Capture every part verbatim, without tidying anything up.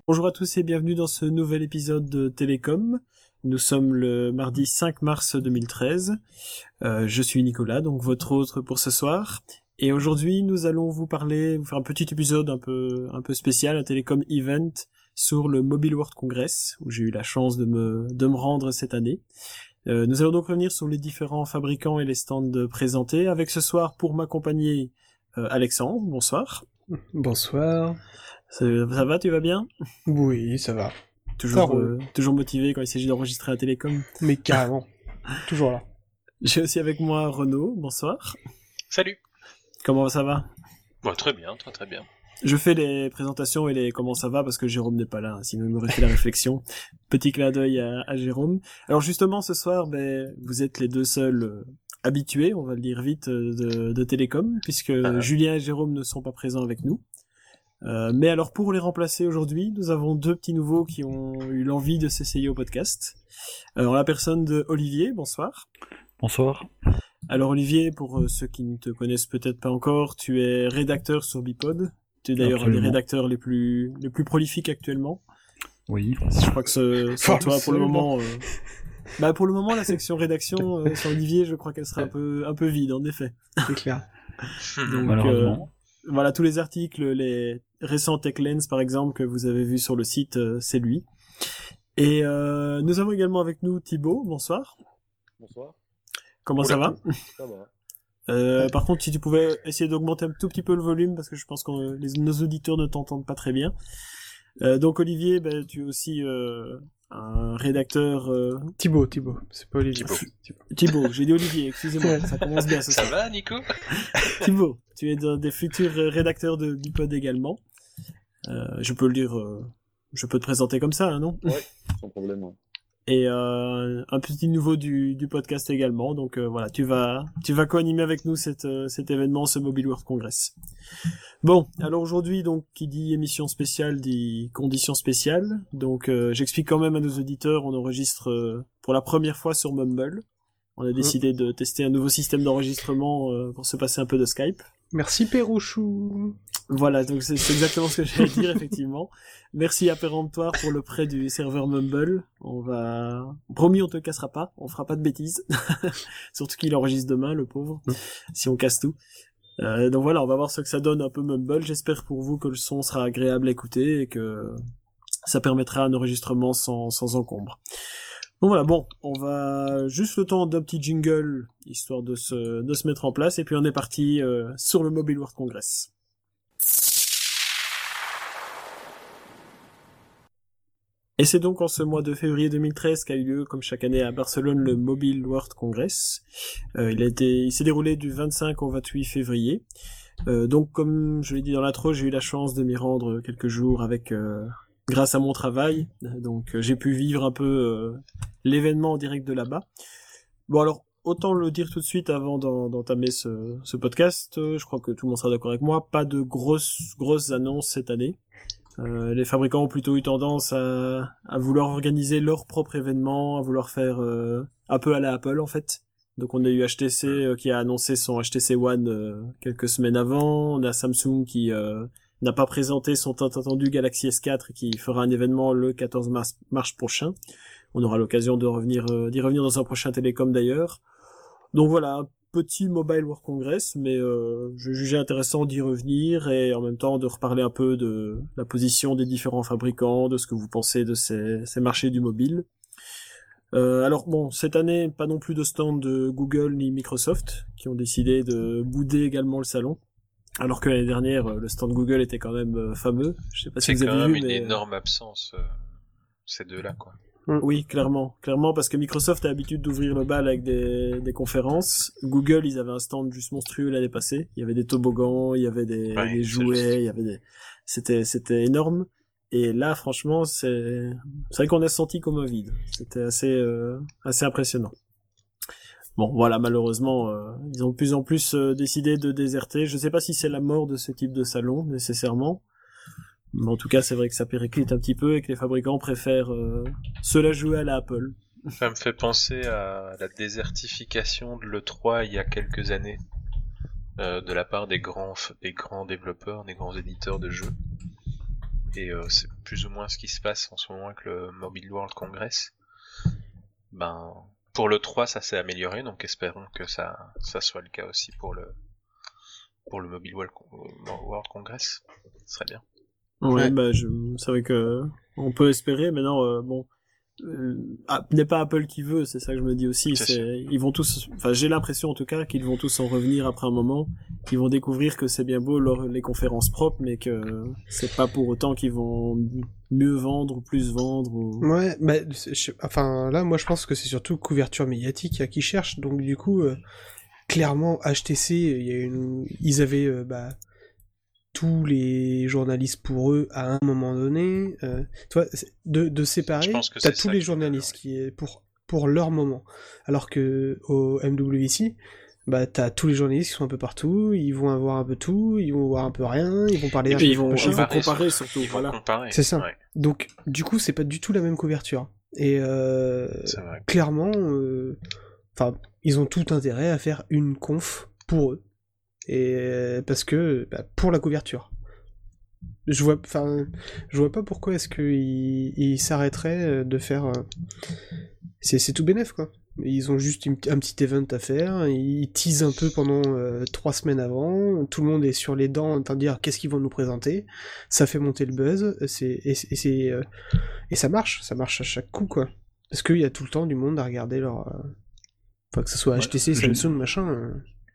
Bonjour à tous et bienvenue dans ce nouvel épisode de Télécom. Nous sommes le mardi cinq mars deux mille treize. Euh, je suis Nicolas, donc votre hôte pour ce soir. Et aujourd'hui, nous allons vous parler, vous faire un petit épisode un peu, un peu spécial, un Télécom Event sur le Mobile World Congress, où j'ai eu la chance de me, de me rendre cette année. Euh, nous allons donc revenir sur les différents fabricants et les stands présentés, avec ce soir pour m'accompagner euh, Alexandre. Bonsoir. Bonsoir. Ça, ça va, tu vas bien? Oui, ça va. Toujours, euh, toujours motivé quand il s'agit d'enregistrer un Télécom. Mais carrément. Toujours là. J'ai aussi avec moi Renaud. Bonsoir. Salut. Comment ça va? Bon, très bien, très très bien. Je fais les présentations et les comment ça va parce que Jérôme n'est pas là, sinon il m'aurait fait la réflexion. Petit clin d'œil à, à Jérôme. Alors justement, ce soir, ben, vous êtes les deux seuls euh, habitués, on va le dire vite, de, de Télécom, puisque ah. Julien et Jérôme ne sont pas présents avec nous. Euh, mais alors pour les remplacer aujourd'hui, nous avons deux petits nouveaux qui ont eu l'envie de s'essayer au podcast. Alors la personne de Olivier, bonsoir. Bonsoir. Alors Olivier, pour euh, ceux qui ne te connaissent peut-être pas encore, tu es rédacteur sur Bipod. Tu es d'ailleurs Absolument. un des rédacteurs les plus les plus prolifiques actuellement. Oui. Je crois que ce, ce toi pour le moment. Euh... Bah pour le moment la section rédaction euh, sur Olivier, je crois qu'elle sera un peu un peu vide en effet. C'est clair. Donc, malheureusement. Euh, voilà, tous les articles, les récents TechLens par exemple que vous avez vus sur le site, euh, c'est lui. Et euh, nous avons également avec nous Thibaut. Bonsoir. Bonsoir. Comment Oula. ça va? Ça va. Euh, par contre, si tu pouvais essayer d'augmenter un tout petit peu le volume, parce que je pense que les, nos auditeurs ne t'entendent pas très bien. Euh, donc Olivier, ben, tu es aussi euh, un rédacteur... Euh... Thibaut, Thibaut, c'est pas Olivier. Thibaut. Thibaut, j'ai dit Olivier, excusez-moi, ça commence bien ce Ça soir. va, Nico? Thibaut, tu es un des futurs rédacteurs de Bipod également. Euh, je peux le dire, euh, je peux te présenter comme ça, hein, non? Ouais, sans problème. Ouais. Et euh, un petit nouveau du, du podcast également. Donc euh, voilà, tu vas tu vas co-animer avec nous cette, euh, cet événement, ce Mobile World Congress. Bon, alors aujourd'hui, donc qui dit émission spéciale dit conditions spéciales. Donc euh, j'explique quand même à nos auditeurs, on enregistre euh, pour la première fois sur Mumble. On a décidé de tester un nouveau système d'enregistrement euh, pour se passer un peu de Skype. Merci Pérouchou. Voilà, donc c'est, c'est exactement ce que j'allais dire, effectivement. Merci à Péremptoire pour le prêt du serveur Mumble. On va... Promis, on te cassera pas, on fera pas de bêtises. Surtout qu'il enregistre demain, le pauvre, mmh. si on casse tout. Euh, donc voilà, on va voir ce que ça donne un peu Mumble. J'espère pour vous que le son sera agréable à écouter et que ça permettra un enregistrement sans, sans encombre. Donc voilà, bon, on va juste le temps d'un petit jingle, histoire de se, de se mettre en place, et puis on est parti euh, sur le Mobile World Congress. Et c'est donc en ce mois de février deux mille treize qu'a eu lieu, comme chaque année à Barcelone, le Mobile World Congress. Euh, il a été, il s'est déroulé du vingt-cinq au vingt-huit février. Euh, donc, comme je l'ai dit dans l'intro, j'ai eu la chance de m'y rendre quelques jours avec, euh, grâce à mon travail. Donc, euh, j'ai pu vivre un peu euh, l'événement en direct de là-bas. Bon, alors, autant le dire tout de suite avant d'en, d'entamer ce, ce podcast. Euh, je crois que tout le monde sera d'accord avec moi. Pas de grosses, grosses annonces cette année. Euh, les fabricants ont plutôt eu tendance à, à vouloir organiser leur propre événement, à vouloir faire euh, un peu à la Apple en fait. Donc on a eu H T C euh, qui a annoncé son H T C One euh, quelques semaines avant, on a Samsung qui euh, n'a pas présenté son tant attendu Galaxy S quatre qui fera un événement le quatorze mars, mars prochain. On aura l'occasion de revenir euh, d'y revenir dans un prochain Télécom d'ailleurs. Donc voilà, petit Mobile World Congress, mais euh, je jugeais intéressant d'y revenir et en même temps de reparler un peu de la position des différents fabricants, de ce que vous pensez de ces, ces marchés du mobile. Euh, alors bon, cette année, pas non plus de stand de Google ni Microsoft, qui ont décidé de bouder également le salon, alors que l'année dernière, le stand Google était quand même euh, fameux. Je sais pas C'est si vous quand avez même vu, une mais... énorme absence, euh, ces deux-là, quoi. Oui, clairement, clairement, parce que Microsoft a l'habitude d'ouvrir le bal avec des, des conférences. Google, ils avaient un stand juste monstrueux l'année passée. Il y avait des toboggans, il y avait des, Ouais, des jouets, il y avait des, c'était, c'était énorme. Et là, franchement, c'est, c'est vrai qu'on a senti comme un vide. C'était assez, euh, assez impressionnant. Bon, voilà, malheureusement, euh, ils ont de plus en plus euh, décidé de déserter. Je sais pas si c'est la mort de ce type de salon, nécessairement. Mais en tout cas, c'est vrai que ça périclite un petit peu et que les fabricants préfèrent euh, se la jouer à la Apple. Ça me fait penser à la désertification de l'E trois il y a quelques années, euh, de la part des grands, des grands développeurs, des grands éditeurs de jeux. et euh, c'est plus ou moins ce qui se passe en ce moment avec le Mobile World Congress. Ben, pour le trois, ça s'est amélioré, donc espérons que ça, ça soit le cas aussi pour le, pour le Mobile World, World Congress. Ce serait bien. Ouais, Ouais. bah, je, c'est vrai que on peut espérer. Maintenant, euh, bon, euh, ah, n'est pas Apple qui veut, c'est ça que je me dis aussi. C'est C'est, sûr. ils vont tous, enfin, j'ai l'impression en tout cas qu'ils vont tous en revenir après un moment, qu'ils vont découvrir que c'est bien beau leur, les conférences propres, mais que c'est pas pour autant qu'ils vont mieux vendre ou plus vendre. Ou... Ouais, bah, c'est- je- enfin, là, moi, je pense que c'est surtout couverture médiatique à qui cherche. Donc, du coup, euh, clairement, H T C, il y a une... ils avaient euh, bah, tous les journalistes pour eux à un moment donné. Euh, tu vois, c'est- de, de séparer, Je pense que t'as c'est tous ça les qu'ils veulent, journalistes ouais. qui est pour pour leur moment. Alors que au M W C, bah, t'as tous les journalistes qui sont un peu partout. Ils vont avoir un peu tout, ils vont voir un peu rien, ils vont parler Et un puis peu ils vont, machin. ils vont comparer surtout. Ils vont Voilà. comparer. C'est ça. Ouais, Donc, du coup, c'est pas du tout la même couverture. Et euh, c'est vrai. clairement, euh, enfin, ils ont tout intérêt à faire une conf pour eux. Et euh, parce que bah, pour la couverture. Je vois, enfin, je vois pas pourquoi est-ce qu'ils ils s'arrêteraient de faire. euh, C'est c'est tout bénef quoi. Ils ont juste une- un petit event à faire, ils teasent un peu pendant euh, trois semaines avant, tout le monde est sur les dents en train de dire qu'est-ce qu'ils vont nous présenter, ça fait monter le buzz, c'est, et, c'est- et, c'est, euh, et ça marche, ça marche à chaque coup quoi. Parce qu'il y a tout le temps du monde à regarder leur... euh, Enfin que ce soit Ouais, H T C, je- Samsung, machin... euh,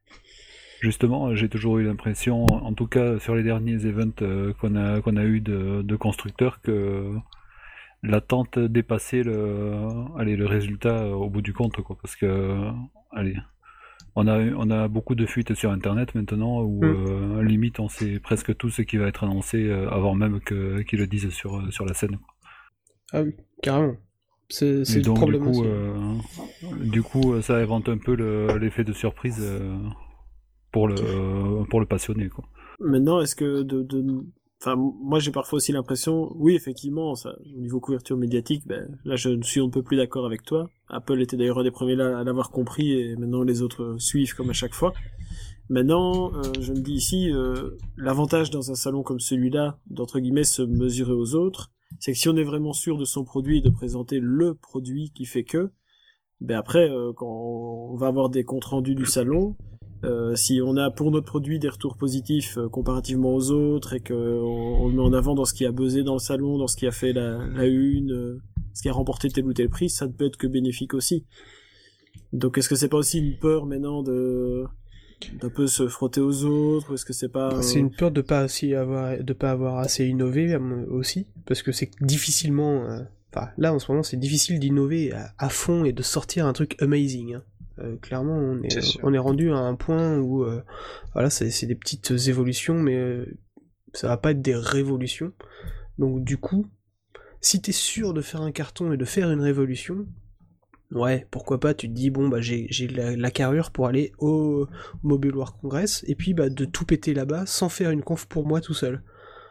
Justement, j'ai toujours eu l'impression, en tout cas sur les derniers events euh, qu'on a qu'on a eu de, de constructeurs, que l'attente dépassait le, allez, le résultat euh, au bout du compte, quoi. Parce que, allez, on a on a beaucoup de fuites sur Internet maintenant où Mm. euh, limite on sait presque tout ce qui va être annoncé euh, avant même que qu'ils le disent sur sur la scène, quoi. Ah oui, carrément. C'est, c'est Et le donc du problème coup, aussi. euh, du coup, ça invente un peu le- l'effet de surprise euh, pour le pour le passionné, quoi. Maintenant, est-ce que de, de... Enfin, moi j'ai parfois aussi l'impression, oui effectivement, ça, au niveau couverture médiatique, ben, là je ne suis un peu plus d'accord avec toi. Apple était d'ailleurs un des premiers là à l'avoir compris et maintenant les autres suivent comme à chaque fois. Maintenant, euh, je me dis ici, euh, l'avantage dans un salon comme celui-là, d'entre guillemets se mesurer aux autres, c'est que si on est vraiment sûr de son produit et de présenter le produit qui fait que, ben après, euh, quand on va avoir des comptes rendus du salon, euh, si on a pour notre produit des retours positifs euh, comparativement aux autres et qu'on on le met en avant dans ce qui a buzzé dans le salon, dans ce qui a fait la, la une, euh, ce qui a remporté tel ou tel prix, ça ne peut être que bénéfique aussi. Donc est-ce que c'est pas aussi une peur maintenant de d'un peu se frotter aux autres, ou est-ce que c'est pas... euh, C'est une peur de pas aussi avoir, de pas avoir assez innové euh, aussi, parce que c'est difficilement... euh, Enfin, là en ce moment c'est difficile d'innover à, à fond et de sortir un truc amazing. Hein. Euh, clairement, on est, C'est sûr. on est rendu à un point où, euh, voilà, c'est, c'est des petites évolutions, mais euh, ça va pas être des révolutions. Donc du coup, si t'es sûr de faire un carton et de faire une révolution, ouais, pourquoi pas, tu te dis, bon, bah j'ai, j'ai la, la carrure pour aller au Mobile World Congress, et puis bah de tout péter là-bas sans faire une conf pour moi tout seul.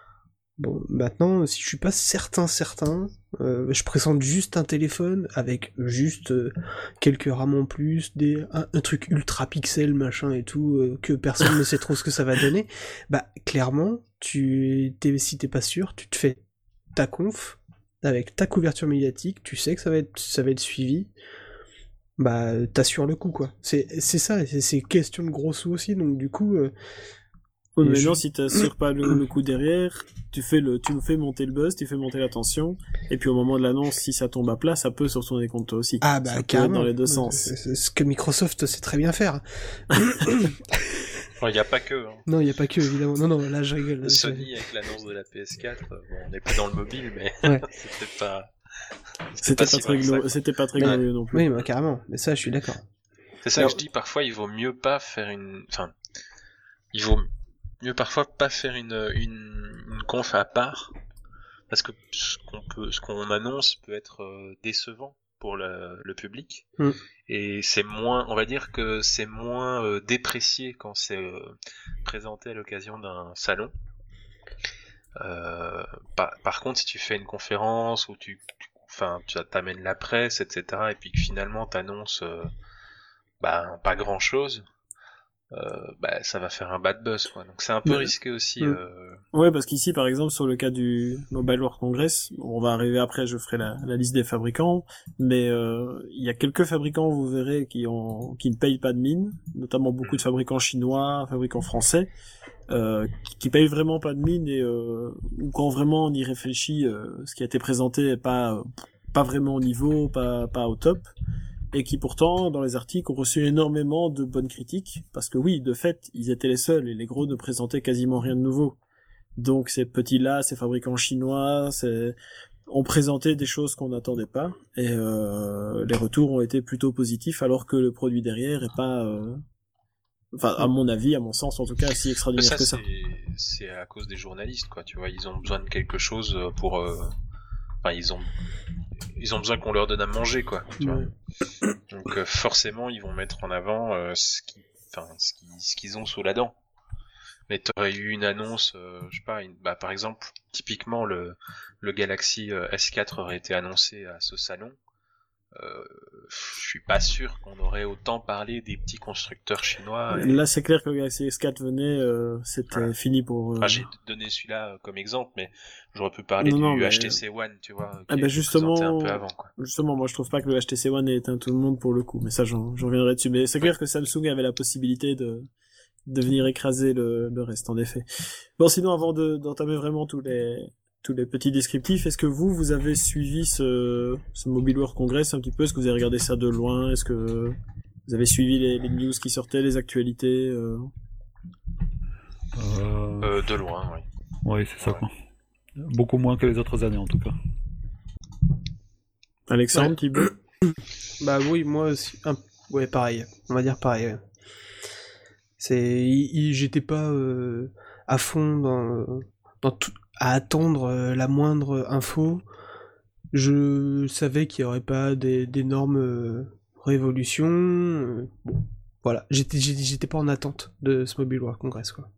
Bon, maintenant, si je suis pas certain, certain, euh, je présente juste un téléphone avec juste euh, quelques RAM en plus, des, un, un truc ultra pixel, machin et tout, euh, que personne ne sait trop ce que ça va donner, bah clairement, tu t'es, si t'es pas sûr, tu te fais ta conf, avec ta couverture médiatique, tu sais que ça va être, ça va être suivi, bah t'assures le coup, quoi. C'est, c'est ça, c'est, c'est question de gros sous aussi, donc du coup... euh, Ouais, et mais maintenant, je- si t'assures pas le, le coup derrière, tu fais le, tu fais monter le buzz, tu fais monter la tension, et puis au moment de l'annonce, si ça tombe à plat, ça peut se retourner contre toi aussi. Ah bah ça peut être carrément. dans les deux C'est- sens. C'est ce que Microsoft sait très bien faire. Il n'y a pas que. Hein. Non, il n'y a pas que, évidemment. Non, non, là je rigole. Là, Sony avec l'annonce de la P S quatre, euh, bon, on n'est plus dans le mobile, mais Ouais. c'était pas. C'était pas, si très mal que ça, glo- quoi. c'était pas très Ouais. glorieux non plus. Oui, bah, carrément. Mais ça, je suis d'accord. C'est ça Alors- que je dis, parfois il vaut mieux pas faire une. Enfin, il vaut mieux parfois pas faire une, une, une conf à part, parce que ce qu'on peut, ce qu'on annonce peut être euh, décevant pour le, le public, Mm. et c'est moins, on va dire que c'est moins euh, déprécié quand c'est euh, présenté à l'occasion d'un salon. Euh, par, par contre, si tu fais une conférence où tu, tu- enfin, tu t'amènes la presse, et cetera, et puis que finalement t'annonces, euh, bah, pas grand chose, euh, bah ça va faire un bad buzz quoi. Donc c'est un peu Ouais. risqué aussi. Mm. Euh... Ouais, parce qu'ici, par exemple, sur le cas du Mobile World Congress, on va arriver après, je ferai la, la liste des fabricants, mais euh, il y a quelques fabricants, vous verrez, qui ont qui ne payent pas de mine, notamment beaucoup de fabricants chinois, fabricants français, euh, qui, qui payent vraiment pas de mine, et euh, ou quand vraiment on y réfléchit, euh, ce qui a été présenté est pas pas vraiment au niveau, pas pas au top, et qui pourtant, dans les articles, ont reçu énormément de bonnes critiques, parce que oui, de fait, ils étaient les seuls, et les gros ne présentaient quasiment rien de nouveau. Donc ces petits-là, ces fabricants chinois, c'est... ont présenté des choses qu'on n'attendait pas, et euh, les retours ont été plutôt positifs, alors que le produit derrière est pas, euh... enfin à mon avis, à mon sens en tout cas, si extraordinaire ça, que ça. c'est... c'est à cause des journalistes quoi. Tu vois, ils ont besoin de quelque chose pour, euh... enfin ils ont ils ont besoin qu'on leur donne à manger quoi. Tu Ouais. vois. Donc euh, forcément ils vont mettre en avant euh, ce qui, enfin ce qui, ce qu'ils ont sous la dent. Mais t'aurais eu une annonce, euh, je sais pas, une... bah par exemple, typiquement le le Galaxy euh, S quatre aurait été annoncé à ce salon. Euh, je suis pas sûr qu'on aurait autant parlé des petits constructeurs chinois. Et... Là, c'est clair que le Galaxy S quatre venait, euh, c'était voilà. fini pour. Euh... Enfin, j'ai donné celui-là comme exemple, mais j'aurais pu parler non, du non, mais... H T C One, tu vois, qui ah ben est justement, présenté un peu avant, quoi. Justement, moi je trouve pas que le H T C One ait éteint tout le monde pour le coup, mais ça j'en, j'en reviendrai dessus. Mais c'est clair que Samsung avait la possibilité de de venir écraser le, le reste, en effet. Bon, sinon, avant de, d'entamer vraiment tous les, tous les petits descriptifs, est-ce que vous, vous avez suivi ce, ce Mobile World Congress un petit peu? Est-ce que vous avez regardé ça de loin? Est-ce que vous avez suivi les, les news qui sortaient, les actualités? euh... Euh... Euh, de loin, oui. Oui, c'est ça, quoi. Beaucoup moins que les autres années, en tout cas. Alexandre, Ouais. Thibaut? Bah oui, moi aussi. Un... Ouais, pareil. On va dire pareil. Ouais. C'est, il, il- j'étais pas euh, à fond dans, dans tout, à attendre euh, la moindre info. Je savais qu'il y aurait pas des, d'énormes euh, révolutions. euh, bon, voilà. J'étais, j'étais, j'étais pas en attente de ce Mobile World Congress, quoi.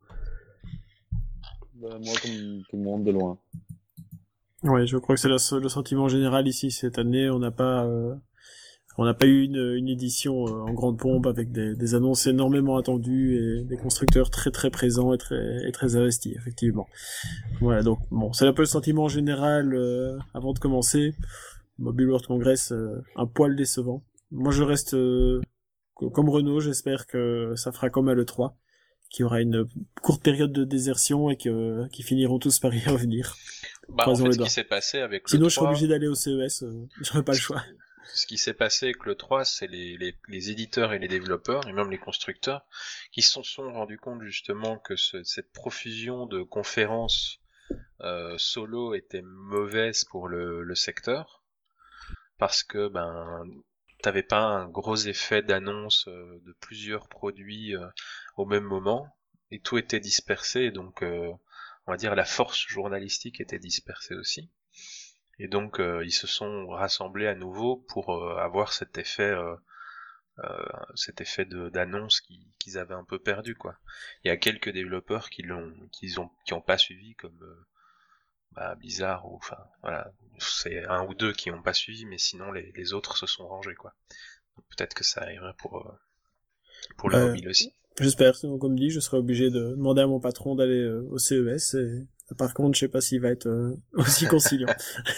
Bah, moi, comme tout le monde, de loin. Ouais, je crois que c'est le, le sentiment général ici cette année. On n'a pas, euh, on n'a pas eu une, une édition euh, en grande pompe avec des, des annonces énormément attendues et des constructeurs très très présents et très et très investis, effectivement. Voilà, donc bon, c'est un peu le sentiment général euh, avant de commencer. Mobile World Congress, euh, un poil décevant. Moi, je reste euh, comme Renault. J'espère que ça fera comme à l'E trois, qu'il y aura une courte période de désertion et que qu'ils finiront tous par y revenir. Bah, en Croisons fait, les ce doigts. qui s'est passé avec Sinon, le je serais trois... obligé d'aller au C E S. Euh, j'aurais pas le choix. Ce qui s'est passé avec le trois, c'est les, les, les éditeurs et les développeurs, et même les constructeurs, qui se sont rendus compte justement que ce, cette profusion de conférences euh, solo était mauvaise pour le, le secteur, parce que ben t'avais pas un gros effet d'annonce euh, de plusieurs produits euh, au même moment, et tout était dispersé, et donc euh, on va dire la force journalistique était dispersée aussi. Et donc euh, ils se sont rassemblés à nouveau pour euh, avoir cet effet, euh, euh, cet effet de, d'annonce qui, qu'ils avaient un peu perdu quoi. Il y a quelques développeurs qui l'ont, qui ont, qui ont pas suivi comme euh, bah, Blizzard ou enfin voilà, c'est un ou deux qui ont pas suivi, mais sinon les, les autres se sont rangés quoi. Donc, peut-être que ça arriverait pour euh, pour le Euh, mobile aussi. J'espère. Sinon, comme dit, je serai obligé de demander à mon patron d'aller euh, au C E S. Et... Par contre, je sais pas s'il va être euh, aussi conciliant.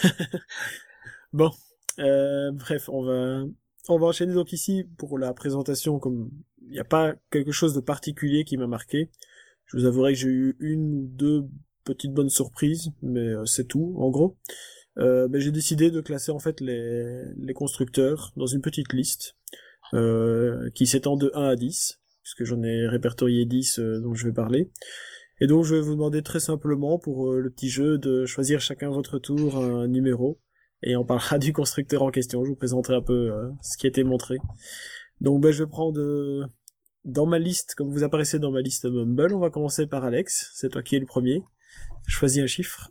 Bon, euh, bref, on va on va enchaîner donc ici pour la présentation. Comme il n'y a pas quelque chose de particulier qui m'a marqué, je vous avouerai que j'ai eu une ou deux petites bonnes surprises, mais euh, c'est tout en gros. Euh, ben, j'ai décidé de classer en fait les les constructeurs dans une petite liste euh, qui s'étend de un à dix, puisque j'en ai répertorié dix euh, dont je vais parler. Et donc je vais vous demander très simplement pour euh, le petit jeu de choisir chacun votre tour un numéro, et on parlera du constructeur en question. Je vous présenterai un peu euh, ce qui a été montré. Donc ben, je vais prendre euh, dans ma liste, comme vous apparaissez dans ma liste Mumble, on va commencer par Alex, c'est toi qui es le premier. Choisis un chiffre.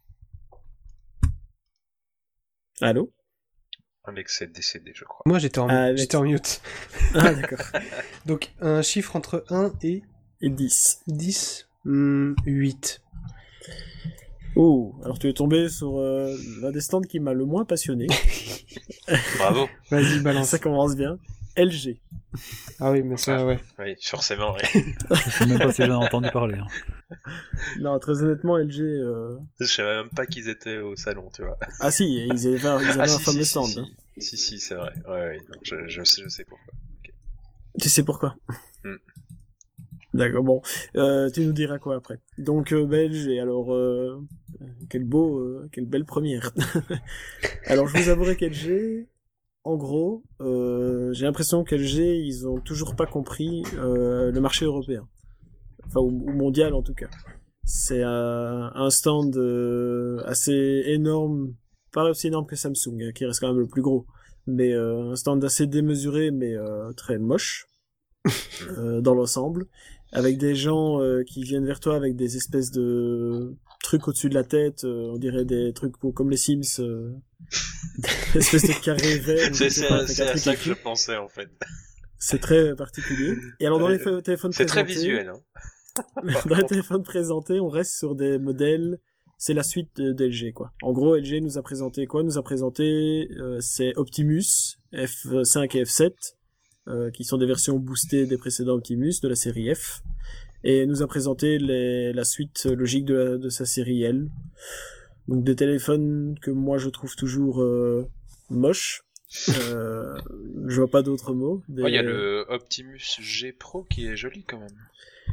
Allô? Alex est décédé je crois. Moi, j'étais en, Ah, j'étais en mute. Ah d'accord. Donc, un chiffre entre un et Et dix. dix. Hmm, huit. Oh, alors tu es tombé sur euh, l'un des stands qui m'a le moins passionné. Bravo. Vas-y, balance. Ça commence bien. L G. Ah oui, mais ça, ouais. Oui, forcément, oui. Je sais même pas si j'en ai entendu parler. Hein. Non, très honnêtement, L G... Euh... Je savais même pas qu'ils étaient au salon, tu vois. Ah si, ils avaient, ils avaient Ah, un si, fameux si, stand. si, hein. si, si, si, c'est vrai. Ouais, ouais, non, je, je, sais, je sais pourquoi. Okay. Tu sais pourquoi mm. D'accord, bon. Euh, tu nous diras quoi après. Donc, euh, bah, L G, alors... Euh... Quel beau... Euh... Quelle belle première. Alors, je vous avouerai qu'L G... En gros, euh, j'ai l'impression qu'L G, ils ont toujours pas compris euh, le marché européen. Enfin, ou, ou mondial en tout cas. C'est un, un stand euh, assez énorme, pas aussi énorme que Samsung, hein, qui reste quand même le plus gros, mais euh, un stand assez démesuré, mais euh, très moche euh, dans l'ensemble, avec des gens euh, qui viennent vers toi avec des espèces de trucs au-dessus de la tête, euh, on dirait des trucs pour, comme les Sims, euh, des espèces de carrés verts. C'est, c'est, pas, c'est à ça que je pensais en fait. C'est très particulier. Et alors dans les f- téléphones c'est présentés... très visuel, hein. Dans les téléphones présentés, on reste sur des modèles, c'est la suite d'L G, quoi. En gros, L G nous a présenté quoi? Nous a présenté, euh, c'est Optimus, F cinq et F sept, euh, qui sont des versions boostées des précédents Optimus, de la série F, et nous a présenté les, la suite logique de, la, de sa série L. Donc des téléphones que moi je trouve toujours euh, moches. Euh, je vois pas d'autres mots. Il des... oh, y a le Optimus G Pro qui est joli quand même.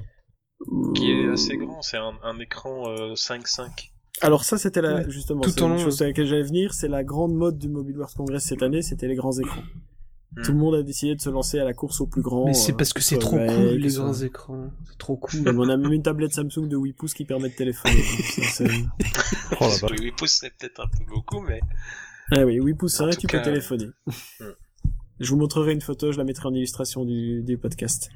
Qui est assez grand, c'est un, un écran euh, cinq cinq. Alors ça, c'était la, ouais, justement, tout c'est en une long, chose à laquelle j'allais venir, c'est la grande mode du Mobile World Congress cette année, c'était les grands écrans. Hmm. Tout le monde a décidé de se lancer à la course au plus grand. Mais c'est parce que c'est trop cool, les grands écrans. C'est trop cool. Même on a même une tablette Samsung de huit pouces qui permet de téléphoner. ça, c'est... Oh, là-bas. huit pouces, c'est peut-être un peu beaucoup, mais... Ah oui, huit pouces, hein, tu cas... peux téléphoner. Hmm. Je vous montrerai une photo, je la mettrai en illustration du, du podcast.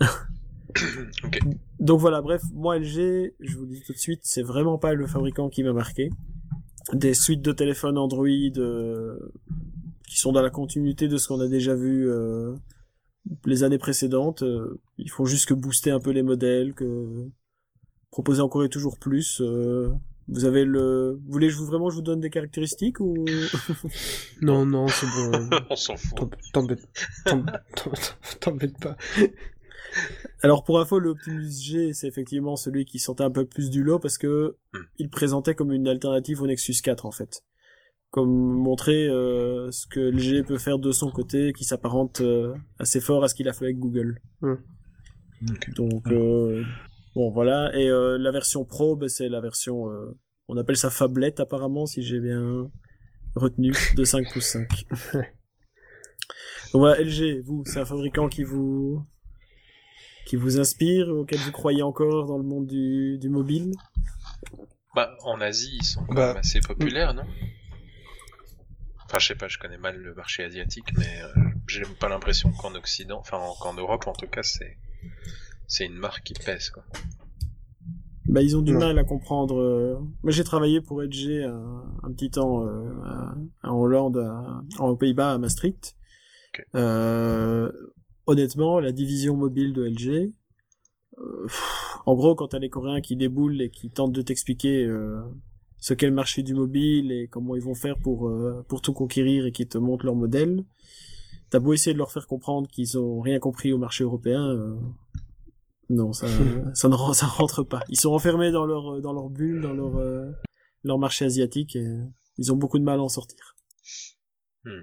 Okay. Donc voilà, bref, moi L G, je vous le dis tout de suite, c'est vraiment pas le fabricant qui m'a marqué. Des suites de téléphones Android euh, qui sont dans la continuité de ce qu'on a déjà vu euh, les années précédentes. Euh, ils font juste que booster un peu les modèles, que proposer encore et toujours plus. Euh, vous avez le, vous voulez que je vous vraiment je vous donne des caractéristiques ou non non c'est bon. On s'en fout. T'embête, t'embête, t'embête pas. Alors pour info, le Optimus G, c'est effectivement celui qui sortait un peu plus du lot parce que mm. il présentait comme une alternative au Nexus quatre en fait, comme montrer euh, ce que L G peut faire de son côté, qui s'apparente euh, assez fort à ce qu'il a fait avec Google. Mm. Okay. Donc euh, bon voilà, et euh, la version Pro, bah, c'est la version, euh, on appelle ça phablette apparemment si j'ai bien retenu, de cinq pouces cinq. Donc voilà, L G, vous, c'est un fabricant qui vous qui vous inspire, auquel vous croyez encore dans le monde du, du mobile? Bah, en Asie, ils sont quand bah, même assez populaires, non? Enfin, je sais pas, je connais mal le marché asiatique, mais euh, j'ai pas l'impression qu'en Occident, enfin qu'en Europe en tout cas, c'est c'est une marque qui pèse, quoi. Bah, ils ont du ouais. mal à comprendre. Euh... Moi, j'ai travaillé pour L G un, un petit temps euh, à, à Hollande, à, aux Pays-Bas, à Maastricht. Okay. Euh... Honnêtement, la division mobile de L G, euh, pff, en gros, quand t'as les Coréens qui déboulent et qui tentent de t'expliquer euh, ce qu'est le marché du mobile et comment ils vont faire pour euh, pour tout conquérir et qui te montrent leur modèle, t'as beau essayer de leur faire comprendre qu'ils ont rien compris au marché européen, euh, non, ça ça ne ça rentre pas. Ils sont enfermés dans leur dans leur bulle, dans leur euh, leur marché asiatique et ils ont beaucoup de mal à en sortir. Hmm.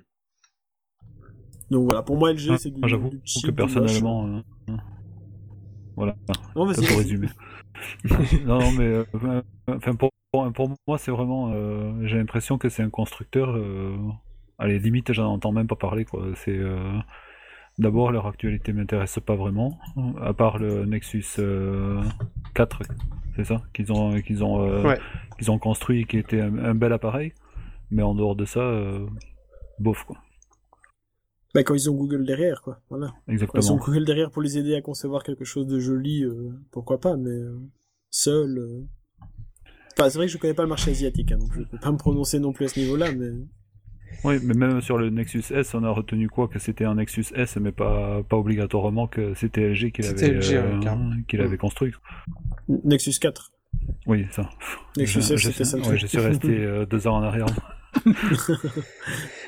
Donc voilà, pour moi L G ah, c'est du, j'avoue du cheap, que personnellement euh, euh, voilà, non, vas-y, ça pour résumer. non, non mais euh, enfin pour, pour moi c'est vraiment euh, j'ai l'impression que c'est un constructeur euh, allez limite j'en entends même pas parler quoi. C'est euh, d'abord leur actualité m'intéresse pas vraiment à part le Nexus euh, quatre, c'est ça qu'ils ont qu'ils ont euh, ouais. qu'ils ont construit qui était un, un bel appareil, mais en dehors de ça euh, bof quoi. Bah, quand ils ont Google derrière, quoi. Voilà. Exactement. Quand ils ont Google derrière pour les aider à concevoir quelque chose de joli, euh, pourquoi pas, mais euh, seul. Euh... Enfin, c'est vrai que je connais pas le marché asiatique, hein, donc je peux pas me prononcer non plus à ce niveau-là, mais. Oui, mais même sur le Nexus S, on a retenu quoi que c'était un Nexus S, mais pas pas obligatoirement que c'était L G qui l'avait L G, euh, ouais, qui l'avait construit. Nexus quatre. Oui, ça. Nexus je, S, je, c'était ça. Ouais, je suis resté euh, deux ans en arrière.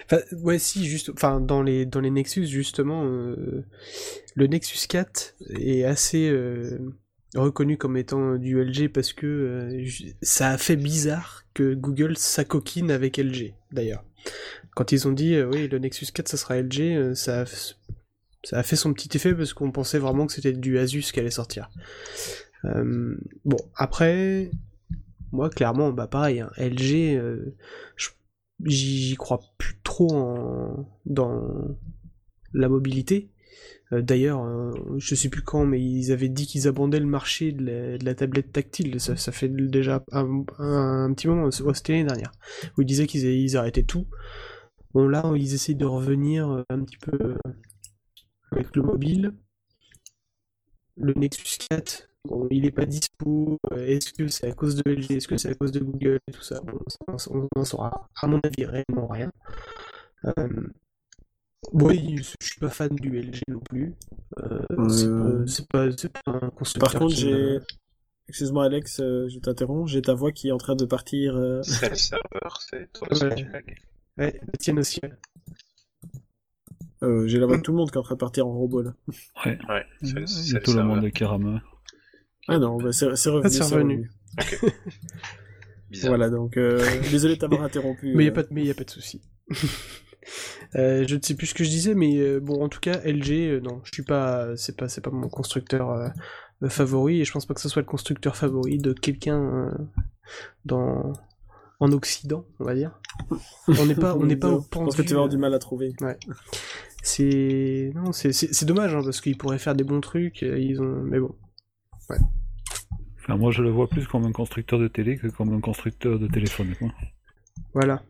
Enfin, ouais, si, juste, enfin, dans les dans les Nexus justement, euh, le Nexus quatre est assez euh, reconnu comme étant du L G parce que euh, ju- ça a fait bizarre que Google s'acoquine avec L G. D'ailleurs, quand ils ont dit euh, oui, le Nexus quatre ça sera L G, euh, ça a, f- ça a fait son petit effet parce qu'on pensait vraiment que c'était du Asus qui allait sortir. Euh, bon, après, moi clairement, bah pareil, hein, L G, euh, je j'y j'y crois plus trop en, dans la mobilité. Euh, D'ailleurs, euh, je sais plus quand, mais ils avaient dit qu'ils abandonnaient le marché de la, de la tablette tactile. Ça, ça fait déjà un, un, un petit moment, ouais, c'était l'année dernière, où ils disaient qu'ils ils arrêtaient tout. Bon, là, ils essayent de revenir un petit peu euh, avec le mobile. Le Nexus quatre, bon, il est pas dispo. Euh, Est-ce que c'est à cause de L G? Est-ce que c'est à cause de Google et tout ça? Bon, ça, on n'en saura, à mon avis, réellement rien. Euh, oui, je suis pas fan du L G non plus. Euh, c'est Euh, pas, c'est pas, c'est pas un constructeur Par contre, qui j'ai... me- Excuse-moi Alex, euh, je t'interromps, j'ai ta voix qui est en train de partir. euh, C'est le serveur, c'est toi, Ouais. c'est du lag. Ouais, la tienne aussi. Ouais. euh, j'ai la voix de tout le monde qui est en train de partir en robot là. Ouais. Ouais, c'est le, Il c'est y a le tout le serveur. monde qui rame. Ah non, bah, c'est c'est revenu. Ah, c'est c'est revenu. revenu. Ok. Bizarre. Voilà, donc euh, désolé de t'avoir interrompu. Mais il euh. n'y a, pas de- mais y a pas de souci. Euh, je ne sais plus ce que je disais, mais euh, bon, en tout cas, L G, euh, non, je suis pas, c'est pas, c'est pas mon constructeur euh, euh, favori, et je pense pas que ce soit le constructeur favori de quelqu'un euh, dans, en Occident, on va dire. On n'est pas, on n'est pas au Je point pense de que tu vue, vas avoir euh, du mal à trouver. C'est, non, c'est, c'est, c'est dommage, hein, parce qu'ils pourraient faire des bons trucs, euh, ils ont, mais bon. Enfin, moi, je le vois plus comme un constructeur de télé que comme un constructeur de téléphone. Quoi. Voilà.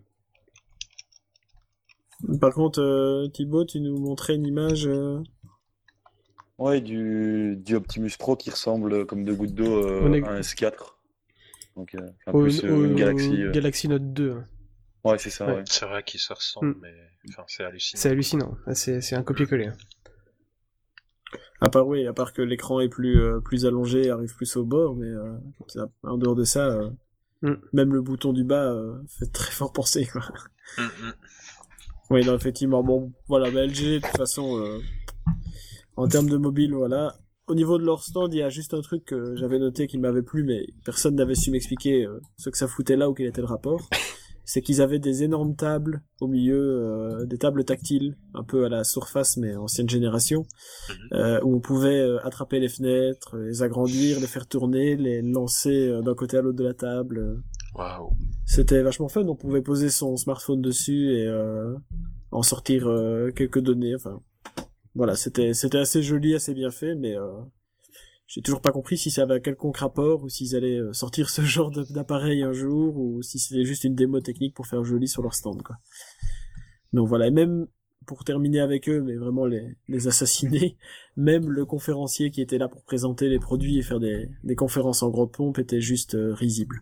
Par contre, euh, Thibaut, tu nous montrais une image. euh, Ouais, du, du Optimus Pro qui ressemble comme deux gouttes d'eau euh, On est- à un S quatre. Donc, euh, en Au, plus, euh, au- une Galaxy. euh, Galaxy Note deux, hein. Ouais, c'est ça, Ouais. ouais. C'est vrai qu'ils se ressemblent, Hmm. mais enfin, c'est hallucinant. C'est hallucinant. Ah, C'est, c'est un copier-coller. hein. À part oui, à part que l'écran est plus euh, plus allongé, arrive plus au bord, mais euh, ça- en dehors de ça, euh, Mm. même le bouton du bas euh, fait très fort penser quoi. Hum, hum. Oui, non, effectivement. Bon, voilà, bah, L G, de toute façon, euh, en termes de mobile, voilà. Au niveau de leur stand, il y a juste un truc que j'avais noté qui m'avait plu, mais personne n'avait su m'expliquer euh, ce que ça foutait là ou quel était le rapport. C'est qu'ils avaient des énormes tables au milieu, euh, des tables tactiles, un peu à la Surface, mais ancienne génération, euh, où on pouvait euh, attraper les fenêtres, les agrandir, les faire tourner, les lancer euh, d'un côté à l'autre de la table. euh. Waouh. C'était vachement fun, on pouvait poser son smartphone dessus et euh, en sortir euh, quelques données, enfin voilà, c'était c'était assez joli, assez bien fait, mais euh, j'ai toujours pas compris si ça avait un quelconque rapport ou s'ils allaient euh, sortir ce genre de- d'appareil un jour ou si c'était juste une démo technique pour faire joli sur leur stand quoi. Donc voilà, et même pour terminer avec eux, mais vraiment les, les assassiner, même le conférencier qui était là pour présenter les produits et faire des, des conférences en grande pompe était juste euh, risible.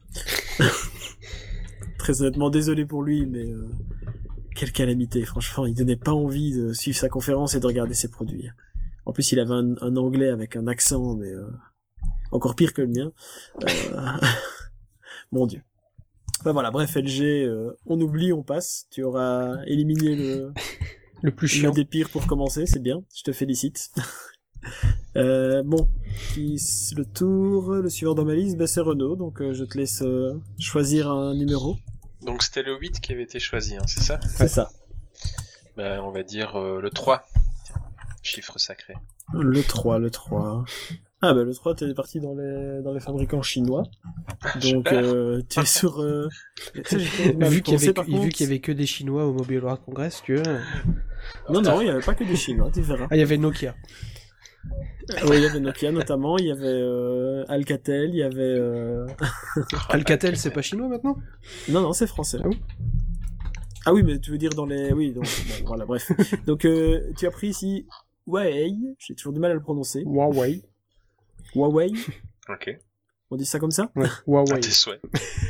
Très honnêtement, désolé pour lui, mais euh, quelle calamité, franchement, il donnait pas envie de suivre sa conférence et de regarder ses produits. En plus, il avait un, un anglais avec un accent, mais euh, encore pire que le mien. Euh... Mon Dieu. Enfin voilà, bref, L G, euh, on oublie, on passe. Tu auras éliminé le, Le plus le chiant. des pires pour commencer, c'est bien, je te félicite. euh, bon, qui le tour, le suivant dans ma liste, ben c'est Renault, donc euh, je te laisse euh, choisir un numéro. Donc c'était le huit qui avait été choisi, hein, c'est ça? C'est ça. Ben, on va dire euh, le trois. Tiens, chiffre sacré. Le trois, le trois. Ah bah le trois, t'es parti dans les dans les fabricants chinois. Donc Super. euh, tu es sur... Euh... tu sais, j'ai mal Vu qu'il y pensé, avait, par que- vu contre. qu'il y avait que des Chinois au Mobile World Congress, tu veux. Non, non, il n'y avait pas que des Chinois, tu verras. Ah, il y avait Nokia. Oui, il y avait Nokia notamment, il y avait euh, Alcatel, il y avait... Euh... Alcatel, c'est pas chinois maintenant? Non, non, c'est français. Ah bon Ah oui, mais tu veux dire dans les... Oui, donc, bon, voilà, bref. Donc, euh, tu as pris ici Huawei, j'ai toujours du mal à le prononcer. Huawei. Huawei, Ok. on dit ça comme ça? Ouais, À Huawei. tes souhaits.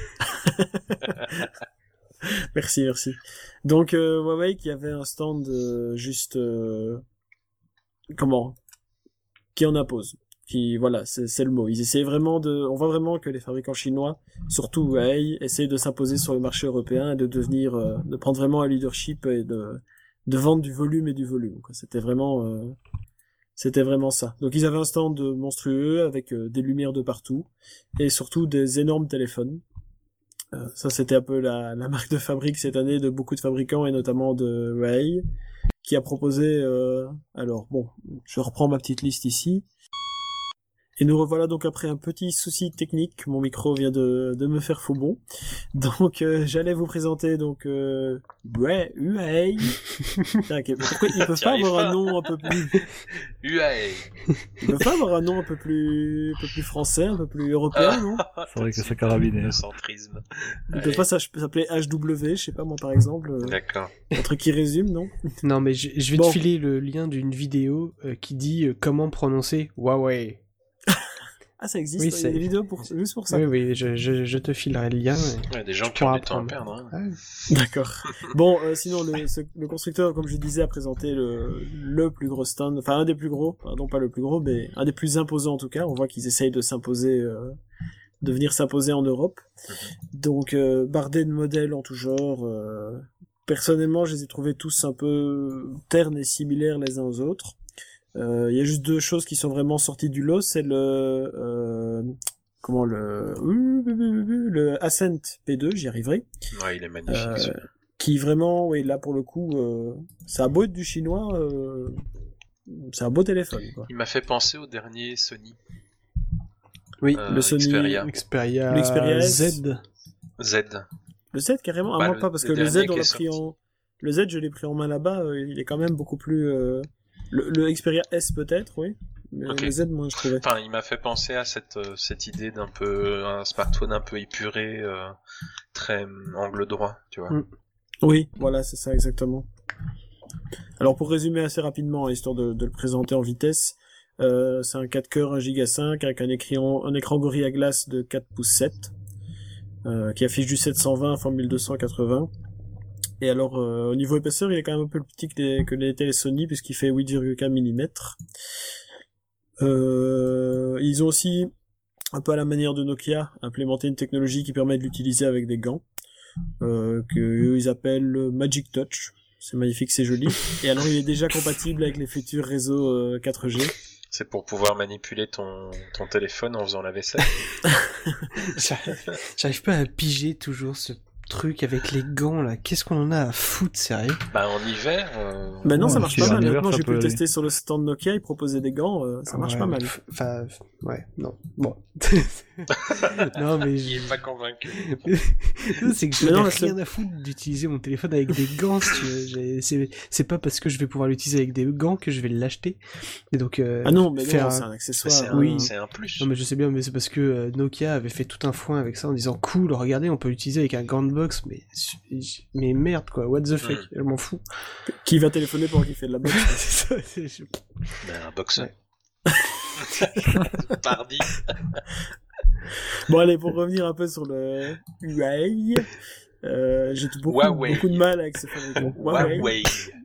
Merci, merci. Donc, euh, Huawei qui avait un stand euh, juste... euh, Comment? Qui en impose. qui voilà, c'est, c'est le mot. Ils essaient vraiment de, on voit vraiment que les fabricants chinois, surtout Huawei, essayent de s'imposer sur le marché européen et de devenir, euh, de prendre vraiment un leadership et de, de vendre du volume et du volume, quoi. C'était vraiment, euh, c'était vraiment ça. Donc ils avaient un stand monstrueux avec euh, des lumières de partout et surtout des énormes téléphones. Euh, ça, c'était un peu la, la marque de fabrique cette année de beaucoup de fabricants et notamment de Huawei, qui a proposé... Euh... Alors, bon, je reprends ma petite liste ici. Et nous revoilà donc après un petit souci technique. Mon micro vient de, de me faire faux bon. Donc, euh, j'allais vous présenter donc... Euh... Ouais, Huawei. Tiens, okay. Pourquoi ils peuvent pas avoir un nom un peu plus... Huawei. Ils peuvent pas avoir un nom un peu plus, un peu plus français, un peu plus européen, non? C'est vrai que c'est carabiné. Le centrisme. Ils peuvent pas s'appeler H W, je sais pas moi par exemple. Euh... D'accord. Un truc qui résume, non? Non, mais je, je vais Bon. te filer le lien d'une vidéo euh, qui dit euh, comment prononcer Huawei. Ah, ça existe, Oui, il y a c'est- des vidéos pour, juste pour ça. Oui, oui, je, je, je te filerai le lien. et- Il y a des gens Tu qui ont pourras du temps à apprendre. perdre. Hein. Ah, D'accord. Bon, euh, sinon, le, ce- le constructeur, comme je disais, a présenté le, le plus gros stand, enfin un des plus gros, enfin, non pas le plus gros, mais un des plus imposants en tout cas. On voit qu'ils essayent de s'imposer, euh, de venir s'imposer en Europe. Donc, euh, bardé de modèles en tout genre. euh, Personnellement, je les ai trouvés tous un peu ternes et similaires les uns aux autres. Euh, Il y a juste deux choses qui sont vraiment sorties du lot, c'est le... Euh, comment le... Le Ascent P deux, j'y arriverai. Ouais, il est magnifique. Euh, celui-là. qui vraiment, oui, là pour le coup, euh, ça a beau être du chinois, euh, c'est un beau téléphone, quoi. Il m'a fait penser au dernier Sony. Oui, Euh, le Sony Xperia. Xperia, l'Xperia S. Z. Z. Le Z carrément, Bah, ah, moi le- pas, parce le que le Z dernier on qui l'a est pris sorti. en, le Z je l'ai pris en main là-bas, euh, il est quand même beaucoup plus, euh... le, le Xperia S peut-être, oui, mais Ok. le Z moi je trouvais. Enfin, il m'a fait penser à cette, euh, cette idée d'un peu, un smartphone un peu épuré, euh, très euh, angle droit, tu vois. Mm. Oui, voilà, c'est ça exactement. Alors pour résumer assez rapidement, histoire de, de le présenter en vitesse, euh, c'est un quatre cœurs un giga cinq avec un écran, un écran Gorilla Glass de quatre pouces sept, euh, qui affiche du sept cent vingt fois mille deux cent quatre-vingts. Et alors euh, au niveau épaisseur, il est quand même un peu plus petit que les, que les télé Sony puisqu'il fait huit virgule quatre millimètres. Euh, ils ont aussi, un peu à la manière de Nokia, implémenté une technologie qui permet de l'utiliser avec des gants. Euh, que eux, ils appellent Magic Touch. C'est magnifique, c'est joli. Et alors, il est déjà compatible avec les futurs réseaux euh, quatre G. C'est pour pouvoir manipuler ton, ton téléphone en faisant la vaisselle. J'arrive j'arrive pas à piger toujours ce truc avec les gants là. Qu'est-ce qu'on en a à foutre, sérieux? Bah, en hiver, euh, Maintenant, Ouais, ça marche si, pas en mal. hiver, Maintenant, ça j'ai peut pu le aller. tester sur le stand Nokia. Ils proposaient des gants. euh, ça marche Ouais, pas mal. f- Enfin, f- ouais, non. Bon. non, mais il je... est pas convaincu. Non, c'est que je Mais non, n'ai la seule- rien à foutre d'utiliser mon téléphone avec des gants. Si tu veux. J'ai- C'est c'est pas parce que je vais pouvoir l'utiliser avec des gants que je vais l'acheter. Et donc euh, Ah non, mais faire non, un- c'est un Mais accessoire. c'est un, oui. c'est un plus. Non mais je sais bien, mais c'est parce que euh, Nokia avait fait tout un foin avec ça en disant cool, regardez, on peut l'utiliser avec un gant de boxe, mais mais merde quoi, what the fuck, Mm. je m'en fous. Qui va téléphoner pour qu'il fait de la boxe. C'est ça, c'est- je- Mais un boxeur. Ouais. Pardi. Bon, allez, pour revenir un peu sur le Huawei, euh, j'ai beaucoup, Huawei. beaucoup de mal avec ce fabricant. Huawei. Huawei.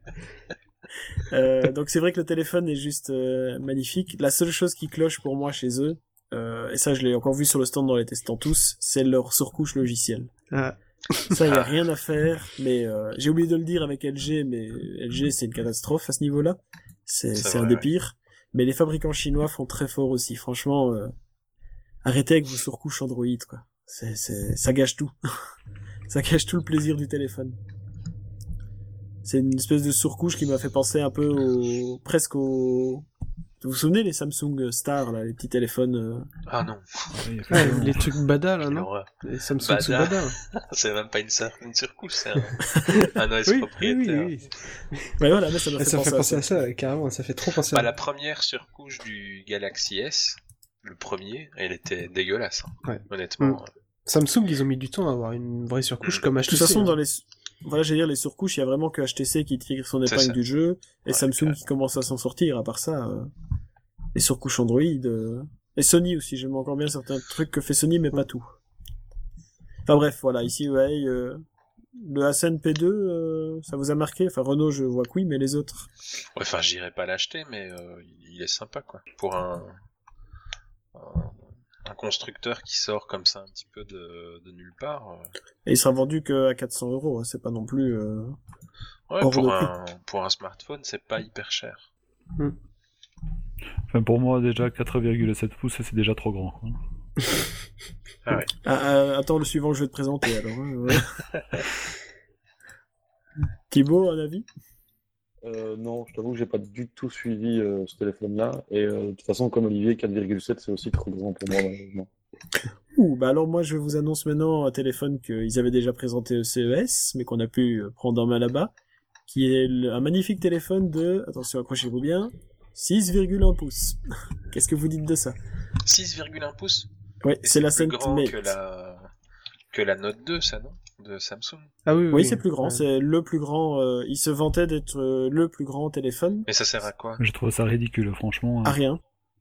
Euh, donc c'est vrai que le téléphone est juste euh, magnifique. La seule chose qui cloche pour moi chez eux, euh, et ça je l'ai encore vu sur le stand dans les testants tous, c'est leur surcouche logicielle. Ah, Ça, il y a rien à faire, mais euh, j'ai oublié de le dire avec L G, mais L G c'est une catastrophe à ce niveau-là. C'est C'est c'est un vrai, des ouais. pires. Mais les fabricants chinois font très fort aussi. Franchement, euh, arrêtez avec vos surcouches Android, quoi. C'est, c'est, ça gâche tout. Ça gâche tout le plaisir du téléphone. C'est une espèce de surcouche qui m'a fait penser un peu au, presque au, vous vous souvenez les Samsung Star, là, les petits téléphones, euh... Ah non, ouais, les trucs bada là, quelle non? horreur. Les Samsung Bada. sous bada. C'est même pas une, sur- une surcouche, c'est un, un O S Oui, oui, propriétaire. oui, oui. Ouais, voilà, mais ça m'a fait, Ça penser, fait penser à à ça, ouais, carrément, ça fait trop penser Bah, à la première surcouche du Galaxy S, le premier, elle était dégueulasse. hein. Ouais. Honnêtement. Mm. Samsung, ils ont mis du temps à avoir une vraie surcouche Mm. comme De H T C. toute façon, hein. dans les, voilà, j'allais dire, les surcouches, il y a vraiment que H T C qui tire son C'est épingle ça. du jeu, et Ouais, Samsung clair. qui commence à s'en sortir, à part ça, euh, les surcouches Android, euh, et Sony aussi, j'aime encore bien certains trucs que fait Sony, mais pas tout. Enfin bref, voilà, ici, ouais, euh, le Ascend P deux, euh, ça vous a marqué? Enfin, Renault, je vois que oui, mais les autres. Ouais, enfin, j'irai pas l'acheter, mais euh, il est sympa, quoi. Pour un, un, un constructeur qui sort comme ça un petit peu de, de nulle part. Euh... Et il sera vendu que à quatre cents euros, hein, c'est pas non plus. Euh... Ouais, hors pour de un pour un smartphone, c'est pas hyper cher. Mm. Enfin, pour moi, déjà, quatre virgule sept pouces, c'est déjà trop grand. hein. Ah ouais. Ah, ah, attends, le suivant, je vais te présenter alors. Hein, ouais. Thibaut, un avis? Euh, non, je t'avoue que j'ai pas du tout suivi euh, ce téléphone-là. Et euh, de toute façon, comme Olivier, quatre virgule sept, c'est aussi trop grand pour moi, malheureusement. Ouh, bah alors moi je vous annonce maintenant un téléphone qu'ils avaient déjà présenté au C E S, mais qu'on a pu prendre en main là-bas, qui est le- un magnifique téléphone de, attention accrochez-vous bien, six virgule un pouces. Qu'est-ce que vous dites de ça? six virgule un pouces. Ouais, Et c'est la plus grand Scentmate. que la que la Note deux, ça non, de Samsung. Ah oui, oui. Oui, c'est plus grand, Ouais. c'est le plus grand, euh, il se vantait d'être euh, le plus grand téléphone. Mais ça sert à quoi? Je trouve ça ridicule, franchement. À rien.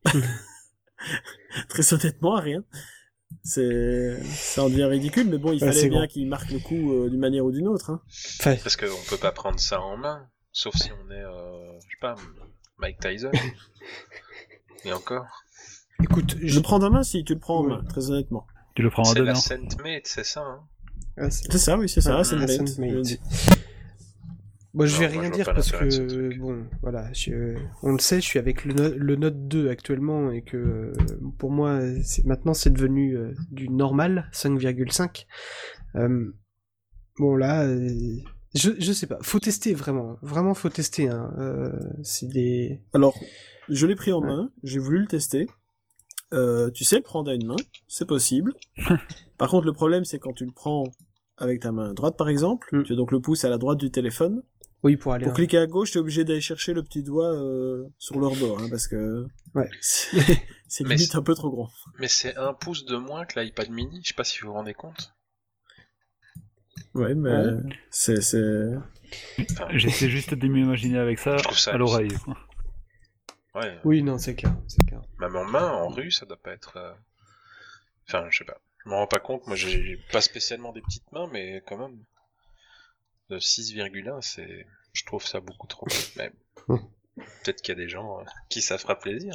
Très honnêtement, à rien. C'est, ça en devient ridicule, mais bon, il Ouais, fallait c'est bien grand. qu'il marque le coup euh, d'une manière ou d'une autre, hein. Enfin, Parce qu'on peut pas prendre ça en main, sauf si on est, euh, je sais pas, Mike Tyson. Et encore. écoute, Je je... le prends en main si tu le prends en Ouais. main, très honnêtement. Tu le prends à C'est deux la mains. Scentmate, c'est ça, hein? Ah, c'est- C'est ça, oui, c'est ça, Ouais, c'est la une Scentmate. Moi, je Non, vais moi, rien je vois dire pas parce l'intérêt de ce que, truc. bon, voilà, je- on le sait, je suis avec le, no- le Note deux actuellement et que euh, pour moi, c'est, maintenant, c'est devenu euh, du normal, cinq virgule cinq. Euh, bon, là, euh, je, je sais pas, faut tester vraiment, vraiment faut tester. Hein. Euh, c'est des. Alors, je l'ai pris en Ouais. main, j'ai voulu le tester. Euh, tu sais le prendre à une main, c'est possible. Par contre, le problème, c'est quand tu le prends avec ta main droite, par exemple, Mm. tu as donc le pouce à la droite du téléphone. Oui, pour aller. Pour cliquer à gauche, tu es obligé d'aller chercher le petit doigt euh, sur leur bord, hein, parce que Ouais. c'est, c'est Mais limite c'est- un peu trop grand. Mais c'est un pouce de moins que l'iPad mini, je sais pas si vous vous rendez compte. Ouais, mais Ouais. c'est, c'est... Enfin, J'essaie juste de m'imaginer avec ça Je trouve ça à l'oreille. quoi. ouais, Oui, non, c'est clair, c'est clair. même en main, en rue, ça doit pas être... euh, Enfin, je sais pas. Je m'en rends pas compte, moi j'ai j'ai pas spécialement des petites mains, mais quand même. De six virgule un, c'est... Je trouve ça beaucoup trop. Mais... Peut-être qu'il y a des gens euh, qui ça fera plaisir.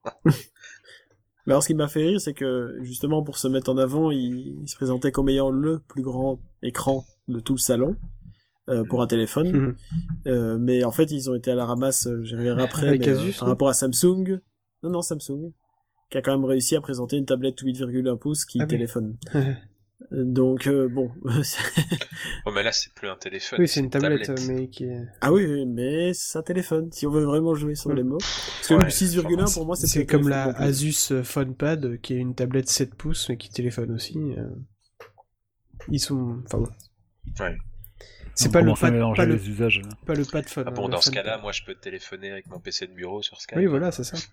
Mais alors, ce qui m'a fait rire, c'est que, justement, pour se mettre en avant, il, il se présentait comme ayant le plus grand écran de tout le salon, euh, pour un téléphone. Mhm. Euh, mais en fait, ils ont été à la ramasse, euh, j'y reviendrai après, Avec mais, euh, Asus, par non rapport à Samsung. Non, non, Samsung. Qui a quand même réussi à présenter une tablette huit virgule un pouces qui Ah oui. téléphone. Euh, Donc, euh, bon. Oh, mais là, c'est plus un téléphone. Oui, c'est une tablette, mais qui est. ah oui, oui, mais ça téléphone, si on veut vraiment jouer sur les mots. Parce que Ouais, le six virgule un, pour moi, c'est C'est plus un comme la téléphone non plus. Asus PhonePad euh, qui est une tablette sept pouces mais qui téléphone aussi. euh. Ils sont. Enfin bon. Ouais. C'est On pas le, commence à pad, mélanger pas, le, les usages. pas le pad phone. Ah bon, hein, le dans ce PhonePad. cas-là, moi, je peux téléphoner avec mon P C de bureau sur Skype. Oui, voilà, c'est ça.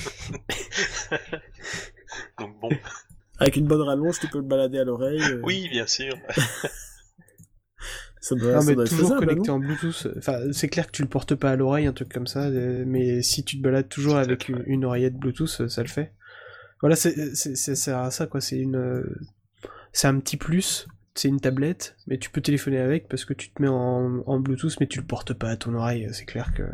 Donc bon. Avec une bonne rallonge, tu peux le balader à l'oreille. euh, Oui, bien sûr. Ça doit, Non, ça mais doit être toujours faisable, connecté non en Bluetooth. Enfin, c'est clair que tu le portes pas à l'oreille, un truc comme ça, euh, mais si tu te balades toujours Peut-être, avec une, ouais. une oreillette Bluetooth, euh, ça le fait. Voilà, c'est, c'est, c'est, ça sert à ça, quoi. C'est une, euh, c'est un petit plus. C'est une tablette, mais tu peux téléphoner avec parce que tu te mets en, en Bluetooth, mais tu le portes pas à ton oreille. C'est clair que.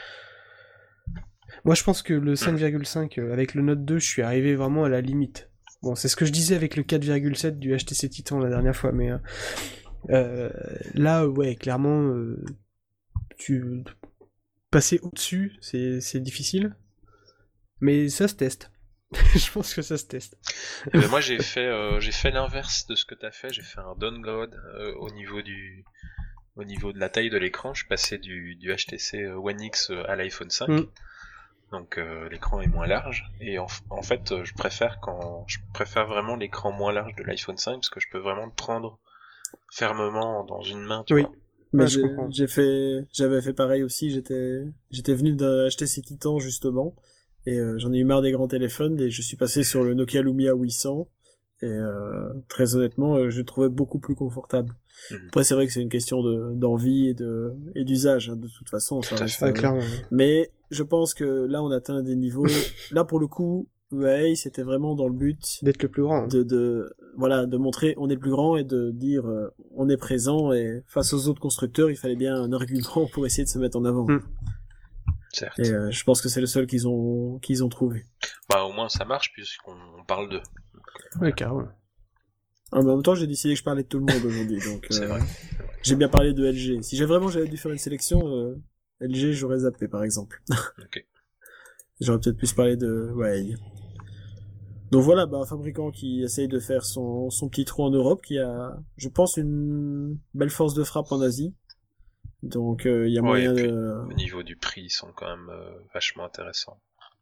Moi, je pense que le cinq virgule cinq euh, avec le Note deux, je suis arrivé vraiment à la limite. Bon, c'est ce que je disais avec le quatre virgule sept du H T C Titan la dernière fois, mais euh, euh, là, ouais, clairement, euh, tu passer au-dessus, c'est c'est difficile, mais ça se teste. Je pense que ça se teste. Eh ben, moi, j'ai fait, euh, j'ai fait l'inverse de ce que t'as fait. J'ai fait un downgrade euh, au niveau du, au niveau de la taille de l'écran. Je suis passé du, du H T C One X à l'iPhone cinq. Mm. Donc euh, l'écran est moins large. Et en, en fait, euh, je préfère quand, je préfère vraiment l'écran moins large de l'iPhone cinq parce que je peux vraiment le prendre fermement dans une main. Tu Oui. vois. Mais Ouais, je j'ai, comprends. j'ai fait, j'avais fait pareil aussi. J'étais, j'étais venu d'acheter ces Titans justement, et euh, j'en ai eu marre des grands téléphones et je suis passé sur le Nokia Lumia huit cents. Et euh, très honnêtement, euh, je le trouvais beaucoup plus confortable. Mhm. Après, c'est vrai que c'est une question de d'envie et de et d'usage hein, de toute façon. Ça Tout à reste, fait. Ouais, euh, clairement. Mais je pense que là, on atteint des niveaux. Là, pour le coup, ouais, c'était vraiment dans le but D'être le plus grand. hein. de, de voilà de montrer on est le plus grand et de dire euh, on est présent, et face aux autres constructeurs il fallait bien un argument pour essayer de se mettre en avant. Mm. Certes. Et euh, je pense que c'est le seul qu'ils ont qu'ils ont trouvé. Bah au moins ça marche puisqu'on on parle d'eux. Ouais, carrément. En même temps, j'ai décidé que je parlais de tout le monde aujourd'hui, donc C'est euh, vrai. j'ai bien parlé de L G. Si j'ai vraiment j'avais dû faire une sélection, euh, L G j'aurais zappé par exemple. Ok. J'aurais peut-être plus parlé de Huawei. Donc voilà, bah, un fabricant qui essaye de faire son, son petit trou en Europe, qui a, je pense, une belle force de frappe en Asie. Donc il euh, y a Ouais, moyen et puis, de... au niveau du prix, ils sont quand même euh, vachement intéressants.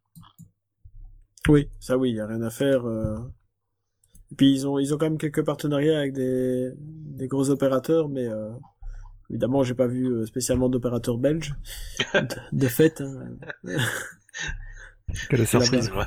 Oui, ça oui, il y a rien à faire. Euh... Et puis ils ont ils ont quand même quelques partenariats avec des des gros opérateurs, mais euh, évidemment j'ai pas vu euh, spécialement d'opérateurs belges de, de fait. Hein. Quelle surprise. Excuse-moi.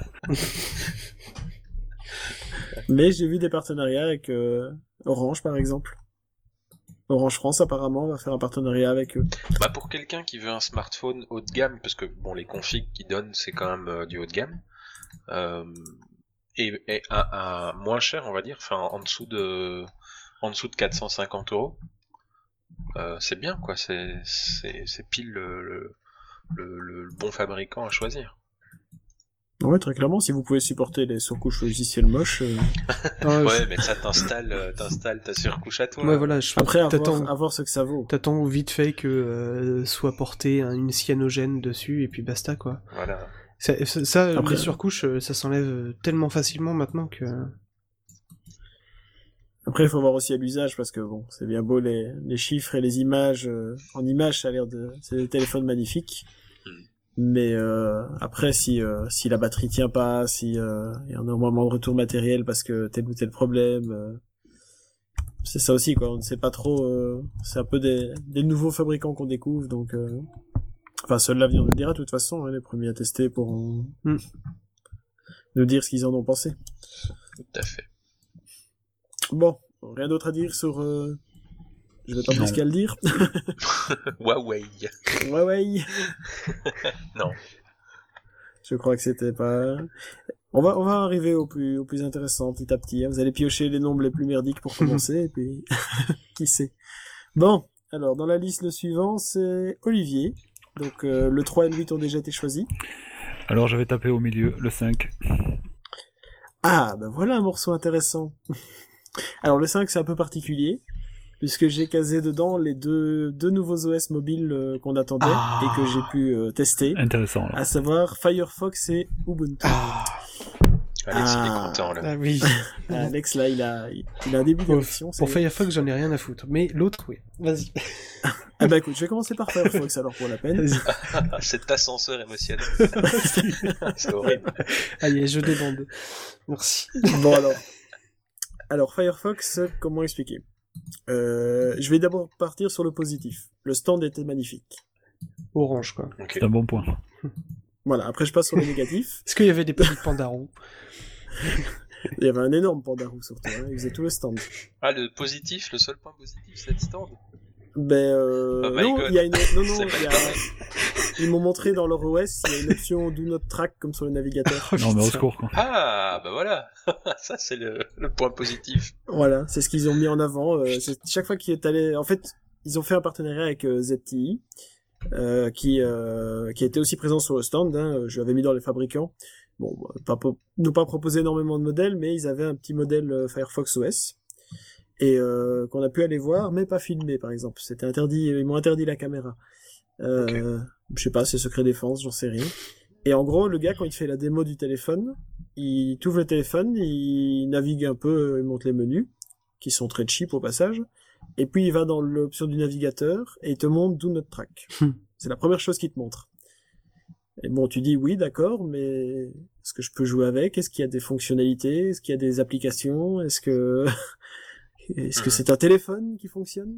Mais j'ai vu des partenariats avec euh, Orange par exemple. Orange France apparemment va faire un partenariat avec eux. Bah pour quelqu'un qui veut un smartphone haut de gamme, parce que bon les configs qu'ils donnent c'est quand même euh, du haut de gamme, euh, et, et à, à moins cher on va dire, enfin en dessous de en dessous de quatre cent cinquante euros, euh, c'est bien quoi, c'est c'est c'est pile le, le le le bon fabricant à choisir. Ouais, très clairement, si vous pouvez supporter les surcouches logicielles moches. Euh... Ah, Ouais, je- mais ça t'installes euh, t'installes ta surcouche à toi. Ouais, voilà, je Après, à t'attends, voir, à voir ce que ça vaut. t'attends vite fait que euh, soit porté un- une cyanogène dessus et puis basta quoi. Voilà. Ça, ça, ça, Après- les surcouches, euh, ça s'enlève tellement facilement maintenant que. Après, il faut voir aussi à l'usage parce que bon, c'est bien beau les, les chiffres et les images. Euh, en images, ça a l'air de, c'est des téléphones magnifiques. Mm. Mais euh, après, si euh, si la batterie tient pas, si euh, il y a énormément de retour matériel parce que tel ou tel problème, euh, c'est ça aussi quoi. On ne sait pas trop. Euh, c'est un peu des des nouveaux fabricants qu'on découvre, donc. Euh, enfin, seul l'avenir nous le dira de toute façon. Hein, les premiers à tester pourront Mm. nous dire ce qu'ils en ont pensé. Tout à fait. Bon, rien d'autre à dire sur... Euh... Je vais pas Non. plus qu'à le dire. Huawei. Huawei. Non. Je crois que c'était pas... On va, on va arriver au plus, au plus intéressant petit à petit. Hein. Vous allez piocher les nombres les plus merdiques pour commencer, et puis... Qui sait. Bon, alors, dans la liste, le suivant, c'est Olivier. Donc, euh, le trois et le huit ont déjà été choisis. Alors j'avais tapé au milieu, le cinq. Ah, ben voilà un morceau intéressant. Alors, le cinq, c'est un peu particulier, puisque j'ai casé dedans les deux, deux nouveaux O S mobiles euh, qu'on attendait Ah. et que j'ai pu euh, tester, Intéressant là. à savoir Firefox et Ubuntu. Ah, Alex, il est Ah. content là. ah oui. Alex, là, il a, il a un début Pour, d'élection. pour Firefox, j'en ai rien à foutre. Mais l'autre, oui. Vas-y. Ah bah écoute, je vais commencer par Firefox alors pour la peine. Vas-y. Cet ascenseur émotionnel. C'est horrible. Allez, je débande. Merci. Bon alors. Alors Firefox, comment expliquer euh, Je vais d'abord partir sur le positif. Le stand était magnifique. Orange, quoi. Ok. C'est un bon point. Voilà, après je passe sur le négatif. Est-ce qu'il y avait des petits pandarous? Il y avait un énorme panda roux surtout, hein. Il faisait tout le stand. Ah, le positif, le seul point positif, c'est le stand. Ben euh, Oh my non, God. il y a une non non, C'est il y a... pas vrai. ils m'ont montré dans leur O S, il y a une option Do Not Track comme sur le navigateur. Non mais au secours quoi. Ah, bah voilà. Ça, c'est le, le point positif. Voilà, c'est ce qu'ils ont mis en avant. Euh, c'est chaque fois qu'ils est allé, en fait, ils ont fait un partenariat avec euh, Z T E, euh, qui euh, qui était aussi présent sur le stand. Hein, je l'avais mis dans les fabricants. Bon, pas nous pas proposé énormément de modèles, mais ils avaient un petit modèle euh, Firefox O S et euh, qu'on a pu aller voir, mais pas filmer par exemple. C'était interdit, ils m'ont interdit la caméra. Euh, Je sais pas, c'est secret défense, j'en sais rien. Et en gros, le gars quand il fait la démo du téléphone, il t'ouvre le téléphone, il navigue un peu, il monte les menus, qui sont très cheap au passage, et puis il va dans l'option du navigateur, et il te montre Do Not Track. C'est la première chose qu'il te montre. Et bon, tu dis oui, d'accord, mais est-ce que je peux jouer avec? Est-ce qu'il y a des fonctionnalités? Est-ce qu'il y a des applications? Est-ce que est-ce que c'est un téléphone qui fonctionne?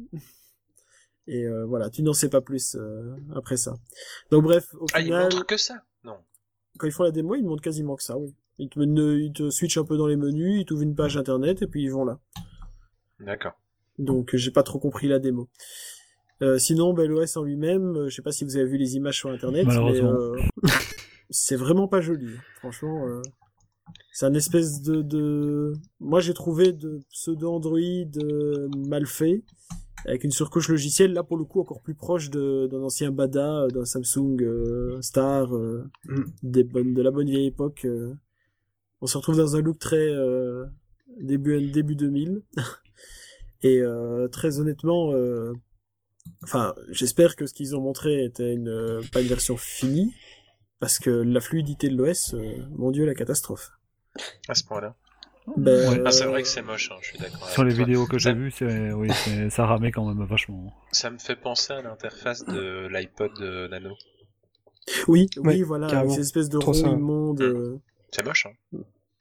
Et euh, voilà, tu n'en sais pas plus euh, après ça. Donc bref, au Ah, il final, montre que ça? Non. quand ils font la démo, ils montrent quasiment que ça, oui. Ils te, ils te switchent un peu dans les menus, ils t'ouvrent une page internet et puis ils vont là. D'accord. Donc j'ai pas trop compris la démo. Euh, sinon, ben, l'O S en lui-même, euh, je sais pas si vous avez vu les images sur internet, mais Malheureusement. euh, c'est vraiment pas joli. Franchement, euh, c'est un espèce de, de... Moi j'ai trouvé de pseudo Android euh, mal fait, avec une surcouche logicielle, là pour le coup encore plus proche de, d'un ancien Bada, euh, d'un Samsung euh, Star, euh, Mm. des bonnes, de la bonne vieille époque. euh. On se retrouve dans un look très euh, début début deux mille. Et euh, très honnêtement, euh, enfin, j'espère que ce qu'ils ont montré était une euh, pas une version finie, parce que la fluidité de l'O S, euh, mon Dieu, la catastrophe. À ce point-là. Ben, Ouais. Ah, c'est euh, vrai que c'est moche, hein, je suis d'accord. Sur les avec toi. vidéos que j'ai Ça- vues, c'est, oui, c'est, ça ramait quand même vachement. Ça me fait penser à l'interface de l'iPod euh, Nano. Oui, oui, Ouais, voilà, carrément. avec ces espèces de Trop ronds ça. immondes. euh, C'est moche, hein.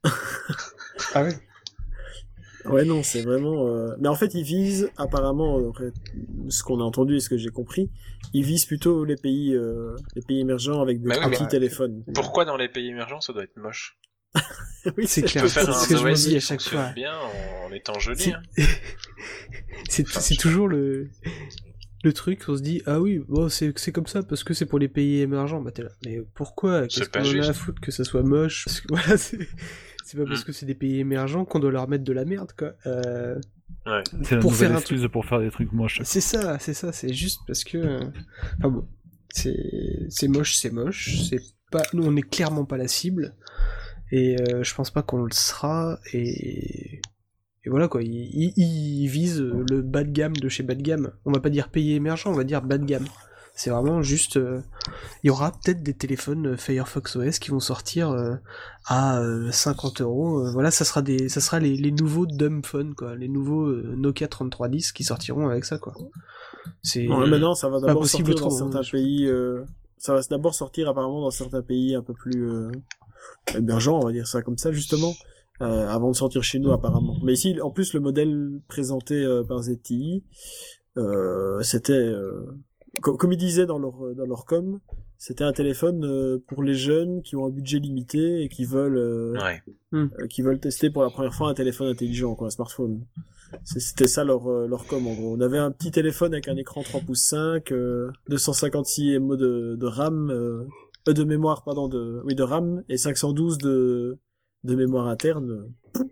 Ah ouais. Ouais, non, c'est vraiment. euh, Mais en fait, ils visent apparemment, euh, après, ce qu'on a entendu et ce que j'ai compris, ils visent plutôt les pays, euh, les pays émergents avec des Bah oui, petits mais- téléphones. Pourquoi dans les pays émergents ça doit être moche? Oui, C'est Tu clair. peux c'est faire ce un que je me O S dis qui à chaque fonctionne fois. bien en, en étant joli. C'est- Hein. C'est Enfin, c'est je- toujours le le truc, on se dit ah oui, bon c'est c'est comme ça parce que c'est pour les pays émergents. Bah t'es là. Mais pourquoi? Qu'est-ce C'est pas qu'on en a à juste. foutre que ça soit moche? Parce que voilà, c'est c'est pas parce Mm. que c'est des pays émergents qu'on doit leur mettre de la merde quoi. Euh, Ouais. C'est la Pour nouvelle faire un excuse pour faire des trucs moches. C'est ça, c'est ça, c'est juste parce que. euh, Enfin bon, c'est c'est moche, c'est moche. C'est pas, nous on est clairement pas la cible et euh, je pense pas qu'on le sera et et voilà quoi. Ils, ils, ils visent le bas de gamme de chez bas de gamme. On va pas dire pays émergent, on va dire bas de gamme. C'est vraiment juste. euh, Il y aura peut-être des téléphones euh, Firefox O S qui vont sortir euh, à euh, cinquante euros. euh, Voilà, ça sera des, ça sera les, les nouveaux dumb phone quoi, les nouveaux euh, Nokia trente-trois dix qui sortiront avec ça quoi. C'est. Ouais, mais non, ça va d'abord possible sortir dans autrement, certains je- pays. euh, Ça va d'abord sortir apparemment dans certains pays un peu plus euh, émergents, on va dire ça comme ça justement, euh, avant de sortir chez nous apparemment. Mais ici, en plus, le modèle présenté euh, par Z T I, euh, c'était, euh, co- comme ils disaient dans leur dans leur com, c'était un téléphone euh, pour les jeunes qui ont un budget limité et qui veulent euh, Ouais. euh, qui veulent tester pour la première fois un téléphone intelligent, quoi, un smartphone. C'est- C'était ça leur, euh, leur com, en gros. On avait un petit téléphone avec un écran trois pouces cinq, euh, deux cent cinquante-six M B de, de RAM, euh, euh, de mémoire, pardon, de, oui, de RAM, et cinq cent douze de, de mémoire interne.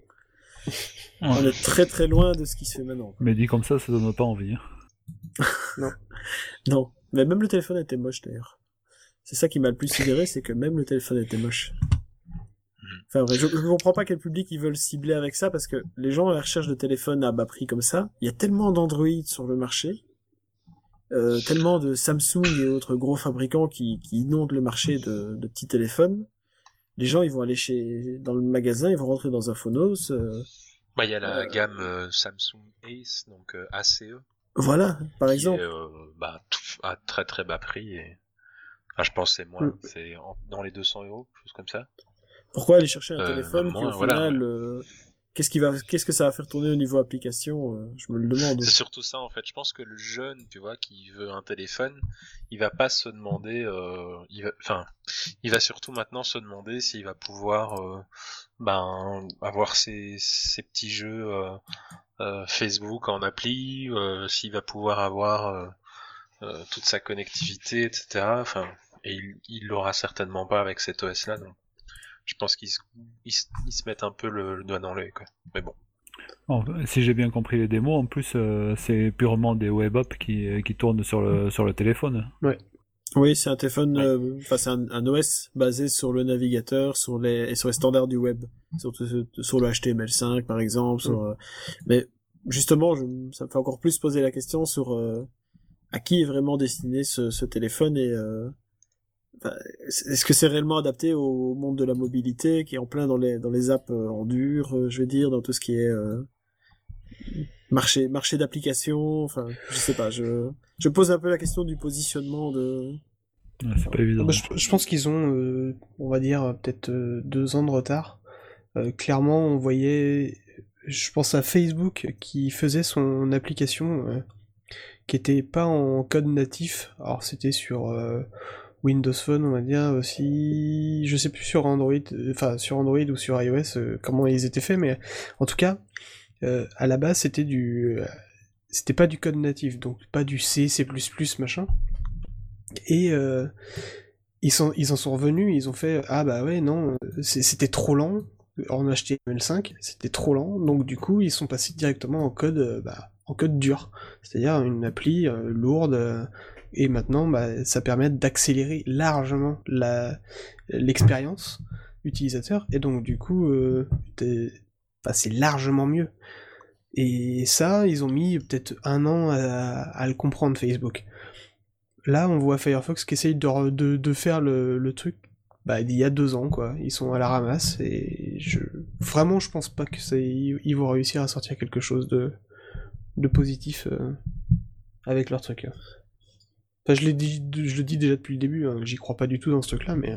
On Ouais. est très très loin de ce qui se fait maintenant. Mais dit comme ça, ça donne pas envie. hein. Non. Mais même le téléphone était moche, d'ailleurs. C'est ça qui m'a le plus sidéré, c'est que même le téléphone était moche. Enfin, vrai, je, je comprends pas quel public ils veulent cibler avec ça, parce que les gens à la recherche de téléphones à bas prix comme ça, il y a tellement d'Android sur le marché, euh, tellement de Samsung et autres gros fabricants qui, qui inondent le marché de, de petits téléphones. Les gens, ils vont aller chez, dans le magasin, ils vont rentrer dans un Phonos, euh, Bah, il y a la Euh, gamme euh, Samsung Ace, donc euh, A C E, voilà, par qui exemple. est euh, bah, tout- à très très bas prix. Et... Enfin, je pense que c'est moins, Mm. c'est en- dans les deux cents euros, quelque chose comme ça. Pourquoi aller chercher un Euh, téléphone moins, qui, au voilà, final, euh, qu'est-ce qui va, qu'est-ce que ça va faire tourner au niveau application, euh, je me le demande. C'est surtout ça en fait. Je pense que le jeune, tu vois, qui veut un téléphone, il va pas se demander, euh, il va, enfin, il va surtout maintenant se demander s'il va pouvoir, euh, ben, avoir ses, ses petits jeux euh, euh, Facebook en appli, euh, s'il va pouvoir avoir euh, euh, toute sa connectivité, et cetera. Enfin, et il, il l'aura certainement pas avec cet O S-là. Donc, je pense qu'ils se, ils se, ils se mettent un peu le, le doigt dans l'œil, quoi. Mais bon. En- si j'ai bien compris les démos, en plus, euh, c'est purement des web apps qui, qui tournent sur le, sur le téléphone. Oui, c'est un téléphone, Ouais. euh, enfin c'est un, un O S basé sur le navigateur, sur les et sur les standards du web, sur, sur le H T M L cinq par exemple. Sur, euh, mais justement, je, ça me fait encore plus poser la question sur euh, à qui est vraiment destiné ce, ce téléphone et euh, enfin, est-ce que c'est réellement adapté au monde de la mobilité qui est en plein dans les dans les apps euh, en dur, euh, je veux dire, dans tout ce qui est euh, marché marché d'application. Enfin, je sais pas, je je pose un peu la question du positionnement de. Ouais, c'est pas évident. Bah, je, je pense qu'ils ont, euh, on va dire, euh, peut-être euh, deux ans de retard. Euh, clairement, on voyait, je pense à Facebook qui faisait son application euh, qui était pas en code natif. Alors c'était sur euh, Windows Phone, on va dire aussi, je sais plus sur Android, euh, enfin sur Android ou sur iOS euh, comment ils étaient faits, mais en tout cas, euh, à la base c'était du, euh, c'était pas du code natif, donc pas du C, C++, machin. Et euh, ils, sont, ils en sont revenus, ils ont fait ah bah ouais non, c'est- c'était trop lent en H T M L cinq, c'était trop lent, donc du coup ils sont passés directement en code, euh, bah, en en code dur, c'est-à-dire une appli euh, lourde, euh, et maintenant bah, ça permet d'accélérer largement la, l'expérience utilisateur, et donc du coup euh, bah, c'est largement mieux. Et ça, ils ont mis peut-être un an à, à le comprendre, Facebook. Là, on voit Firefox qui essaye de, de, de faire le, le truc bah, il y a deux ans, quoi. Ils sont à la ramasse, et je... vraiment, je pense pas que ça, ils vont réussir à sortir quelque chose de, de positif euh, avec leur truc. Enfin, je, l'ai dit, je le dis déjà depuis le début, hein, j'y crois pas du tout dans ce truc-là, mais... Euh,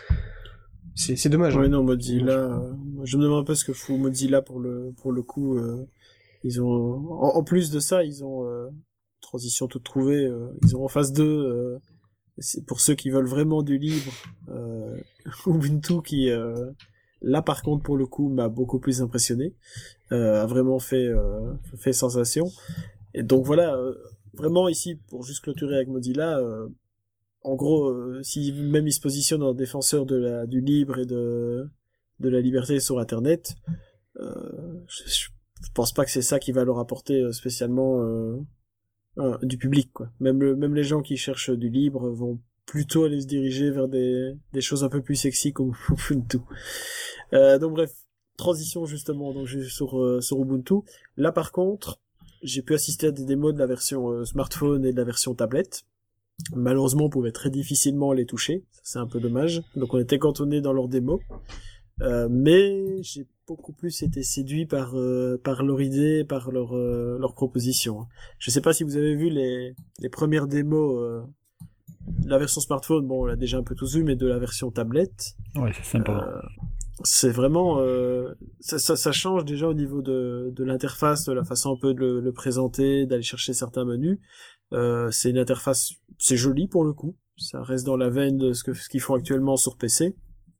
c'est, c'est dommage. Ouais, hein. non, Mozilla... Euh, je me demande un peu ce que fout Mozilla pour le, pour le coup. Euh, ils ont... En, en plus de ça, ils ont... Euh, transition toute trouvée, euh, ils ont en face d'eux... Euh, c'est pour ceux qui veulent vraiment du libre, euh, Ubuntu qui, euh, là par contre pour le coup m'a beaucoup plus impressionné, euh, a vraiment fait euh, fait sensation. Et donc voilà, euh, vraiment ici pour juste clôturer avec Mozilla, euh, en gros, euh, si même ils se positionnent en défenseur de la du libre et de de la liberté sur Internet, euh, je, je pense pas que c'est ça qui va leur apporter spécialement. Euh, Euh, du public, quoi. Même le, même les gens qui cherchent du libre vont plutôt aller se diriger vers des, des choses un peu plus sexy comme Ubuntu. Euh, donc bref, transition justement donc sur euh, sur Ubuntu. Là par contre, j'ai pu assister à des démos de la version euh, smartphone et de la version tablette. Malheureusement, on pouvait très difficilement les toucher. Ça, c'est un peu dommage. Donc on était cantonné dans leurs démos. Euh, mais j'ai beaucoup plus été séduit par euh, par leur idée, par leur euh, leur proposition. Je sais pas si vous avez vu les les premières démos euh, de la version smartphone, bon on l'a déjà un peu tous vu, mais de la version tablette. Ouais, c'est sympa. Euh, c'est vraiment euh, ça, ça ça change déjà au niveau de de l'interface, de la façon un peu de le, le présenter, d'aller chercher certains menus. Euh, c'est une interface, c'est joli pour le coup. Ça reste dans la veine de ce que ce qu'ils font actuellement sur P C.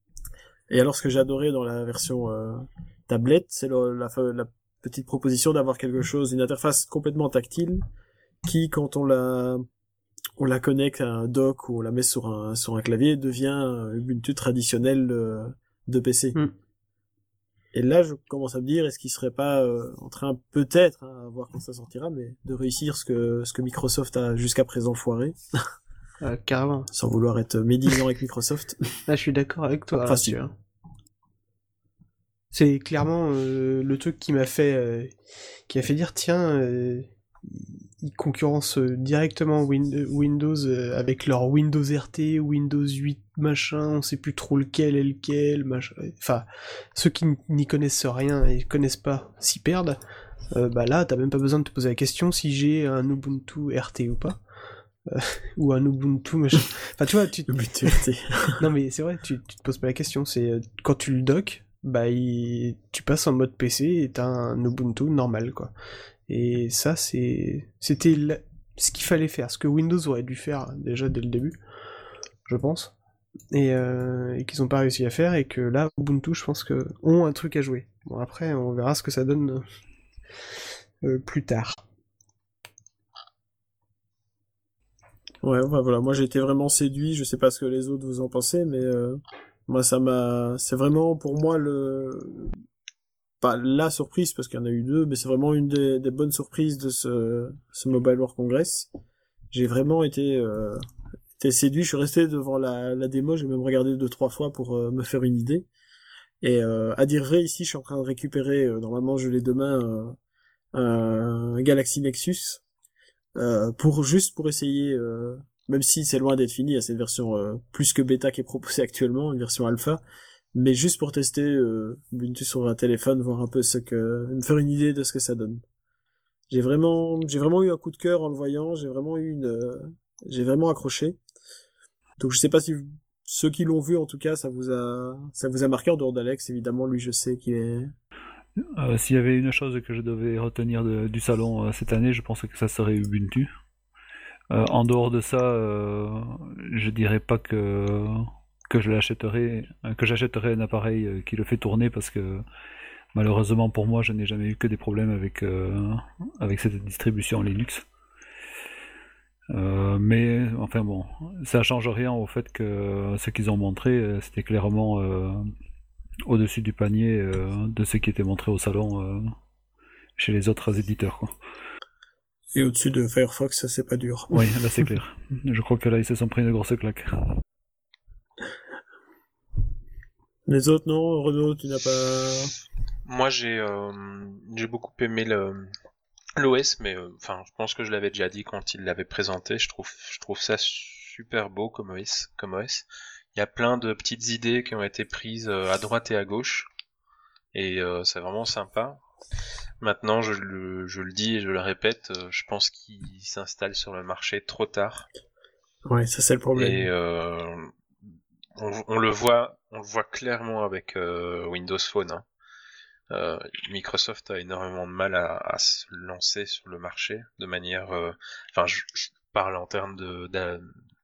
Et alors, ce que j'ai adoré dans la version euh, tablette, c'est le, la, la petite proposition d'avoir quelque chose, une interface complètement tactile, qui, quand on la, on la connecte à un dock ou on la met sur un, sur un clavier, devient un Ubuntu traditionnel de, de P C. Mm. Et là, je commence à me dire, est-ce qu'il serait pas euh, en train, peut-être, hein, à voir quand ça sortira, mais de réussir ce que, ce que Microsoft a jusqu'à présent foiré. Euh, carrément. Sans vouloir être médisant avec Microsoft. Là, je suis d'accord avec toi. Enfin, si. C'est clairement euh, le truc qui m'a fait, euh, qui m'a fait dire, tiens, euh, ils concurrencent directement Win- Windows euh, avec leur Windows R T, Windows huit, machin, on sait plus trop lequel est lequel, machin. Enfin, ceux qui n'y connaissent rien et connaissent pas s'y perdent. Euh, bah là, t'as même pas besoin de te poser la question si j'ai un Ubuntu R T ou pas. Euh, ou un Ubuntu machin. Enfin tu vois, tu Ubuntu R T. Non mais c'est vrai, tu, tu te poses pas la question, c'est euh, quand tu le dock, bah il... tu passes en mode P C et t'as un Ubuntu normal quoi. Et ça c'est c'était la... ce qu'il fallait faire, ce que Windows aurait dû faire déjà dès le début, je pense. Et, euh... et qu'ils ont pas réussi à faire, et que là Ubuntu je pense que ont un truc à jouer. Bon après on verra ce que ça donne euh, plus tard. Ouais, voilà, moi j'ai été vraiment séduit, je sais pas ce que les autres vous en pensez, mais euh, moi ça m'a... C'est vraiment pour moi le... Pas la surprise, parce qu'il y en a eu deux, mais c'est vraiment une des, des bonnes surprises de ce, ce Mobile World Congress. J'ai vraiment été, euh, été séduit, je suis resté devant la, la démo, j'ai même regardé deux, trois fois pour euh, me faire une idée. Et euh, à dire vrai, ici je suis en train de récupérer, euh, normalement je l'ai demain, euh, un Galaxy Nexus. Euh, pour juste pour essayer, euh, même si c'est loin d'être fini, il y a cette version euh, plus que bêta qui est proposée actuellement, une version alpha, mais juste pour tester euh, Ubuntu sur un téléphone, voir un peu ce que, me faire une idée de ce que ça donne. J'ai vraiment, j'ai vraiment eu un coup de cœur en le voyant, j'ai vraiment eu une, euh, j'ai vraiment accroché. Donc je sais pas si ceux qui l'ont vu en tout cas, ça vous a, ça vous a marqué en dehors d'Alex, évidemment, lui je sais qu'il est. Euh, s'il y avait une chose que je devais retenir de, du salon euh, cette année, je pense que ça serait Ubuntu. Euh, en dehors de ça, euh, je dirais pas que que je l'achèterais, que j'achèterais un appareil qui le fait tourner, parce que malheureusement pour moi, je n'ai jamais eu que des problèmes avec euh, avec cette distribution Linux. Euh, mais enfin bon, ça change rien au fait que ce qu'ils ont montré, c'était clairement euh, au-dessus du panier euh, de ce qui était montré au salon euh, chez les autres éditeurs, quoi. Et au-dessus de Firefox, ça c'est pas dur. Oui, là c'est clair. Je crois que là ils se sont pris une grosse claque. Les autres, non? Renaud, tu n'as pas... Moi, j'ai euh, j'ai beaucoup aimé le l'O S, mais enfin, euh, je pense que je l'avais déjà dit quand il l'avait présenté. Je trouve je trouve ça super beau comme O S, comme O S. Il y a plein de petites idées qui ont été prises euh, à droite et à gauche, et euh, c'est vraiment sympa. Maintenant, je le je le dis et je le répète, euh, je pense qu'il s'installe sur le marché trop tard. Ouais, ça c'est le problème. Et euh, on, on le voit, on le voit clairement avec euh, Windows Phone. Hein. Euh, Microsoft a énormément de mal à, à se lancer sur le marché de manière, euh, enfin, je, je parle en termes de, de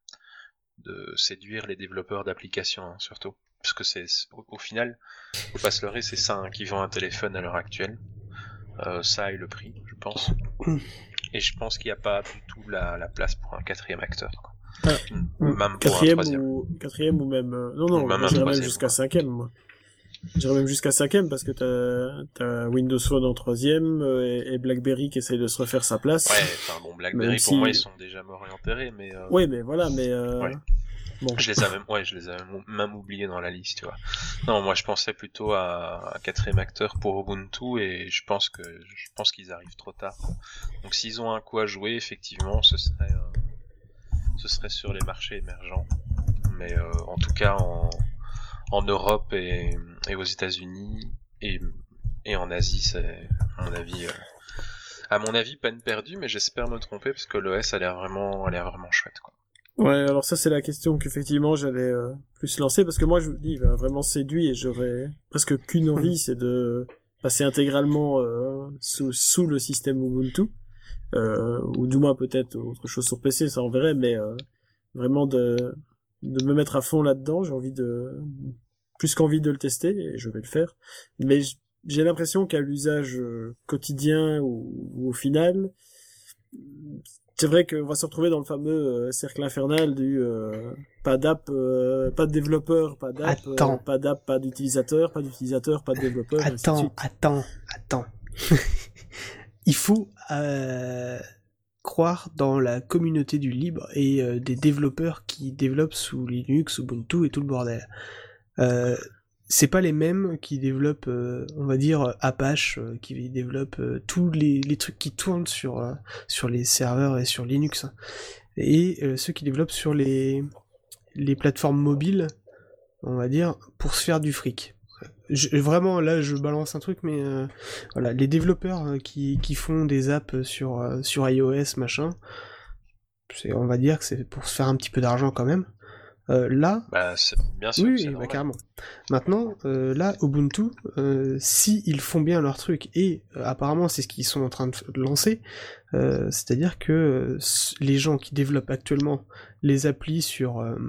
de séduire les développeurs d'applications hein, surtout, parce que c'est au, au final, faut pas se leurrer, c'est ça hein, qui vend un téléphone à l'heure actuelle. Euh, ça et le prix, je pense. Et je pense qu'il n'y a pas du tout la, la place pour un quatrième acteur. Quoi. Ah, même pour quatrième un troisième. ou quatrième ou même euh... non non, même j'irais même jusqu'à cinquième moi. J'irais même jusqu'à cinquième parce que t'as t'as Windows Phone en troisième euh, et, et BlackBerry qui essaye de se refaire sa place. Ouais, enfin bon, BlackBerry si... pour moi ils sont déjà morts et enterrés, mais. Euh... Ouais, mais voilà, mais. Euh... Ouais. Bon. Je les avais, ouais, je les avais même oubliés dans la liste, tu vois. Non, moi je pensais plutôt à un quatrième acteur pour Ubuntu et je pense que je pense qu'ils arrivent trop tard. Donc s'ils ont un coup à jouer, effectivement, ce serait euh, ce serait sur les marchés émergents. Mais euh, en tout cas en en Europe et, et aux États-Unis et et en Asie, c'est à mon avis euh, à mon avis peine perdue, mais j'espère me tromper parce que l'O S a l'air vraiment a l'air vraiment chouette quoi. Ouais, alors ça c'est la question qu'effectivement j'allais euh, plus lancer parce que moi je vous dis il va vraiment séduit et j'aurais presque qu'une envie, c'est de passer intégralement euh, sous, sous le système Ubuntu euh, ou du moins peut-être autre chose sur P C, ça on verrait, mais euh, vraiment de de me mettre à fond là-dedans, j'ai envie de plus qu'envie de le tester et je vais le faire, mais j'ai l'impression qu'à l'usage quotidien ou, ou au final c'est vrai qu'on va se retrouver dans le fameux euh, cercle infernal du euh, pas d'app, euh, pas de développeur, pas d'app, euh, pas d'app, pas d'utilisateur, pas d'utilisateur, pas de développeur. Attends, attends, attends. Il faut euh, croire dans la communauté du libre et euh, des développeurs qui développent sous Linux, Ubuntu et tout le bordel. Euh, c'est pas les mêmes qui développent, euh, on va dire, Apache, euh, qui développent euh, tous les, les trucs qui tournent sur, euh, sur les serveurs et sur Linux, hein. Et euh, ceux qui développent sur les, les plateformes mobiles, on va dire, pour se faire du fric. Je, vraiment, là, je balance un truc, mais euh, voilà, les développeurs euh, qui, qui font des apps sur, euh, sur iOS, machin, c'est, on va dire que c'est pour se faire un petit peu d'argent quand même. Euh, là, bah, c'est bien sûr, oui, c'est bah, carrément. Maintenant, euh, là, Ubuntu, euh, si ils font bien leur truc, et euh, apparemment c'est ce qu'ils sont en train de lancer, euh, c'est-à-dire que euh, les gens qui développent actuellement les applis sur euh,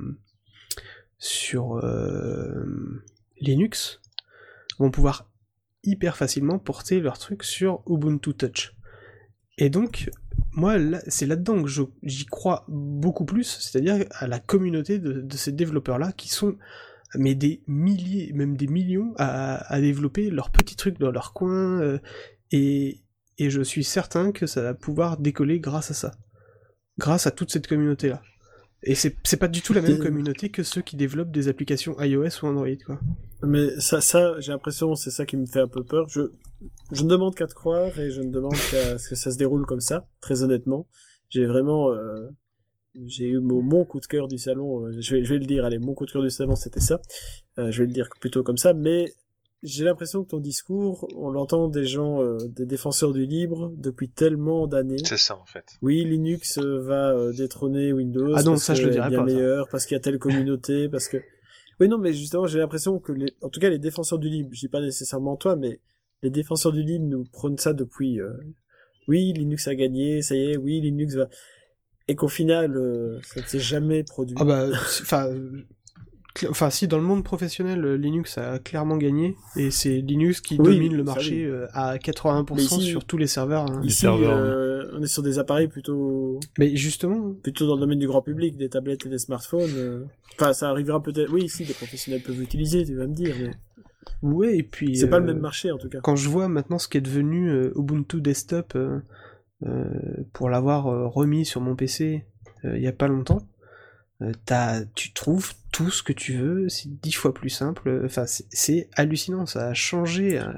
sur euh, Linux vont pouvoir hyper facilement porter leur truc sur Ubuntu Touch. Et donc, moi, là, c'est là-dedans que je, j'y crois beaucoup plus, c'est-à-dire à la communauté de, de ces développeurs-là qui sont, mais des milliers, même des millions, à, à développer leurs petits trucs dans leur coin, euh, et, et je suis certain que ça va pouvoir décoller grâce à ça. Grâce à toute cette communauté-là. Et c'est, c'est pas du tout la même communauté que ceux qui développent des applications iOS ou Android, quoi. Mais ça, ça, j'ai l'impression, c'est ça qui me fait un peu peur. Je, je ne demande qu'à te croire et je ne demande qu'à ce que ça se déroule comme ça, très honnêtement. J'ai vraiment, euh, j'ai eu mon, mon coup de cœur du salon, euh, je vais, je vais le dire, allez, mon coup de cœur du salon, c'était ça. Euh, je vais le dire plutôt comme ça, mais j'ai l'impression que ton discours, on l'entend des gens, euh, des défenseurs du libre depuis tellement d'années. C'est ça, en fait. Oui, Linux euh, va euh, détrôner Windows. Ah non, parce ça je le dirais bien pas. meilleur, parce qu'il y a telle communauté, parce que... Oui, non, mais justement, j'ai l'impression que les, en tout cas, les défenseurs du libre, je dis pas nécessairement toi, mais les défenseurs du libre nous prônent ça depuis, euh... oui, Linux a gagné, ça y est, oui, Linux va, et qu'au final, euh, ça ne s'est jamais produit. Ah bah, enfin, enfin, si dans le monde professionnel, Linux a clairement gagné, et c'est Linux qui oui, domine le marché oui. à quatre-vingts pour cent ici, sur tous les serveurs. Hein. Ici, serveurs, euh, on est sur des appareils plutôt. Mais justement, plutôt dans le domaine du grand public, des tablettes et des smartphones. Euh... Enfin, ça arrivera peut-être. Oui, si des professionnels peuvent l'utiliser, tu vas me dire. Mais... Ouais, et puis. C'est euh, pas le même marché en tout cas. Quand je vois maintenant ce qui est devenu euh, Ubuntu Desktop, euh, euh, pour l'avoir euh, remis sur mon P C euh, il y a pas longtemps. Euh, t'as, tu trouves tout ce que tu veux, c'est dix fois plus simple. Enfin, c'est, c'est hallucinant, ça a changé. euh,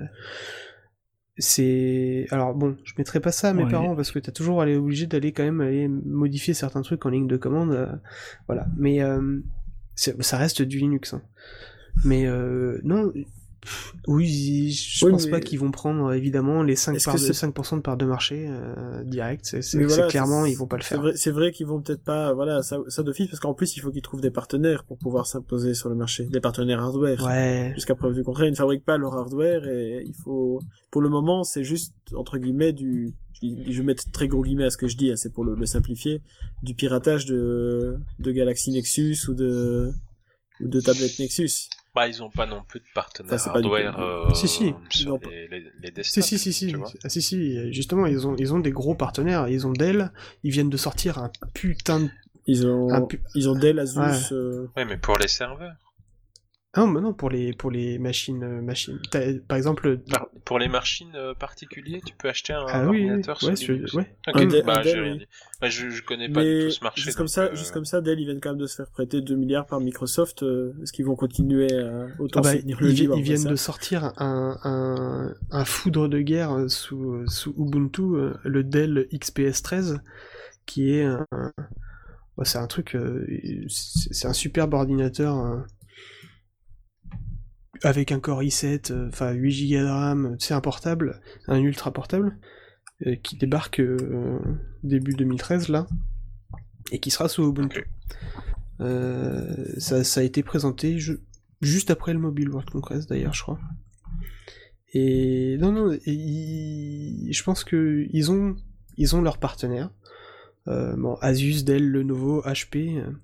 C'est alors bon, je mettrai pas ça à mes Ouais. parents parce que t'as toujours allé obligé d'aller quand même aller modifier certains trucs en ligne de commande, euh, voilà. Mais euh, c'est- ça reste du Linux. Hein. Mais euh, non, pff, oui, je Oui, pense mais- pas qu'ils vont prendre évidemment les cinq, Est-ce par que de, c'est- cinq pour cent de part de marché euh, direct. C'est, c'est, Mais c'est voilà, clairement c'est- ils vont pas le C'est faire. vrai, c'est vrai qu'ils vont peut-être pas, voilà, ça, ça d'office, parce qu'en plus, il faut qu'ils trouvent des partenaires pour pouvoir s'imposer sur le marché, des partenaires hardware. Ouais. Jusqu'à preuve du contraire, ils ne fabriquent pas leur hardware et il faut, pour le moment, c'est juste, entre guillemets, du, je je vais mettre très gros guillemets à ce que je dis, hein, c'est pour le, le simplifier, du piratage de, de Galaxy Nexus ou de, ou de tablettes Nexus. Bah, ils ont pas non plus de partenaires Enfin, c'est pas du hardware tout- euh, Si, si. sur Non, les, les, les Si desktops. si si si. tu vois. Ah, si si, justement ils ont ils ont des gros partenaires, ils ont Dell, ils viennent de sortir un putain de Ils ont, Un pu- ils ont Dell, Asus, Ouais. euh, Ouais, mais pour les serveurs. ah mais non pour les pour les machines euh, machines. T'as- par exemple Par- pour les machines euh, particuliers, tu peux acheter un ah oui, oui, ordinateur ouais, sur je- Linux. ouais. Ok, Un Dell- bah un j'ai Dell, rien oui. dit. Bah, je, je connais pas du mais tout ce marché. juste comme donc, ça, euh, juste comme ça, Dell, ils viennent quand même de se faire prêter deux milliards par Microsoft. euh, Est-ce qu'ils vont continuer à autant Ah bah, soutenir le ils, vi- libre ils après viennent ça de sortir un, un, un foudre de guerre euh, sous, euh, sous Ubuntu, euh, le Dell X P S treize, qui est un... un- bah, c'est un truc... euh, c'est c'est un superbe ordinateur euh, avec un Core i sept, euh, enfin huit gigas de RAM, c'est un portable, un ultra portable, euh, qui débarque euh, début deux mille treize, là, et qui sera sous Ubuntu. Ok. Euh, ça, ça a été présenté je- juste après le Mobile World Congress d'ailleurs, je crois. Et non, non, et ils- je pense que ils ont, ils ont leurs partenaires. Euh, bon, Asus, Dell, Lenovo, H P, euh,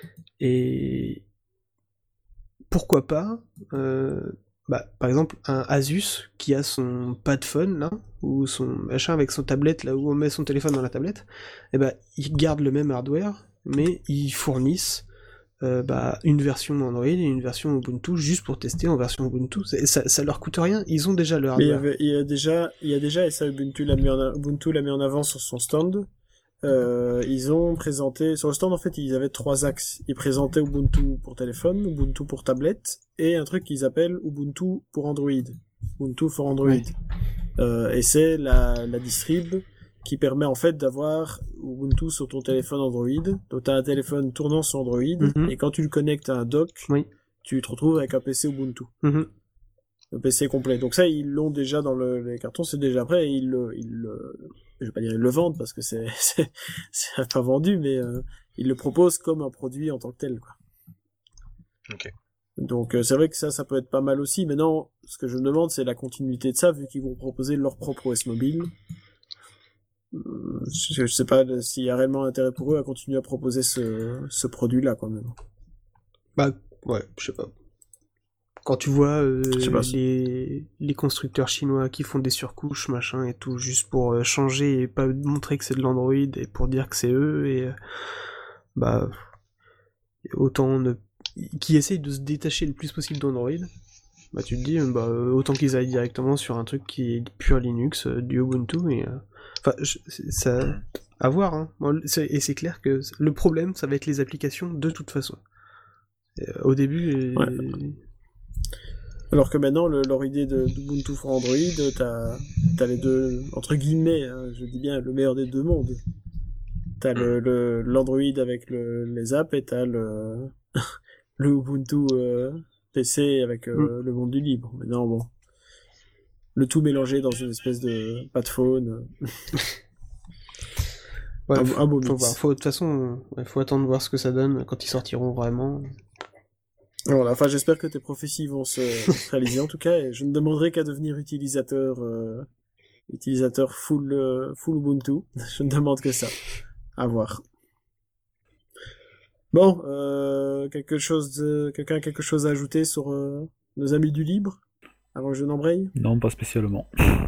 et pourquoi pas, euh, bah, par exemple, un Asus qui a son pad phone là, ou son machin avec son tablette là où on met son téléphone dans la tablette, et ben ils gardent le même hardware, mais ils fournissent euh, bah, une version Android et une version Ubuntu juste pour tester en version Ubuntu. C'est- Ça, ça leur coûte rien, ils ont déjà le Mais il y, hardware. avait, il y a déjà, il y a déjà, et ça Ubuntu l'a mis en, Ubuntu l'a mis en avant sur son stand. Euh, ils ont présenté, sur le stand en fait, ils avaient trois axes. Ils présentaient Ubuntu pour téléphone, Ubuntu pour tablette, et un truc qu'ils appellent Ubuntu pour Android. Ubuntu for Android. Ouais. Euh, et c'est la, la distrib qui permet en fait d'avoir Ubuntu sur ton téléphone Android. Donc t'as un téléphone tournant sur Android, Mhm. et quand tu le connectes à un dock, Oui. tu te retrouves avec un P C Ubuntu. Mhm. Le P C complet. Donc ça, ils l'ont déjà dans le, les cartons, c'est déjà prêt, et ils le, ils le, je vais pas dire ils le vendent parce que c'est, c'est, c'est pas vendu, mais euh, ils le proposent comme un produit en tant que tel, quoi. Ok. Donc euh, c'est vrai que ça, ça peut être pas mal aussi. Maintenant, ce que je me demande, c'est la continuité de ça, vu qu'ils vont proposer leur propre O S mobile. Euh, Je, je sais pas s'il y a réellement intérêt pour eux à continuer à proposer ce, ce produit-là, quand même. Bah, ouais, je sais pas. Quand tu vois euh, Je sais pas. les, les constructeurs chinois qui font des surcouches, machin et tout, juste pour euh, changer et pas montrer que c'est de l'Android et pour dire que c'est eux, et euh, bah, autant ne... qui essayent de se détacher le plus possible d'Android, bah tu te dis, euh, bah, euh, autant qu'ils aillent directement sur un truc qui est pur Linux, euh, du Ubuntu, et... euh, Enfin, je- c'est- ça... à voir, hein. Bon, c'est- et c'est clair que le problème, ça va être les applications de toute façon. Et, euh, au début... et- Ouais. Alors que maintenant, le, leur idée de d'Ubuntu for Android, t'as, t'as les deux, entre guillemets, hein, je dis bien, le meilleur des deux mondes. T'as le, le, l'Android avec le, les apps et t'as le, le Ubuntu euh, P C avec euh, le monde du libre. Maintenant, bon. Le tout mélangé dans une espèce de pas de phone. Ouais, un, faut, un beau faut mix. voir. Faut, de toute façon, il faut attendre voir ce que ça donne quand ils sortiront vraiment. Voilà, enfin j'espère que tes prophéties vont se se réaliser en tout cas, et je ne demanderai qu'à devenir utilisateur euh, utilisateur full euh, full Ubuntu. Je ne demande que ça. À voir. Bon, euh, quelque chose de... quelqu'un a quelque chose à ajouter sur euh, nos amis du libre avant que je n'embraye? Non, pas spécialement.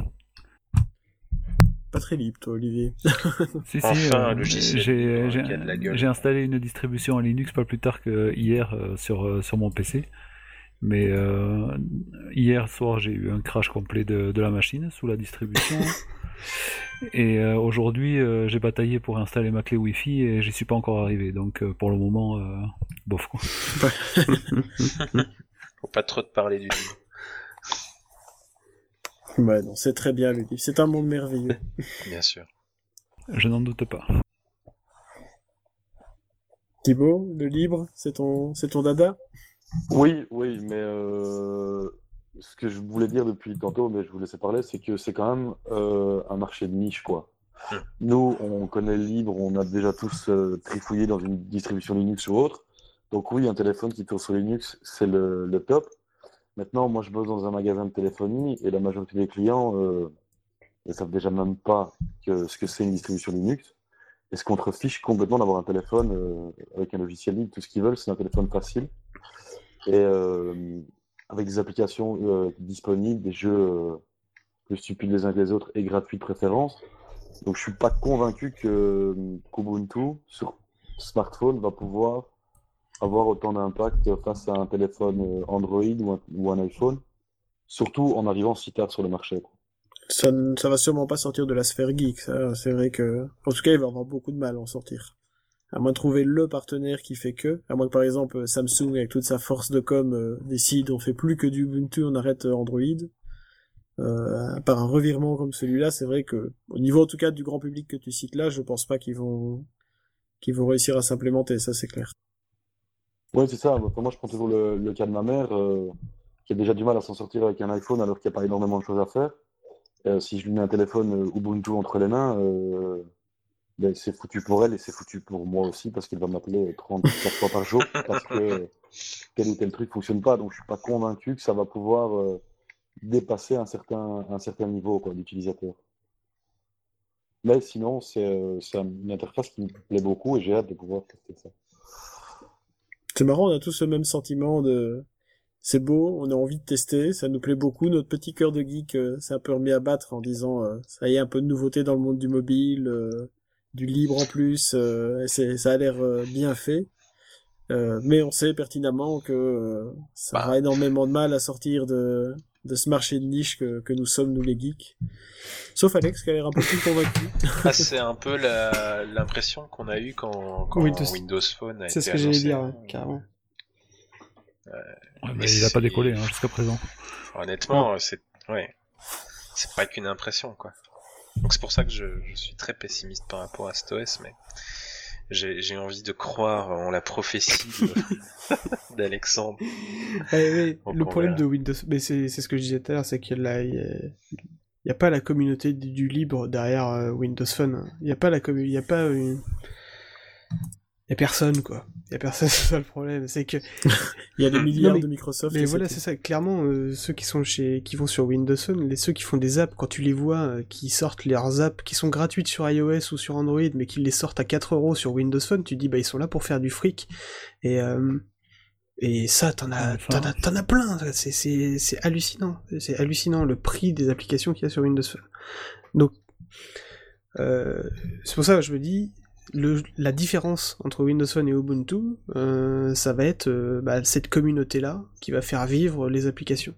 Pas très libre toi, Olivier. Si, si, Enfin, euh, un logiciel j'ai, libre j'ai, qui a de la gueule. j'ai installé une distribution en Linux pas plus tard que hier euh, sur, euh, sur mon P C. Mais euh, hier soir, j'ai eu un crash complet de, de la machine sous la distribution. Et euh, aujourd'hui, euh, j'ai bataillé pour installer ma clé Wi-Fi et j'y suis pas encore arrivé. Donc euh, pour le moment, euh, bof quoi. Faut pas trop te parler du livre. Ouais, non, c'est très bien le livre. C'est un monde merveilleux. Bien sûr. Je n'en doute pas. Thibaut, le libre, c'est ton, c'est ton dada? Oui, oui, mais euh, ce que je voulais dire depuis tantôt, mais je vous laissais parler, c'est que c'est quand même euh, un marché de niche, quoi. Mm. Nous, on connaît le libre, on a déjà tous euh, trifouillé dans une distribution Linux ou autre. Donc oui, un téléphone qui tourne sur Linux, c'est le, le top. Maintenant, moi, je bosse dans un magasin de téléphonie et la majorité des clients euh, ne savent déjà même pas que, ce que c'est une distribution Linux. Et se contrefichent complètement d'avoir un téléphone euh, avec un logiciel libre. Tout ce qu'ils veulent, c'est un téléphone facile. Et euh, avec des applications euh, disponibles, des jeux euh, plus stupides les uns que les autres et gratuits de préférence. Donc je suis pas convaincu que qu'Ubuntu sur smartphone va pouvoir avoir autant d'impact face à un téléphone Android ou un, ou un iPhone, surtout en arrivant si tard sur le marché, quoi. Ça, ne- ça va sûrement pas sortir de la sphère geek, ça. C'est vrai que, en tout cas, il va avoir beaucoup de mal à en sortir. À moins de trouver le partenaire qui fait que, à moins que par exemple Samsung avec toute sa force de com euh, décide on fait plus que du Ubuntu, on arrête euh, Android. Euh, par un revirement comme celui-là, c'est vrai que au niveau en tout cas du grand public que tu cites là, je pense pas qu'ils vont qu'ils vont réussir à s'implémenter, ça c'est clair. Ouais, c'est ça. Pour moi, je prends toujours le, le cas de ma mère, euh, qui a déjà du mal à s'en sortir avec un iPhone alors qu'il n'y a pas énormément de choses à faire. Euh, si je lui mets un téléphone euh, Ubuntu entre les mains, euh, ben, c'est foutu pour elle et c'est foutu pour moi aussi parce qu'elle va m'appeler trente-quatre fois par jour parce que tel ou tel truc fonctionne pas. Donc, je suis pas convaincu que ça va pouvoir euh, dépasser un certain, un certain niveau, quoi, d'utilisateur. Mais sinon, c'est euh, c'est une interface qui me plaît beaucoup et j'ai hâte de pouvoir tester ça. C'est marrant, on a tous le même sentiment de c'est beau, on a envie de tester, ça nous plaît beaucoup, notre petit cœur de geek euh, s'est un peu remis à battre en disant euh, ça y est, un peu de nouveauté dans le monde du mobile, euh, du libre en plus, euh, et c'est, ça a l'air euh, bien fait. Euh, mais on sait pertinemment que euh, ça Bah. aura énormément de mal à sortir de, de ce marché de niche que, que nous sommes, nous les geeks. Sauf Alex qui a l'air un peu plus convaincu. Ah, c'est un peu la, l'impression qu'on a eue quand, quand Windows. Windows Phone a C'est été ce que j'allais annoncé. dire, ouais, carrément. Ouais, Mais mais il a c'est- pas décollé hein, jusqu'à présent. Honnêtement, c'est ouais, c'est pas qu'une impression, quoi. Donc c'est pour ça que je, je suis très pessimiste par rapport à cet O S, mais j'ai, j'ai envie de croire en la prophétie de- d'Alexandre. Ouais, ouais, Donc, le on problème verra. de Windows, mais c'est c'est ce que je disais tout à l'heure, c'est qu'il y a, il y a- il y a pas la communauté du du libre derrière euh, Windows Phone. Il y a pas la commu- il y a pas une... Il y a personne, quoi. Il y a personne, c'est ça le problème. C'est que... Il y a des milliards mais- de Microsoft. Mais et voilà, c'est c'est ça. Clairement, euh, ceux qui sont chez, qui vont sur Windows Phone, les ceux qui font des apps, quand tu les vois, euh, qui sortent leurs apps, qui sont gratuites sur iOS ou sur Android, mais qui les sortent à quatre euros sur Windows Phone, tu te dis, bah, ils sont là pour faire du fric. Et, euh, et ça, t'en as, Enfin, t'en as, t'en as plein. C'est, c'est, c'est hallucinant. C'est hallucinant le prix des applications qu'il y a sur Windows Phone. Donc, euh, c'est pour ça que je me dis, le, la différence entre Windows Phone et Ubuntu, euh, ça va être euh, bah, cette communauté-là qui va faire vivre les applications.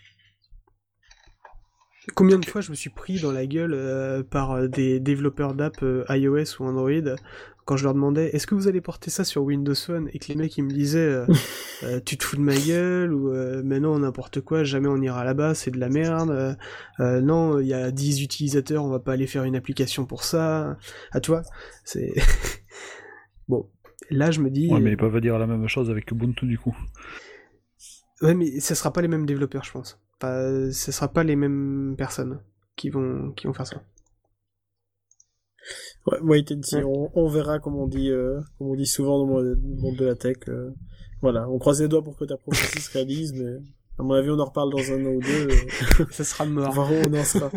Combien de fois je me suis pris dans la gueule euh, par des développeurs d'app euh, iOS ou Android quand je leur demandais est-ce que vous allez porter ça sur Windows Phone et que les mecs ils me disaient euh, euh, tu te fous de ma gueule ou euh, mais non n'importe quoi jamais on ira là-bas c'est de la merde euh, euh, non il y a dix utilisateurs on va pas aller faire une application pour ça ah tu vois c'est bon là je me dis Ouais, mais ils peuvent dire la même chose avec Ubuntu du coup. ouais mais ce sera pas les mêmes développeurs je pense pas, ce sera pas les mêmes personnes qui vont qui vont faire ça. Ouais, wait and see. Ouais. On, on verra, comme on dit, euh, comme on dit souvent dans le monde de la tech. euh, voilà, on croise les doigts pour que ta prophétie se réalise, mais à mon avis, on en reparle dans un an ou deux. euh, Ça sera pour mort. voir où on en sera.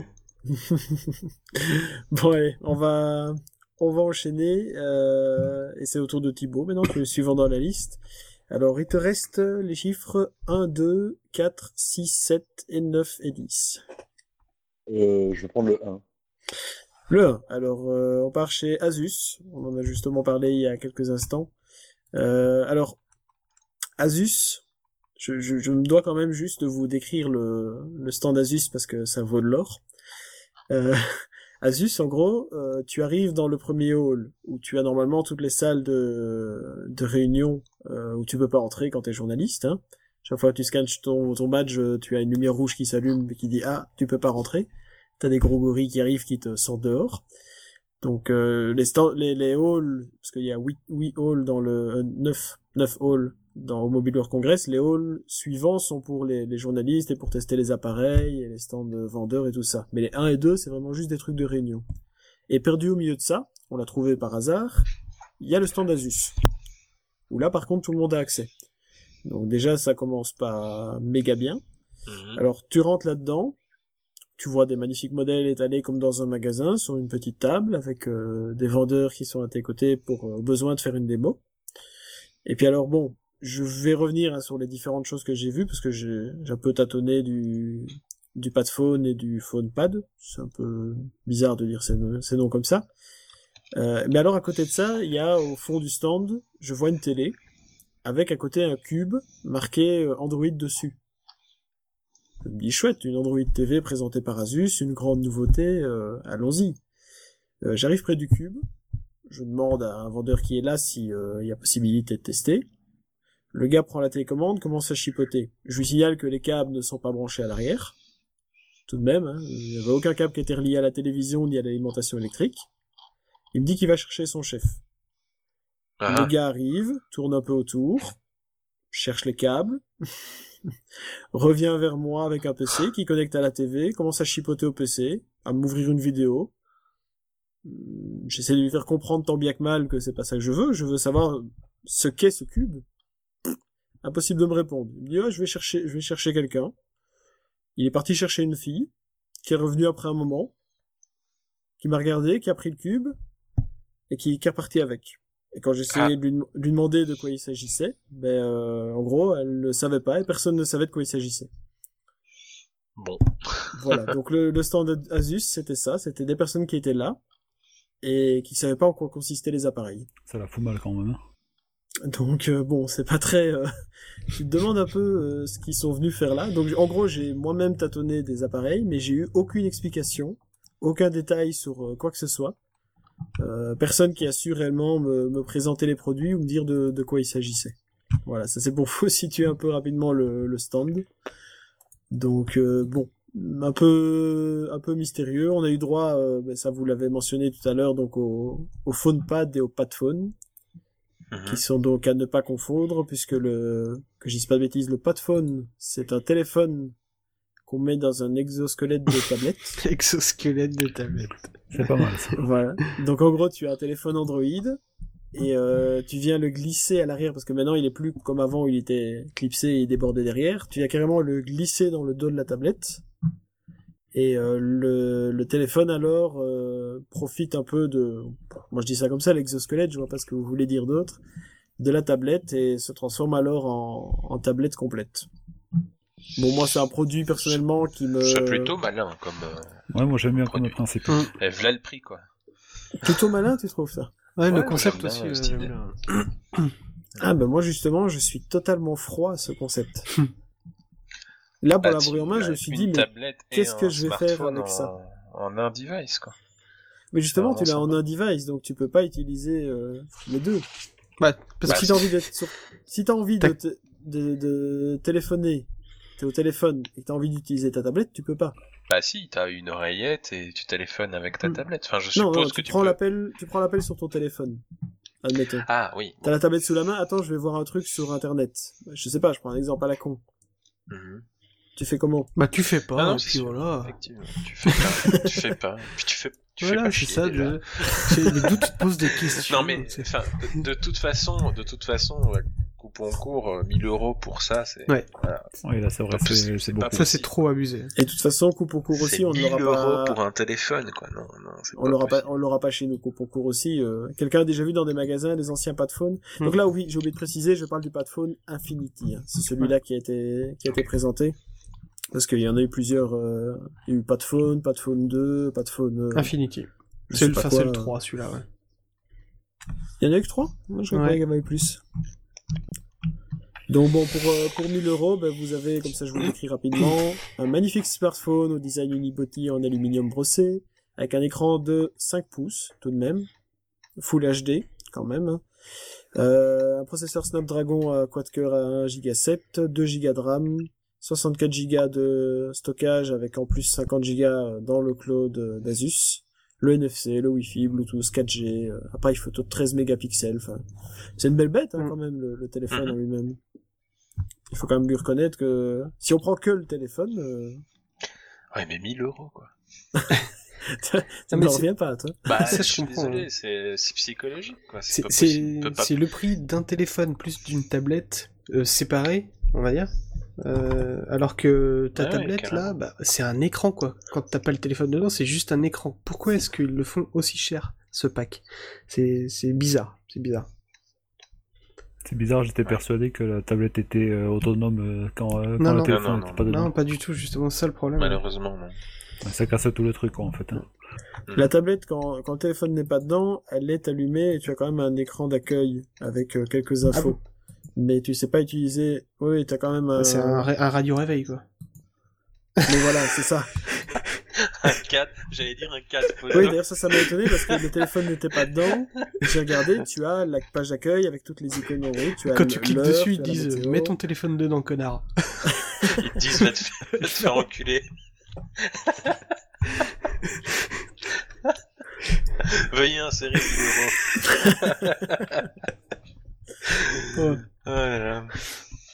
Bon, allez, on va, on va enchaîner. Euh, et c'est au tour de Thibaut maintenant, qui est le suivant dans la liste. Alors, il te reste les chiffres un, deux, quatre, six, sept et neuf et dix. Euh, je vais prendre le un. Le un. Alors, euh, on part chez Asus. On en a justement parlé il y a quelques instants. Euh, alors, Asus, je, je, je me dois quand même juste de vous décrire le, le stand Asus parce que ça vaut de l'or. Euh, Asus, en gros, euh, tu arrives dans le premier hall où tu as normalement toutes les salles de, de réunion euh, où tu peux pas entrer quand t'es journaliste. Hein. Chaque fois que tu scannes ton, ton badge, tu as une lumière rouge qui s'allume et qui dit « Ah, tu peux pas rentrer ». T'as des gros gorilles qui arrivent qui te sortent dehors. Donc euh, les, stand, les les halls, parce qu'il y a huit halls dans le euh, neuf halls dans au Mobile World Congress, les halls suivants sont pour les, les journalistes et pour tester les appareils et les stands de vendeurs et tout ça. Mais les un et deux, c'est vraiment juste des trucs de réunion. Et perdu au milieu de ça, on l'a trouvé par hasard, il y a le stand Asus. Où là par contre tout le monde a accès. Donc déjà ça commence pas méga bien. Mmh. Alors tu rentres là-dedans, tu vois des magnifiques modèles étalés comme dans un magasin sur une petite table avec euh, des vendeurs qui sont à tes côtés pour euh, besoin de faire une démo. Et puis alors bon, je vais revenir hein, sur les différentes choses que j'ai vues parce que j'ai, j'ai un peu tâtonné du du PadPhone et du PhonePad. C'est un peu bizarre de dire ces, ces noms comme ça. Euh, mais alors à côté de ça, il y a au fond du stand, je vois une télé avec à côté un cube marqué Android dessus. Je me dis chouette, une Android T V présentée par Asus, une grande nouveauté, euh, allons-y. Euh, j'arrive près du cube, je demande à un vendeur qui est là si euh, y a possibilité de tester. Le gars prend la télécommande, commence à chipoter. Je lui signale que les câbles ne sont pas branchés à l'arrière. Tout de même, hein, il n'y avait aucun câble qui était relié à la télévision ni à l'alimentation électrique. Il me dit qu'il va chercher son chef. Ah. Le gars arrive, tourne un peu autour, cherche les câbles, revient vers moi avec un P C qui connecte à la T V, commence à chipoter au P C, à m'ouvrir une vidéo. J'essaie de lui faire comprendre tant bien que mal que c'est pas ça que je veux, je veux savoir ce qu'est ce cube. Impossible de me répondre. Il me dit, ouais, je vais chercher, je vais chercher quelqu'un. Il est parti chercher une fille, qui est revenue après un moment, qui m'a regardé, qui a pris le cube, et qui, qui est reparti avec. Et quand j'essayais ah. de, lui, de lui demander de quoi il s'agissait, ben, euh, en gros, elle ne savait pas, et personne ne savait de quoi il s'agissait. Bon. Voilà. Donc, le, le stand Asus, c'était ça. C'était des personnes qui étaient là, et qui savaient pas en quoi consistaient les appareils. Ça la fout mal quand même, hein. Donc euh, bon, c'est pas très... Euh... tu te demandes un peu euh, ce qu'ils sont venus faire là. Donc en gros, j'ai moi-même tâtonné des appareils, mais j'ai eu aucune explication, aucun détail sur euh, quoi que ce soit. Euh, personne qui a su réellement me, me présenter les produits ou me dire de, de quoi il s'agissait. Voilà, ça c'est pour vous situer un peu rapidement le, le stand. Donc euh, bon, un peu un peu mystérieux. On a eu droit, euh, ben, ça vous l'avez mentionné tout à l'heure, donc au, au PhonePad et au PadPhone. Qui sont donc à ne pas confondre, puisque le, que je dise pas de bêtises, le PadPhone, c'est un téléphone qu'on met dans un exosquelette de tablette. Exosquelette de tablette. C'est pas mal, ça. Voilà. Donc, en gros, tu as un téléphone Android, et euh, tu viens le glisser à l'arrière, parce que maintenant, il est plus comme avant, où il était clipsé et débordé derrière. Tu viens carrément le glisser dans le dos de la tablette. Et euh, le, le téléphone alors euh, profite un peu de, moi je dis ça comme ça, l'exosquelette, je vois pas ce que vous voulez dire d'autre, de la tablette et se transforme alors en, en tablette complète. Bon, moi c'est un produit personnellement qui me... C'est plutôt malin comme... Euh, ouais, moi j'aime bien comme principe. Mmh. Et voilà le prix quoi. Plutôt malin, tu trouves ça? Ouais, ouais, le concept aussi. Euh, stylé. Ah ben moi justement, je suis totalement froid à ce concept. Là, pour bah, la bruit en main, je me suis dit, mais qu'est-ce que je vais faire avec en, ça? En un device, quoi. Mais justement, tu l'as en un device, donc tu peux pas utiliser euh, les deux. Bah, parce que si t'as envie d'être sur... si t'as envie de, te... de, de téléphoner, t'es au téléphone et que t'as envie d'utiliser ta tablette, tu peux pas. Bah si, t'as une oreillette et tu téléphones avec ta tablette. Enfin, je non, suppose non, que tu tu prends peux... l'appel, tu prends l'appel sur ton téléphone. Admettons. Ah oui. T'as la tablette sous la main. Attends, je vais voir un truc sur Internet. Je sais pas, je prends un exemple à la con. Mm-hmm. Tu fais comment? Bah tu fais pas, ah non, puis voilà. Effectivement, tu fais pas, tu fais pas, puis tu fais, tu voilà, fais pas c'est chier, ça, déjà. de... mais d'où tu te poses des questions. Non mais, enfin, de, de toute façon, de toute façon, coupon court, mille euros pour ça, c'est... Ouais. Voilà. Oui, là, c'est vrai, c'est, c'est, c'est beaucoup. Ça, c'est trop abusé. Et de toute façon, coupon court aussi, on ne l'aura pas... mille euros pour un téléphone, quoi, non, non, c'est on l'aura pas, on l'aura pas chez nous, coupon court aussi. Euh... Quelqu'un a déjà vu dans des magasins les anciens PadPhone. Mmh. Donc là, oui, j'ai oublié de préciser, je parle du PadPhone Infinity. Hein. C'est celui-là ouais. qui a été, qui a été présenté. Parce qu'il y en a eu plusieurs, euh... il y a eu PadPhone, PadPhone deux, PadPhone... Euh... Infinity. C'est le, quoi, c'est le trois, celui-là, ouais. Il y en a eu que trois? Moi, je croyais ouais. qu'il y en avait eu plus. Donc bon, pour, euh, pour mille euros, ben, vous avez, comme ça je vous l'écris rapidement, un magnifique smartphone au design unibody en aluminium brossé, avec un écran de cinq pouces, tout de même, Full H D, quand même, hein. Euh, un processeur Snapdragon à quad-core à un giga sept, deux giga de RAM, soixante-quatre giga de stockage avec en plus cinquante giga dans le cloud d'Asus, le N F C, le Wi-Fi, Bluetooth, quatre G, euh, appareil photo de treize mégapixels, enfin, c'est une belle bête, hein, Mm. quand même, le, le téléphone Mhm. en lui-même. Il faut quand même lui reconnaître que si on prend que le téléphone, euh, Ouais, mais mille euros, quoi. ça Non, ne mais c'est- revient pas, toi. Bah, Ça, je je suis comprends, désolé, hein. c'est, c'est psychologique, quoi. C'est C'est pas c'est- possible. On peut pas- c'est le prix d'un téléphone plus d'une tablette euh, séparée, on va dire. Euh, alors que ta Ouais, ouais, tablette, là, carrément. bah, c'est un écran, quoi. Quand t'as pas le téléphone dedans, c'est juste un écran. Pourquoi est-ce qu'ils le font aussi cher, ce pack? C'est c'est bizarre, c'est bizarre. C'est bizarre, j'étais persuadé que la tablette était euh, autonome euh, quand, euh, quand Non, le non. téléphone Non, non, n'était non, pas dedans. Non, pas du tout, justement, c'est ça le problème. Malheureusement, non. Ça casse tout le truc, quoi, en fait. hein. La tablette, quand, quand le téléphone n'est pas dedans, elle est allumée et tu as quand même un écran d'accueil avec euh, quelques infos. bon Mais tu sais pas utiliser... Oui, t'as quand même un... C'est un, ra- un radio réveil, quoi. Mais voilà, c'est ça. Un cadre, j'allais dire un cadre photo. Oui, d'ailleurs, ça, ça m'a étonné parce que le téléphone n'était pas dedans. J'ai regardé, tu as la page d'accueil avec toutes les icônes Android. Tu as Quand le- tu cliques l'heure, dessus, tu ils as la disent météo. « Mets ton téléphone dedans, connard Ils te disent, va te faire, va te faire enculer. Veuillez insérer mille euros. Ouais. Voilà. Bref. »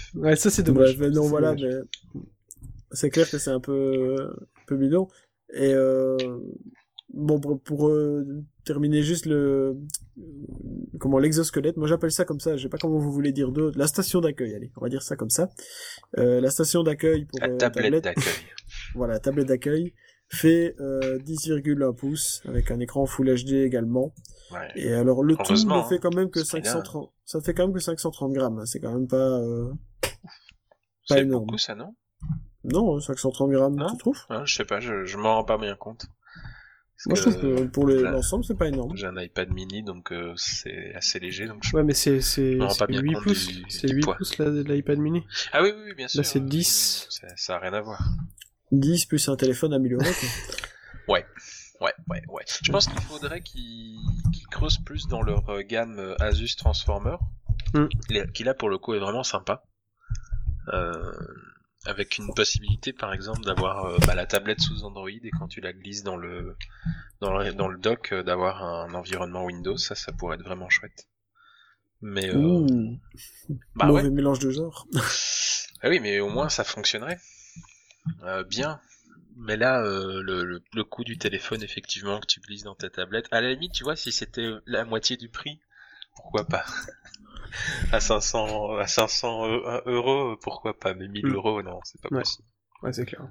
Ouais, ça c'est dommage. Bref, mais non, C'est voilà, dommage. mais c'est clair que c'est un peu, un peu bidon. Et euh, bon, pour, pour euh, terminer juste le, comment l'exosquelette, moi j'appelle ça comme ça. Je sais pas comment vous voulez dire d'autre. La station d'accueil, allez, on va dire ça comme ça. Euh, la station d'accueil pour La euh, tablette d'accueil. Voilà, tablette d'accueil fait euh, dix virgule un pouces avec un écran Full H D également. Ouais. Et alors le tout Heureusement, ne fait quand même que ce prix-là. cinq cent trente, ça fait quand même que cinq cent trente grammes. hein. C'est quand même pas, euh... C'est énorme. beaucoup, ça, non? non, cinq cent trente grammes, Non tu trouves? Ah, je sais pas, je, je m'en rends pas bien compte. Parce Moi je trouve que pour les- j'ai- l'ensemble c'est pas énorme. J'ai un iPad mini, donc euh, c'est assez léger. Donc je... Ouais, mais c'est c'est me rends c'est pas bien huit compte pouces. du- C'est du huit poids. pouces la- l'iPad mini. Ah oui, oui, oui, bien sûr. c'est euh, dix. Ça, ça a rien à voir. dix plus un téléphone à mille euros. quoi. Ouais, ouais, ouais, ouais. Je pense qu'il faudrait qu'ils qu'ils creusent plus dans leur euh, gamme euh, Asus Transformer, Mm. les- qui là pour le coup est vraiment sympa. Euh, avec une possibilité par exemple d'avoir euh, bah, la tablette sous Android et quand tu la glisses dans le dans le, dans le dock euh, d'avoir un environnement Windows, ça ça pourrait être vraiment chouette. Mais euh, Ouh, bah mauvais ouais. mélange de genres. Ah oui, mais au moins ça fonctionnerait euh, bien. Mais là, euh, le, le, le coût du téléphone, effectivement, que tu glisses dans ta tablette, à la limite, tu vois, si c'était la moitié du prix, pourquoi pas? à cinq cents, à cinq cents eu- euros, pourquoi pas? Mais mille Mm. euros, non, c'est pas Ouais. possible. Ouais, c'est clair.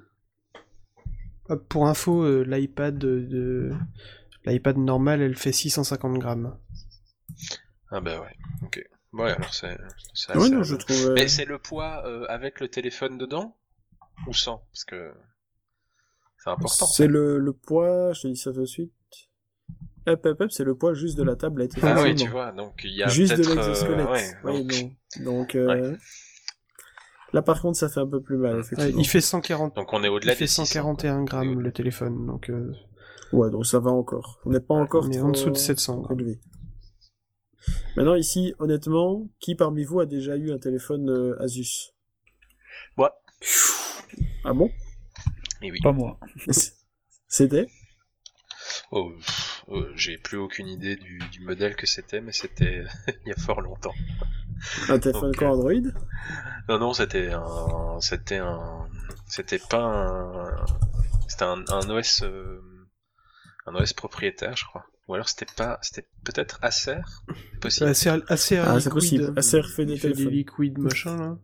Hop, pour info, euh, l'iPad de, de- l'iPad normal, elle fait six cent cinquante grammes. Ah bah ouais, ok. Ouais, alors c'est, c'est Ouais, assez- non, je trouve. euh, Mais c'est le poids euh, avec le téléphone dedans? Ou sans? Parce que c'est important. C'est le, le poids, je te dis ça tout de suite. Hop, hop, hop, c'est le poids juste de la tablette. Ah oui, effectivement. tu vois, donc il y a Juste de peut-être... l'exosquelette. euh, ouais, Oui, donc, non. Donc, euh... là par contre, ça fait un peu plus mal, Ouais, effectivement. il fait cent quarante. donc on est Il au-delà fait des six cents, cent quarante et un quoi. grammes Oui, le téléphone, donc euh, Ouais, donc ça va encore. On n'est pas encore on est trop en dessous de sept cents grammes. élevé. Maintenant, ici, honnêtement, qui parmi vous a déjà eu un téléphone euh, Asus? Ouais. Ah bon? Et oui. Pas moi. C'était? Oh, pff, euh, j'ai plus aucune idée du, du modèle que c'était, mais c'était il y a fort longtemps. Un téléphone Donc, quoi, Android? Non, non, c'était un, c'était un, c'était pas un, c'était un, un O S, euh, un O S propriétaire, je crois. Ou alors c'était pas, c'était peut-être Acer, C'est possible. assez, assez Ah, c'est liquide. possible. Acer fait des Il fait des téléphones. liquides machin là.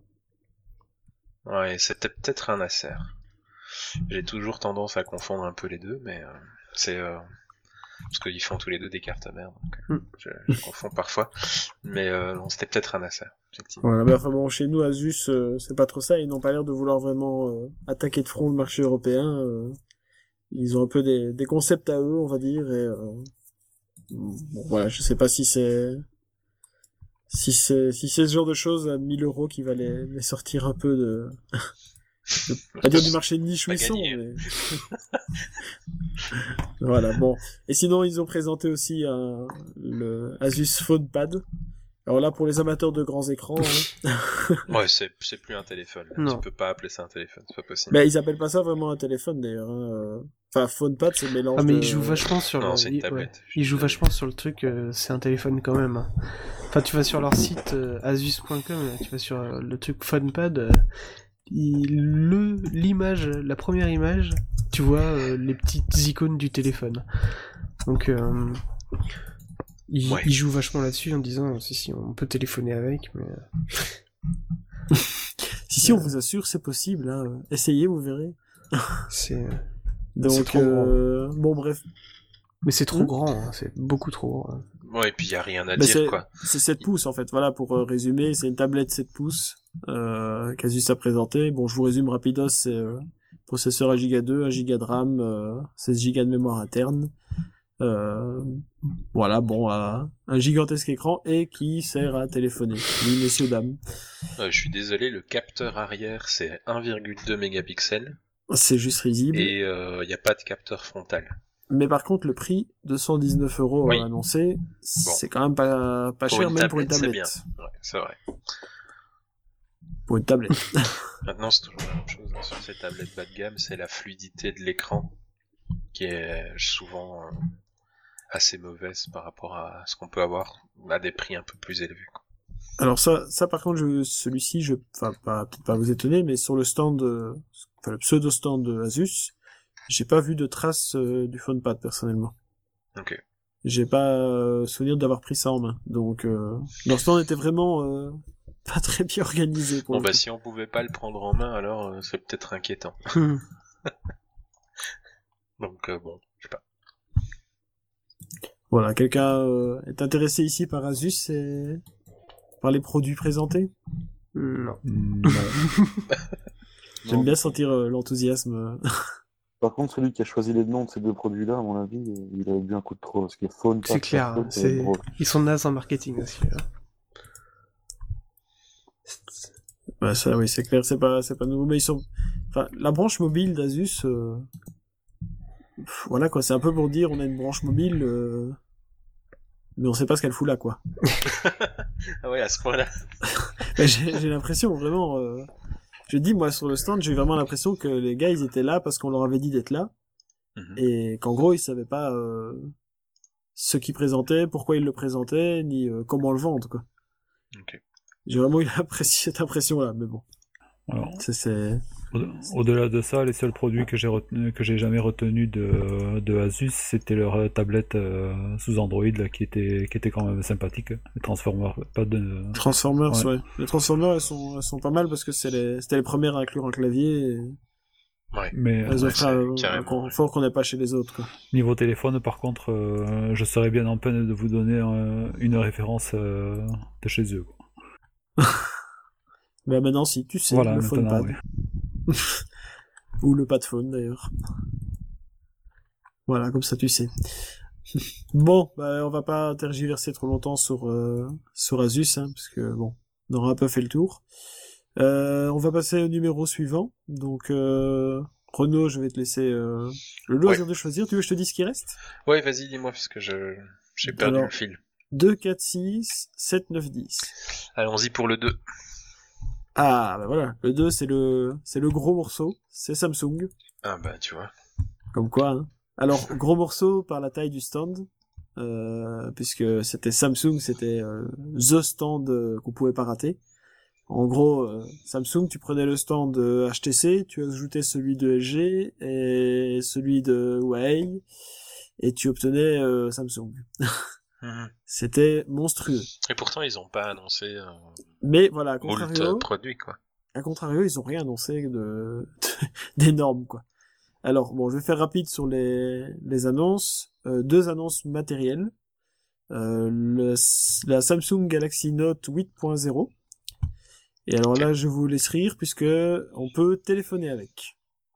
Ouais, c'était peut-être un Acer. J'ai toujours tendance à confondre un peu les deux, mais euh, c'est euh, parce qu'ils font tous les deux des cartes mères, donc euh, Mm. je, je confonds parfois. Mais euh, non, c'était peut-être un Acer, effectivement. Voilà, mais enfin bon, chez nous, Asus, euh, c'est pas trop ça. Ils n'ont pas l'air de vouloir vraiment euh, attaquer de front le marché européen. euh. Ils ont un peu des, des concepts à eux, on va dire. Et euh, bon, voilà, je sais pas si c'est si c'est si c'est ce genre de choses à mille euros qui va les, les sortir un peu de Je vais pas dire du marché de niche où Pas ils sont, gagné. mais... Voilà, bon. Et sinon, ils ont présenté aussi un, le Asus PhonePad. Alors là, pour les amateurs de grands écrans, hein, Ouais, c'est, c'est plus un téléphone. Là. Non. Tu peux pas appeler ça un téléphone, c'est pas possible. mais ils appellent pas ça vraiment un téléphone d'ailleurs. Hein. euh. Enfin, PhonePad, c'est le mélange Ah mais de... il joue vachement sur Non, le... c'est une il- tablette. ouais. Il joue vachement sur le truc, euh, c'est un téléphone quand même. hein. Enfin, tu vas sur leur site euh, asus point com, là, tu vas sur euh, le truc PhonePad, euh, il- le l'image, la première image, tu vois euh, les petites icônes du téléphone. Donc euh, il, Ouais. il joue vachement là-dessus en disant si si on peut téléphoner avec, mais euh, Si, si, on vous assure, c'est possible. Hein. Essayez, vous verrez. c'est euh, Donc, trop euh... bon, bref. mais c'est trop Hmm. grand, hein, c'est beaucoup trop grand. hein. Ouais, et puis il y a rien à Mais dire, c'est, quoi. c'est sept pouces, en fait. Voilà, pour euh, résumer, c'est une tablette sept pouces euh, qu'Asus a présenté. Bon, je vous résume rapidos, c'est euh, processeur un giga deux, un giga de RAM, euh, seize giga de mémoire interne. Euh, voilà, bon, euh, un gigantesque écran et qui sert à téléphoner. Oui, messieurs, dames. Euh, je suis désolé, le capteur arrière, c'est un virgule deux mégapixels. C'est juste risible. Et il euh, n'y a pas de capteur frontal. Mais par contre, le prix, deux cent dix-neuf euros Oui. euh, annoncé, c'est quand même pas, pas Pour cher, une même pour une tablette, tablette. c'est bien. Ouais, c'est vrai. Pour une tablette. Maintenant, c'est toujours la même chose hein, sur ces tablettes bas de gamme, c'est la fluidité de l'écran qui est souvent euh, assez mauvaise par rapport à ce qu'on peut avoir à des prix un peu plus élevés. Quoi. Alors ça, ça par contre, je, celui-ci, je, enfin, pas, peut-être pas vous étonner, mais sur le stand, euh, enfin, le pseudo-stand de Asus, j'ai pas vu de traces euh, du PhonePad, personnellement. Ok. J'ai pas euh, souvenir d'avoir pris ça en main. Donc, euh, leur stand était vraiment euh, pas très bien organisé. Pour Bon le bah coup. si on pouvait pas le prendre en main, alors euh, c'est peut-être inquiétant. Donc euh, bon, je sais pas. Voilà, quelqu'un euh, est intéressé ici par Asus et par les produits présentés? Non. Mm, J'aime Non. bien sentir euh, l'enthousiasme. Par contre, celui qui a choisi les noms de ces deux produits-là, à mon avis, il a bu un coup de trop. Parce que Phone, C'est clair, hein, c'est... ils sont nazes en marketing aussi. hein. Bah ça, oui, c'est clair, c'est pas, c'est pas nouveau, mais ils sont, enfin, la branche mobile d'Asus, euh... pff, voilà quoi, c'est un peu pour dire, on a une branche mobile, euh... mais on sait pas ce qu'elle fout là, quoi. Ah ouais, à ce point-là. Bah, j'ai, j'ai l'impression, vraiment, euh... je dis, moi, sur le stand, j'ai eu vraiment l'impression que les gars, ils étaient là parce qu'on leur avait dit d'être là, Mhm. et qu'en gros, ils savaient pas, euh... ce qu'ils présentaient, pourquoi ils le présentaient, ni euh, comment le vendre, quoi. Ok. J'ai vraiment eu cette impression-là, mais bon. alors, C'est, c'est... au- au-delà de ça, les seuls produits que j'ai retenu, que j'ai jamais retenus de, de Asus, c'était leur euh, tablette euh, sous Android là, qui était qui était quand même sympathique. Les Transformers, pas de. Transformers, ouais. Ouais. Les Transformers, elles sont, elles sont pas mal parce que c'est les, c'était les premières à inclure un clavier et Ouais. Mais elles ouais, offrent c'est un, un carrément, confort qu'on n'a pas chez les autres, quoi. niveau téléphone, par contre, euh, je serais bien en peine de vous donner euh, une référence euh, de chez eux. quoi. Mais maintenant, si, tu sais, Voilà, le phone maintenant, pad. ouais. Ou le pad phone, d'ailleurs. Voilà, comme ça, tu sais. Bon, bah, on va pas tergiverser trop longtemps sur, euh, sur Asus, hein, parce que, bon, on aura un peu fait le tour. Euh, on va passer au numéro suivant. Donc, euh, Renaud, je vais te laisser euh, le loisir Ouais. de choisir. Tu veux que je te dise ce qui reste? Ouais, vas-y, dis-moi, parce que je j'ai perdu Alors- le fil. deux, quatre, six, sept, neuf, dix. Allons-y pour le deux. Ah, bah voilà. Le deux, c'est le, c'est le gros morceau. C'est Samsung. Ah bah, tu vois. Comme quoi, hein. Alors, gros morceau par la taille du stand. Euh, puisque c'était Samsung, c'était euh, the stand euh, qu'on pouvait pas rater. En gros, euh, Samsung, tu prenais le stand de H T C, tu ajoutais celui de L G et celui de Huawei, et tu obtenais euh, Samsung. Mhm. C'était monstrueux. Et pourtant, ils ont pas annoncé euh, Mais voilà, à moult contrario, produits, quoi. à contrario, ils ont rien annoncé de d'énorme, quoi. Alors, bon, je vais faire rapide sur les, les annonces. Euh, deux annonces matérielles. Euh, le, la Samsung Galaxy Note huit point zéro. Et alors là, je vous laisse rire puisque on peut téléphoner avec.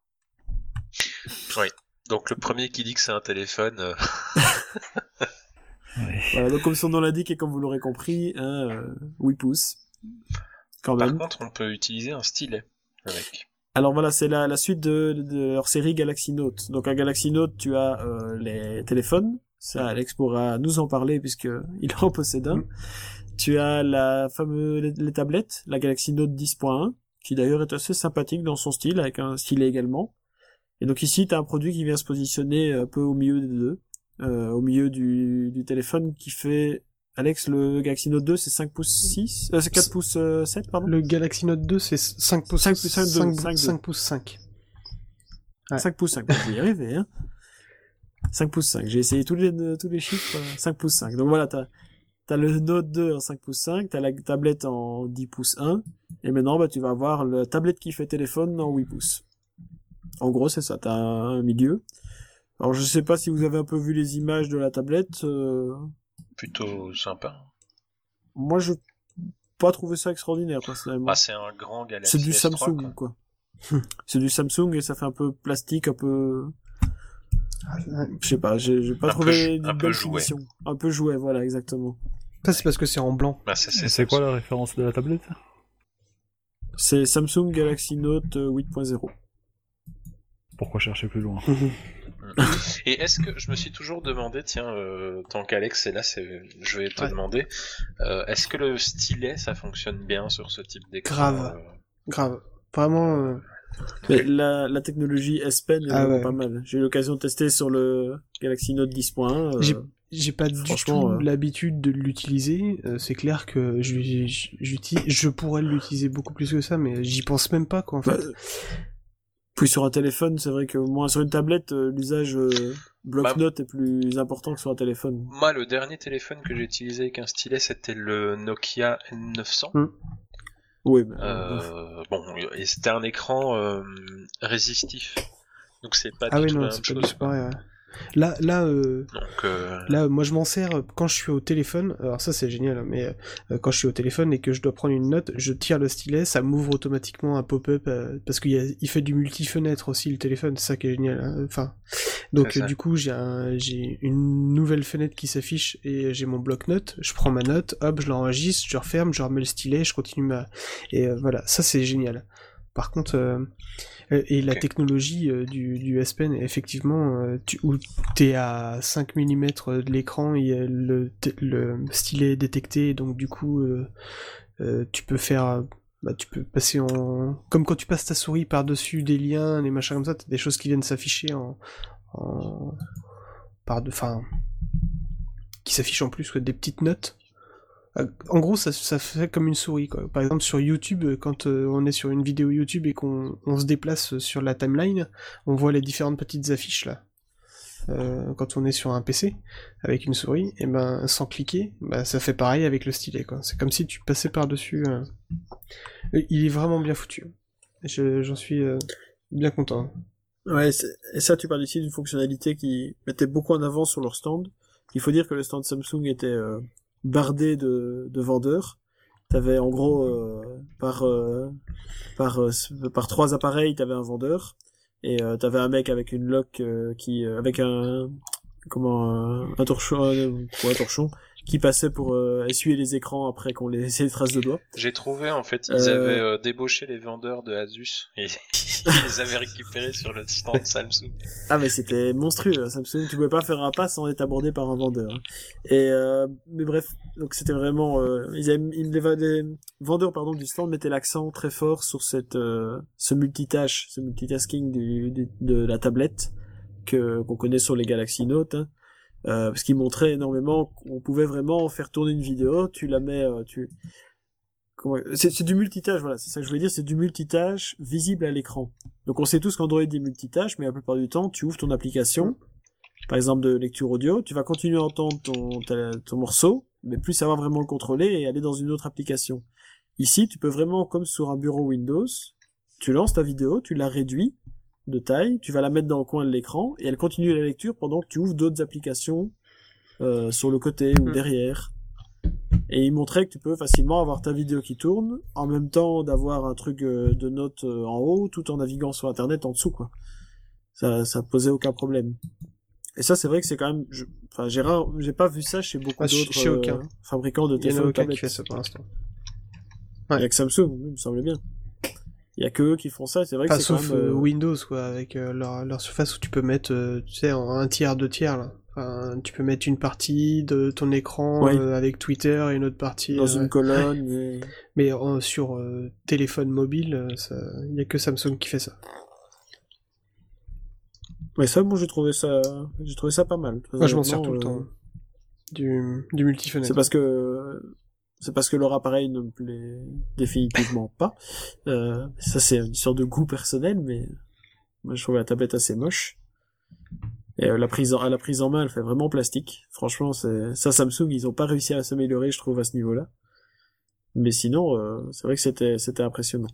Donc le premier qui dit que c'est un téléphone, euh, Ouais. Voilà, donc comme son nom l'indique et comme vous l'aurez compris, hein, euh, huit pouces. Quand par même. contre, on peut utiliser un stylet avec. Alors voilà, c'est la, la suite de, de leur série Galaxy Note. Donc à Galaxy Note, tu as euh, les téléphones. Ça, Alex pourra nous en parler puisque il en possède un. Mm. Tu as la fameuse les, les tablettes, la Galaxy Note dix point un, qui d'ailleurs est assez sympathique dans son style, avec un stylet également. Et donc ici, tu as un produit qui vient se positionner un peu au milieu des deux, euh, au milieu du, du téléphone, qui fait... Alex, le Galaxy Note deux, c'est cinq pouces six, euh, c'est quatre pouces euh, sept, pardon. Le Galaxy Note deux, c'est cinq pouces cinq, cinq, cinq, cinq, cinq pouces cinq. Ouais. cinq pouces cinq, je vais y arriver, hein. cinq pouces cinq, j'ai essayé tous les, tous les chiffres, euh, cinq pouces cinq. Donc voilà, t'as, t'as le Note deux en cinq pouces cinq, t'as la tablette en dix pouces un, et maintenant, bah, tu vas avoir la tablette qui fait téléphone en huit pouces. En gros, c'est ça, t'as un milieu. Alors, je sais pas si vous avez un peu vu les images de la tablette, euh... plutôt sympa. Moi, je pas trouvé ça extraordinaire, personnellement. Ah, c'est un grand Galaxy C'est du S trois, Samsung, quoi. quoi. C'est du Samsung et ça fait un peu plastique, un peu... Je sais pas, j'ai, j'ai pas un trouvé peu, une belle finition. Un peu jouet, voilà, exactement. Ça, c'est parce que c'est en blanc. Bah, c'est, c'est, c'est quoi la référence de la tablette? C'est Samsung Galaxy Note huit point zéro. Pourquoi chercher plus loin? Et est-ce que je me suis toujours demandé, tiens, euh, tant qu'Alex est là, c'est, je vais te ouais. demander, euh, est-ce que le stylet ça fonctionne bien sur ce type d'écran? Grave, euh... grave, vraiment. Euh... Mais la, la technologie S Pen est ah, ouais. pas mal. J'ai eu l'occasion de tester sur le Galaxy Note dix point un. Euh... J'ai, j'ai pas du tout euh... l'habitude de l'utiliser. Euh, c'est clair que j'utilise, je pourrais l'utiliser beaucoup plus que ça, mais j'y pense même pas quoi en fait. Bah... Puis sur un téléphone, c'est vrai que moins sur une tablette, euh, l'usage euh, bloc-notes bah, est plus important que sur un téléphone. Moi, le dernier téléphone que j'ai utilisé avec un stylet, c'était le Nokia N neuf cents. Mmh. Oui, bah, euh, bon, et c'était un écran euh, résistif, donc c'est pas ah du oui, tout non, la même c'est pas chose. Du pareil, ouais. Là, là, euh, Donc, euh... là, moi, je m'en sers quand je suis au téléphone. Alors ça, c'est génial, mais euh, quand je suis au téléphone et que je dois prendre une note, je tire le stylet, ça m'ouvre automatiquement un pop-up euh, parce qu'il y a, il fait du multi-fenêtre aussi le téléphone. C'est ça qui est génial. Hein. Enfin, donc euh, du coup, j'ai un, j'ai une nouvelle fenêtre qui s'affiche et j'ai mon bloc-notes. Je prends ma note, hop, je l'enregistre, je referme, je remets le stylet, je continue ma et euh, voilà, ça c'est génial. Par contre, euh, et la okay. technologie euh, du, du S Pen, effectivement, euh, tu, où t'es à cinq millimètres de l'écran, et le, le stylet est détecté, donc du coup, euh, euh, tu peux faire, bah, tu peux passer en, comme quand tu passes ta souris par-dessus des liens, des machins comme ça, t'as des choses qui viennent s'afficher en, en, par de, enfin, qui s'affichent en plus, quoi, des petites notes. En gros, ça, ça fait comme une souris, quoi. Par exemple, sur YouTube, quand euh, on est sur une vidéo YouTube et qu'on on se déplace sur la timeline, on voit les différentes petites affiches, là. Euh, quand on est sur un P C, avec une souris, et ben, sans cliquer, bah, ça fait pareil avec le stylet, quoi. C'est comme si tu passais par-dessus. Euh... Il est vraiment bien foutu. Je, j'en suis euh, bien content. Ouais, c'est... et ça, tu parles ici d'une fonctionnalité qui mettait beaucoup en avant sur leur stand. Il faut dire que le stand Samsung était... Euh... bardé de, de vendeurs. T'avais en gros euh, par euh, par euh, par trois appareils, t'avais un vendeur et euh, t'avais un mec avec une loque euh, qui euh, avec un comment un, un torchon euh, ouais, un torchon qui passait pour euh, essuyer les écrans après qu'on les laissait les traces de doigts. J'ai trouvé en fait ils euh... avaient euh, débauché les vendeurs de Asus et ils les avaient récupérés sur le stand Samsung. Ah mais c'était monstrueux, Samsung, tu pouvais pas faire un pas sans être abordé par un vendeur. Et euh, mais bref, donc c'était vraiment euh, ils avaient, ils, les, les vendeurs pardon du stand mettaient l'accent très fort sur cette euh, ce multitâche, ce multitasking du, du de la tablette que qu'on connaît sur les Galaxy Note. Hein. Euh, parce qu'il montrait énormément qu'on pouvait vraiment faire tourner une vidéo, tu la mets, euh, tu, comment, c'est, c'est du multitâche, voilà, c'est ça que je voulais dire, c'est du multitâche visible à l'écran. Donc on sait tous qu'Android est multitâche, mais la plupart du temps, tu ouvres ton application, par exemple de lecture audio, tu vas continuer à entendre ton, ta, ton morceau, mais plus savoir vraiment le contrôler et aller dans une autre application. Ici, tu peux vraiment, comme sur un bureau Windows, tu lances ta vidéo, tu la réduis de taille, tu vas la mettre dans le coin de l'écran et elle continue la lecture pendant que tu ouvres d'autres applications euh, sur le côté ou derrière. Et il montrait que tu peux facilement avoir ta vidéo qui tourne en même temps d'avoir un truc euh, de notes euh, en haut tout en naviguant sur internet en dessous quoi. Ça ça posait aucun problème. Et ça c'est vrai que c'est quand même je... enfin j'ai rare... j'ai pas vu ça chez beaucoup ah, d'autres chez aucun. Euh, fabricants de téléphones tablettes. Qui fait ça pour l'instant. Ouais. Avec Samsung, il me semblait bien. il y a que eux qui font ça. C'est vrai Enfin, que c'est sauf quand même, euh, euh, Windows, quoi, avec euh, leur, leur surface où tu peux mettre, euh, tu sais, en un tiers, deux tiers, là. Enfin, tu peux mettre une partie de ton écran Oui. euh, avec Twitter et une autre partie... dans euh, une colonne. Et... Mais euh, sur euh, téléphone mobile, il n'y a que Samsung qui fait ça. Mais ça, bon, j'ai trouvé ça, j'ai trouvé ça pas mal. Très Moi, je m'en honnêtement, sers tout le euh, temps. Du, du multi-fenêtre. C'est parce que c'est parce que leur appareil ne me plaît définitivement pas. Euh, ça c'est une sorte de goût personnel, mais moi je trouve la tablette assez moche. Et euh, la prise en, à la prise en main, elle fait vraiment plastique. Franchement, c'est ça Samsung, ils ont pas réussi à s'améliorer, je trouve, à ce niveau-là. Mais sinon, euh, c'est vrai que c'était c'était impressionnant.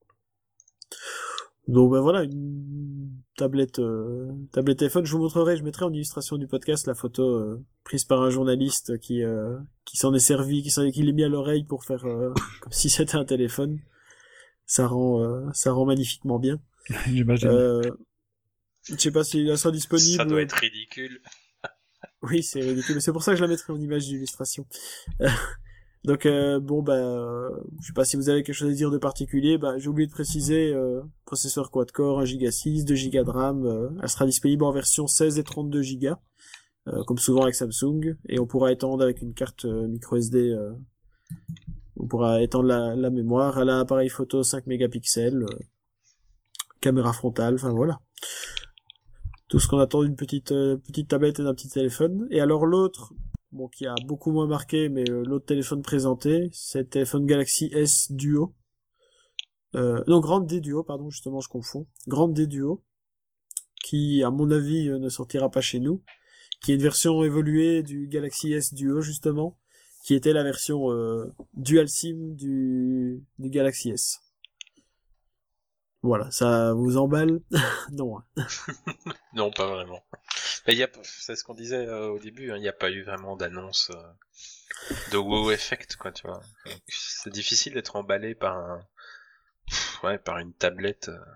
Donc ben voilà, une tablette euh, tablette téléphone, je vous montrerai, je mettrai en illustration du podcast la photo euh, prise par un journaliste qui euh, qui s'en est servi, qui s'en qui l'a mis à l'oreille pour faire euh, comme si c'était un téléphone. Ça rend euh, ça rend magnifiquement bien. J'imagine. Euh, je sais pas si elle sera disponible. Ça doit être ridicule. Oui, c'est ridicule, mais c'est pour ça que je la mettrai en image d'illustration. Donc euh, bon bah euh, je sais pas si vous avez quelque chose à dire de particulier, bah j'ai oublié de préciser euh, processeur quad-core, un giga six, deux giga de RAM, euh, elle sera disponible en version seize et trente-deux giga, euh, comme souvent avec Samsung, et on pourra étendre avec une carte euh, micro S D, euh, on pourra étendre la, la mémoire, elle a un appareil photo cinq mégapixels, euh, caméra frontale, enfin voilà. Tout ce qu'on attend d'une petite euh, petite tablette et d'un petit téléphone. Et alors l'autre, bon, qui a beaucoup moins marqué, mais euh, l'autre téléphone présenté, c'est le téléphone Galaxy S Duo. Euh, non, Grande D Duo, pardon, justement, je confonds. Grande D Duo, qui, à mon avis, euh, ne sortira pas chez nous, qui est une version évoluée du Galaxy S Duo, justement, qui était la version euh, Dual SIM du, du Galaxy S. Voilà, ça vous emballe? Non. Non, pas vraiment. Mais il y a, c'est ce qu'on disait euh, au début, hein, il n'y a pas eu vraiment d'annonce euh, de wow effect, quoi, tu vois. Donc, c'est difficile d'être emballé par un, pff, ouais, par une tablette. Euh...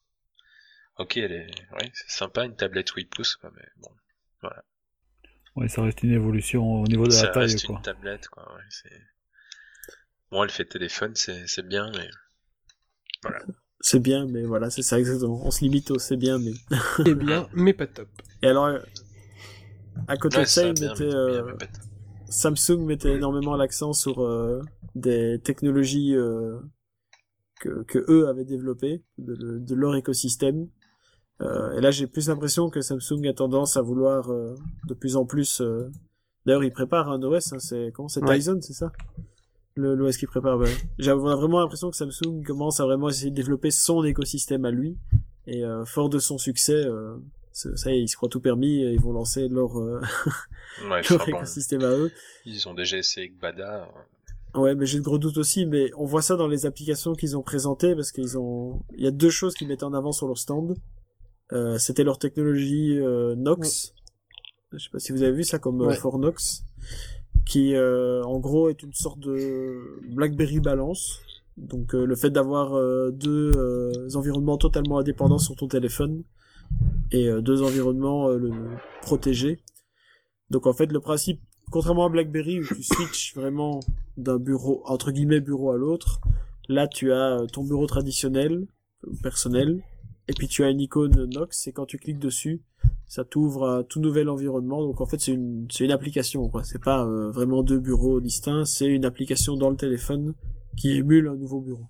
Ok, elle est, ouais, c'est sympa une tablette huit pouces, quoi, mais bon, voilà. Ouais, ça reste une évolution au niveau de ça la taille, reste quoi. une tablette, quoi. Ouais, c'est... Bon, elle fait téléphone, c'est, c'est bien, mais voilà. C'est bien, mais voilà, c'est ça exactement. On se limite au c'est bien, mais... C'est bien, mais pas top. Et alors, euh, à côté Ouais, de ça, ça, il bien, mettait, mais- euh, bien, mais pas- Samsung mettait énormément l'accent sur euh, des technologies euh, que, que eux avaient développées, de, de leur écosystème. Euh, et là, j'ai plus l'impression que Samsung a tendance à vouloir euh, de plus en plus... Euh... D'ailleurs, il prépare un O S, hein, c'est comment c'est Ouais. Tizen, c'est ça le l'O S qu'il prépare. Ben, j'ai on a vraiment l'impression que Samsung commence à vraiment essayer de développer son écosystème à lui. Et euh, fort de son succès, euh, ça y est, ils se croient tout permis et ils vont lancer leur, euh, Ouais, leur enfin, bon, écosystème à eux. ils ont déjà essayé avec Bada. euh, Ouais, mais j'ai de gros doutes aussi, mais on voit ça dans les applications qu'ils ont présentées, parce qu'ils ont, il y a deux choses qu'ils mettaient en avant sur leur stand. Euh, c'était leur technologie euh, Nox. Je sais pas si vous avez vu ça comme euh, Ouais. Fort Nox, qui euh, en gros est une sorte de BlackBerry Balance. Donc euh, le fait d'avoir euh, deux euh, environnements totalement indépendants sur ton téléphone et euh, deux environnements euh, le, protégés. Donc en fait le principe, contrairement à BlackBerry où tu switches vraiment d'un bureau entre guillemets bureau à l'autre, là tu as euh, ton bureau traditionnel euh, personnel et puis tu as une icône Nox et quand tu cliques dessus ça t'ouvre à tout nouvel environnement. Donc en fait c'est une c'est une application quoi, c'est pas euh, vraiment deux bureaux distincts, c'est une application dans le téléphone qui émule un nouveau bureau.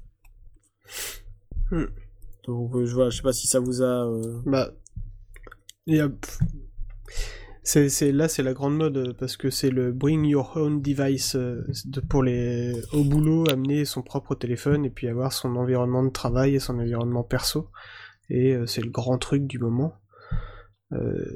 Hmm. Donc euh, je vois, je sais pas si ça vous a euh... Bah, il y a... pff, c'est, c'est, là, c'est la grande mode, euh, parce que c'est le bring your own device euh, de, pour les, au boulot, amener son propre téléphone et puis avoir son environnement de travail et son environnement perso. Et euh, c'est le grand truc du moment. Euh...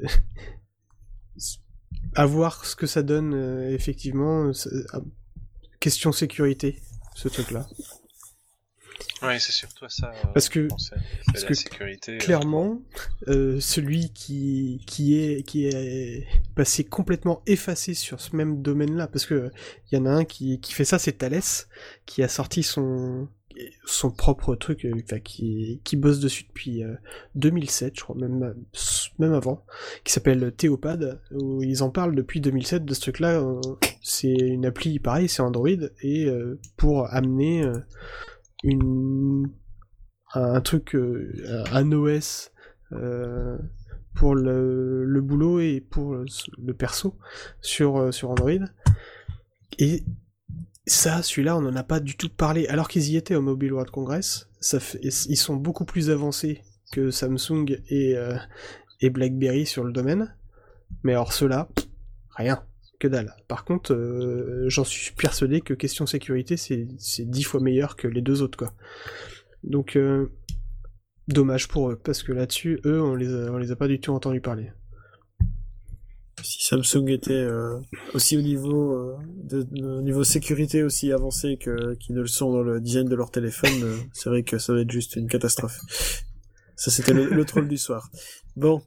à voir ce que ça donne, euh, effectivement. c'est- ah, Question sécurité, ce truc-là. Ouais, c'est surtout à ça. euh, Parce que- je pensais. parce C'est que la sécurité. euh, Clairement, euh, celui qui qui est qui est passé complètement effacé sur ce même domaine-là, parce que il y en a un qui qui fait ça, c'est Thales, qui a sorti son son propre truc, euh, enfin qui qui bosse dessus depuis euh, deux mille sept, je crois, même même avant, qui s'appelle Théopad, où ils en parlent depuis deux mille sept de ce truc-là. euh, c'est une appli pareil, c'est Android, et euh, pour amener euh, une un truc, euh, un O S euh, pour le, le boulot et pour le, le perso sur, sur Android. Et ça, celui-là, on n'en a pas du tout parlé, alors qu'ils y étaient au Mobile World Congress. Ça fait, ils sont beaucoup plus avancés que Samsung et, euh, et BlackBerry sur le domaine. Mais alors ceux-là, rien, que dalle. Par contre, euh, j'en suis persuadé que question sécurité, c'est, c'est dix fois meilleur que les deux autres, quoi. Donc, euh, dommage pour eux, parce que là-dessus, eux, on les a, on les a pas du tout entendus parler. Si Samsung était euh, aussi au niveau euh, de, de au niveau sécurité aussi avancé que qu'ils ne le sont dans le design de leur téléphone, euh, c'est vrai que ça va être juste une catastrophe. Ça c'était le, le troll du soir. Bon.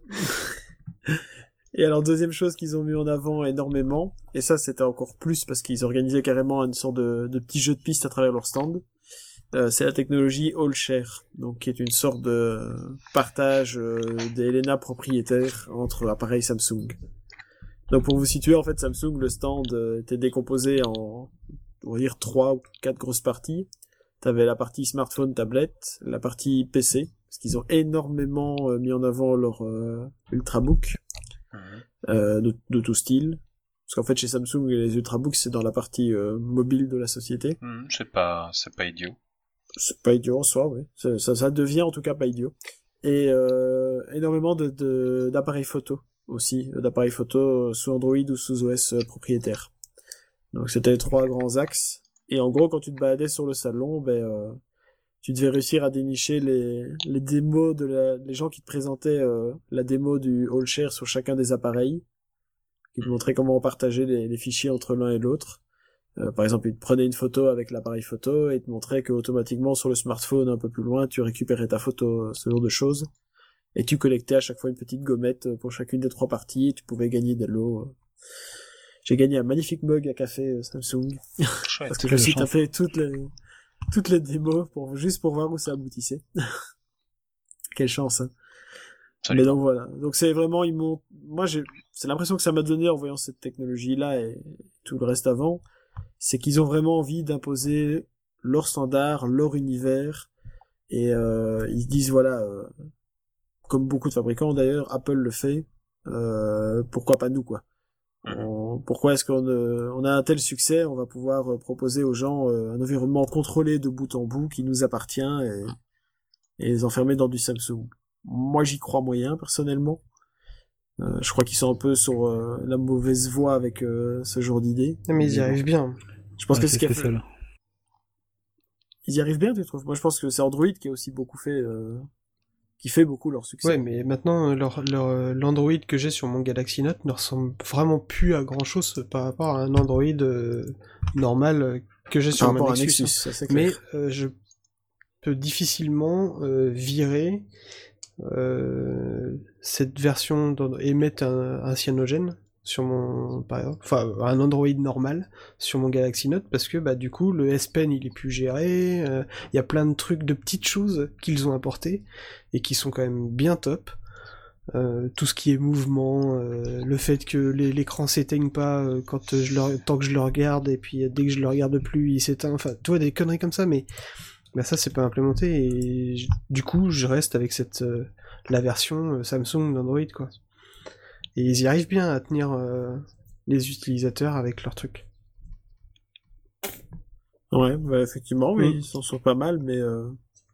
Et alors deuxième chose qu'ils ont mis en avant énormément, et ça c'était encore plus parce qu'ils organisaient carrément une sorte de, de petit jeu de piste à travers leur stand. Euh, c'est la technologie All Share, donc qui est une sorte de partage euh, des L N A propriétaires entre appareils Samsung. Donc pour vous situer, en fait, Samsung, le stand euh, était décomposé en, on va dire, trois ou quatre grosses parties. T'avais la partie smartphone, tablette, la partie P C, parce qu'ils ont énormément euh, mis en avant leur euh, Ultrabook, mmh. euh, de, de tout style. Parce qu'en fait, chez Samsung, les Ultrabooks, c'est dans la partie euh, mobile de la société. Mmh, c'est pas, c'est pas idiot. C'est pas idiot en soi, oui. Ça, ça, ça devient en tout cas pas idiot. Et euh, énormément de, de, d'appareils photo. Aussi, d'appareils photo sous Android ou sous O S propriétaire. Donc c'était les trois grands axes. Et en gros, quand tu te baladais sur le salon, ben, euh, tu devais réussir à dénicher les, les démos de la, les gens qui te présentaient euh, la démo du All Share sur chacun des appareils, qui te montraient comment partager les, les fichiers entre l'un et l'autre. Euh, par exemple, ils te prenaient une photo avec l'appareil photo et ils te montraient qu'automatiquement sur le smartphone un peu plus loin, tu récupérais ta photo, ce genre de choses. Et tu collectais à chaque fois une petite gommette pour chacune des trois parties, et tu pouvais gagner des lots. J'ai gagné un magnifique mug à café Samsung. Chouette, parce que je me suis tapé toutes les, toutes les démos pour, juste pour voir où ça aboutissait. Quelle chance, hein. Salut. Mais donc voilà. Donc c'est vraiment, ils m'ont, moi j'ai, c'est l'impression que ça m'a donné en voyant cette technologie-là et tout le reste avant, c'est qu'ils ont vraiment envie d'imposer leur standard, leur univers, et euh, ils se disent voilà, euh, comme beaucoup de fabricants d'ailleurs, Apple le fait, euh, pourquoi pas nous, quoi. On, pourquoi est-ce qu'on euh, on a un tel succès, on va pouvoir euh, proposer aux gens euh, un environnement contrôlé de bout en bout qui nous appartient et, et les enfermer dans du Samsung. Moi j'y crois moyen personnellement. Euh, je crois qu'ils sont un peu sur euh, la mauvaise voie avec euh, ce genre d'idée. Mais ils y arrivent bien. Je pense ouais, que c'est ce qu'il fait... Ils y arrivent bien, tu trouves? Moi je pense que c'est Android qui a aussi beaucoup fait... Euh... qui fait beaucoup leur succès. Ouais, mais maintenant, leur, leur, l'Android que j'ai sur mon Galaxy Note ne ressemble vraiment plus à grand chose par rapport à un Android euh, normal que j'ai sur mon Nexus. Nexus ça, c'est clair. Mais euh, je peux difficilement euh, virer euh, cette version et mettre un, un cyanogène sur mon, par exemple, enfin un Android normal sur mon Galaxy Note parce que bah du coup le S Pen il est plus géré, il euh, y a plein de trucs, de petites choses qu'ils ont apportées et qui sont quand même bien top. Euh, tout ce qui est mouvement, euh, le fait que les, l'écran s'éteigne pas euh, quand je le, tant que je le regarde et puis dès que je le regarde plus il s'éteint, enfin tu vois des conneries comme ça, mais bah ça c'est pas implémenté et j- du coup je reste avec cette euh, la version euh, Samsung d'Android quoi. Et ils y arrivent bien à tenir euh, les utilisateurs avec leurs trucs. Ouais, bah effectivement, oui, mmh. ils s'en sont pas mal, mais euh...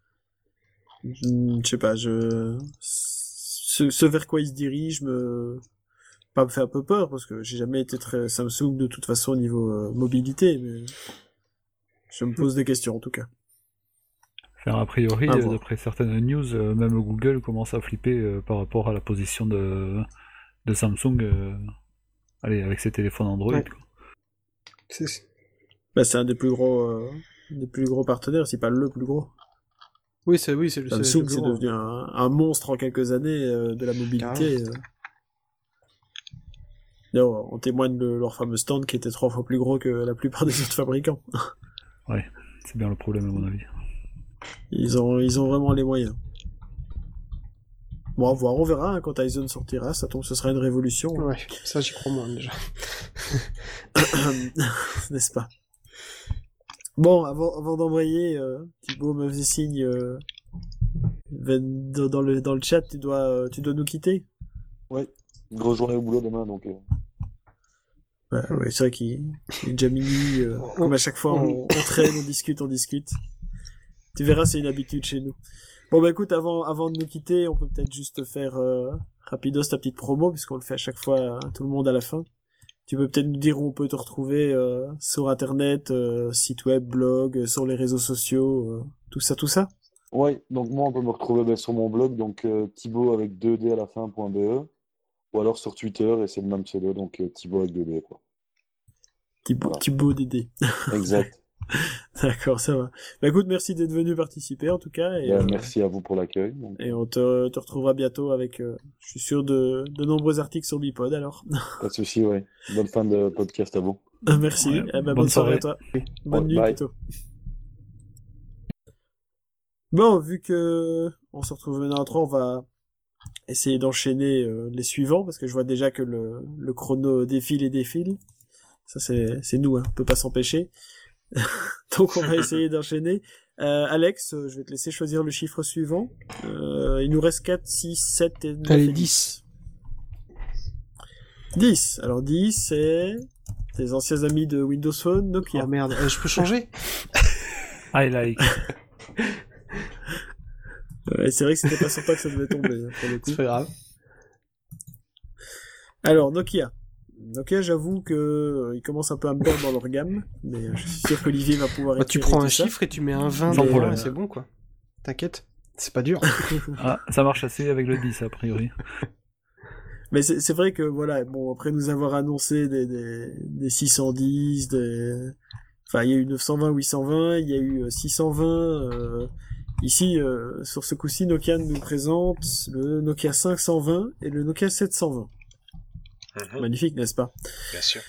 je sais pas, je ce, ce vers quoi ils se dirigent me pas me fait un peu peur parce que j'ai jamais été très Samsung de toute façon au niveau euh, mobilité, mais je me pose des questions en tout cas. Enfin, a priori, ah, euh, bon. d'après certaines news, euh, même Google commence à flipper euh, par rapport à la position de de Samsung, euh, allez, avec ses téléphones Android. Ouais. Quoi. C'est... Bah, c'est un des plus gros, euh, des plus gros partenaires, c'est pas le plus gros. Oui, c'est oui, c'est le. Samsung, c'est, le c'est devenu un, un monstre en quelques années euh, de la mobilité. Euh. Non, on témoigne de leur fameux stand qui était trois fois plus gros que la plupart des autres fabricants. Ouais, c'est bien le problème à mon avis. Ils ont, ils ont vraiment les moyens. Bon, à voir, on verra hein, quand Tizen sortira, ça tombe, ce sera une révolution. Ouais, ça j'y crois moins déjà. N'est-ce pas? Bon, avant, avant d'envoyer, euh, Thibaut me faisait signe euh, Ben, dans, dans le dans le chat, tu dois euh, tu dois nous quitter. Ouais, une grosse journée au boulot demain, donc. Euh... Ouais, ouais, c'est vrai qu'il il est déjà minuit. Euh, comme à chaque fois, on, on traîne, on discute, on discute. Tu verras, c'est une habitude chez nous. Bon bah écoute, avant avant de nous quitter, on peut peut-être juste faire euh, rapidos ta petite promo, puisqu'on le fait à chaque fois à tout le monde à la fin. Tu peux peut-être nous dire où on peut te retrouver euh, sur internet, euh, site web, blog, euh, sur les réseaux sociaux, euh, tout ça, tout ça. Ouais, donc moi on peut me retrouver ben, sur mon blog, donc euh, Thibaut avec deux D à la fin, point .be, ou alors sur Twitter, et c'est le même pseudo, donc euh, Thibaut avec deux D, quoi. Thibaut, Voilà. Thibaut Dédé. Exact. D'accord, ça va. Bah écoute, merci d'être venu participer en tout cas. Et, Ben, euh, merci à vous pour l'accueil. Donc... et on te, te retrouvera bientôt avec, euh, je suis sûr, de, de nombreux articles sur Bipod alors. Pas de souci, ouais. Bonne fin de podcast à vous. Merci, Ouais, eh ben, bonne, bonne soirée soirée. à toi. Bonne Ouais, nuit bye. plutôt. Bon, vu que on se retrouve maintenant à trois, on va essayer d'enchaîner euh, les suivants, parce que je vois déjà que le, le chrono défile et défile. Ça c'est c'est nous, hein, on peut pas s'empêcher. Donc on va essayer d'enchaîner. Euh, Alex, euh, je vais te laisser choisir le chiffre suivant. Euh, il nous reste quatre, six, sept et neuf. Allez, et dix. dix. Alors dix, c'est tes anciens amis de Windows Phone, Nokia. Oh merde, euh, je peux changer? I like. Ouais, c'est vrai que c'était pas sur toi que ça devait tomber, hein, pour le coup. C'est pas grave. Alors, Nokia. Nokia, j'avoue que euh, ils commencent un peu à me perdre dans leur gamme, mais euh, je suis sûr qu'Olivier va pouvoir Bah, tu éclairer prends tout un ça. chiffre et tu mets un vingt Sans dedans, problème. et c'est bon, quoi. T'inquiète. C'est pas dur. Ah, ça marche assez avec le dix, a priori. Mais c'est, c'est vrai que, voilà, bon, après nous avoir annoncé des, des, des six cent dix, des... Enfin, il y a eu neuf cent vingt, huit cent vingt, il y a eu euh, six cent vingt... Euh... Ici, euh, sur ce coup-ci, Nokia nous présente le Nokia cinq cent vingt et le Nokia sept cent vingt. Mhm, Magnifique, n'est-ce pas? bien sûr.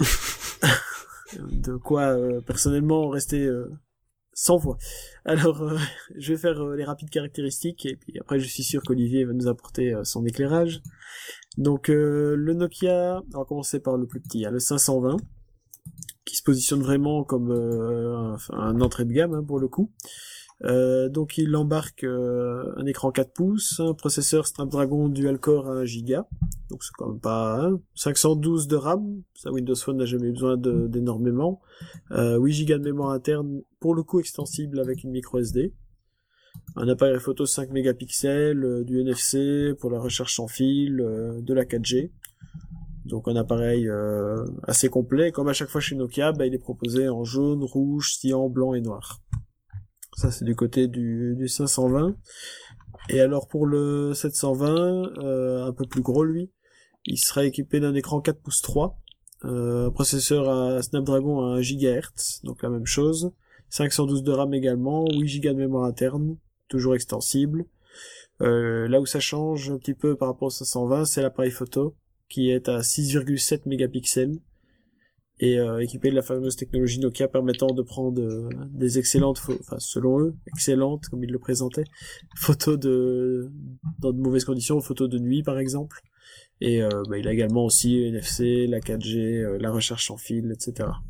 De quoi, euh, personnellement, rester euh, sans voix. Alors, euh, je vais faire euh, les rapides caractéristiques, et puis après, je suis sûr qu'Olivier va nous apporter euh, son éclairage. Donc, euh, le Nokia, on va commencer par le plus petit, hein, le cinq cent vingt, qui se positionne vraiment comme euh, un, un entrée de gamme, hein, pour le coup. Euh, donc il embarque euh, un écran quatre pouces, un processeur Snapdragon dual core à un giga, donc c'est quand même pas hein, cinq cent douze de RAM, ça Windows Phone n'a jamais eu besoin de, d'énormément, euh, huit gigas de mémoire interne, pour le coup extensible avec une micro S D, un appareil photo cinq mégapixels, euh, du N F C pour la recherche sans fil, euh, de la quatre G, donc un appareil euh, assez complet. Comme à chaque fois chez Nokia, bah, il est proposé en jaune, rouge, cyan, blanc et noir. Ça, c'est du côté du, du cinq cent vingt. Et alors, pour le sept cent vingt, euh, un peu plus gros, lui, il sera équipé d'un écran quatre pouces trois, euh, processeur à Snapdragon à un gigahertz, donc la même chose, cinq cent douze de RAM également, huit gigas de mémoire interne, toujours extensible. Euh, là où ça change un petit peu par rapport au cinq cent vingt, c'est l'appareil photo, qui est à six virgule sept mégapixels, et euh, équipé de la fameuse technologie Nokia permettant de prendre euh, des excellentes photos, enfin selon eux, excellentes comme ils le présentaient, photos de dans de mauvaises conditions, photos de nuit par exemple, et euh, bah, il a également aussi N F C, la quatre G, euh, la recherche sans fil, et cetera.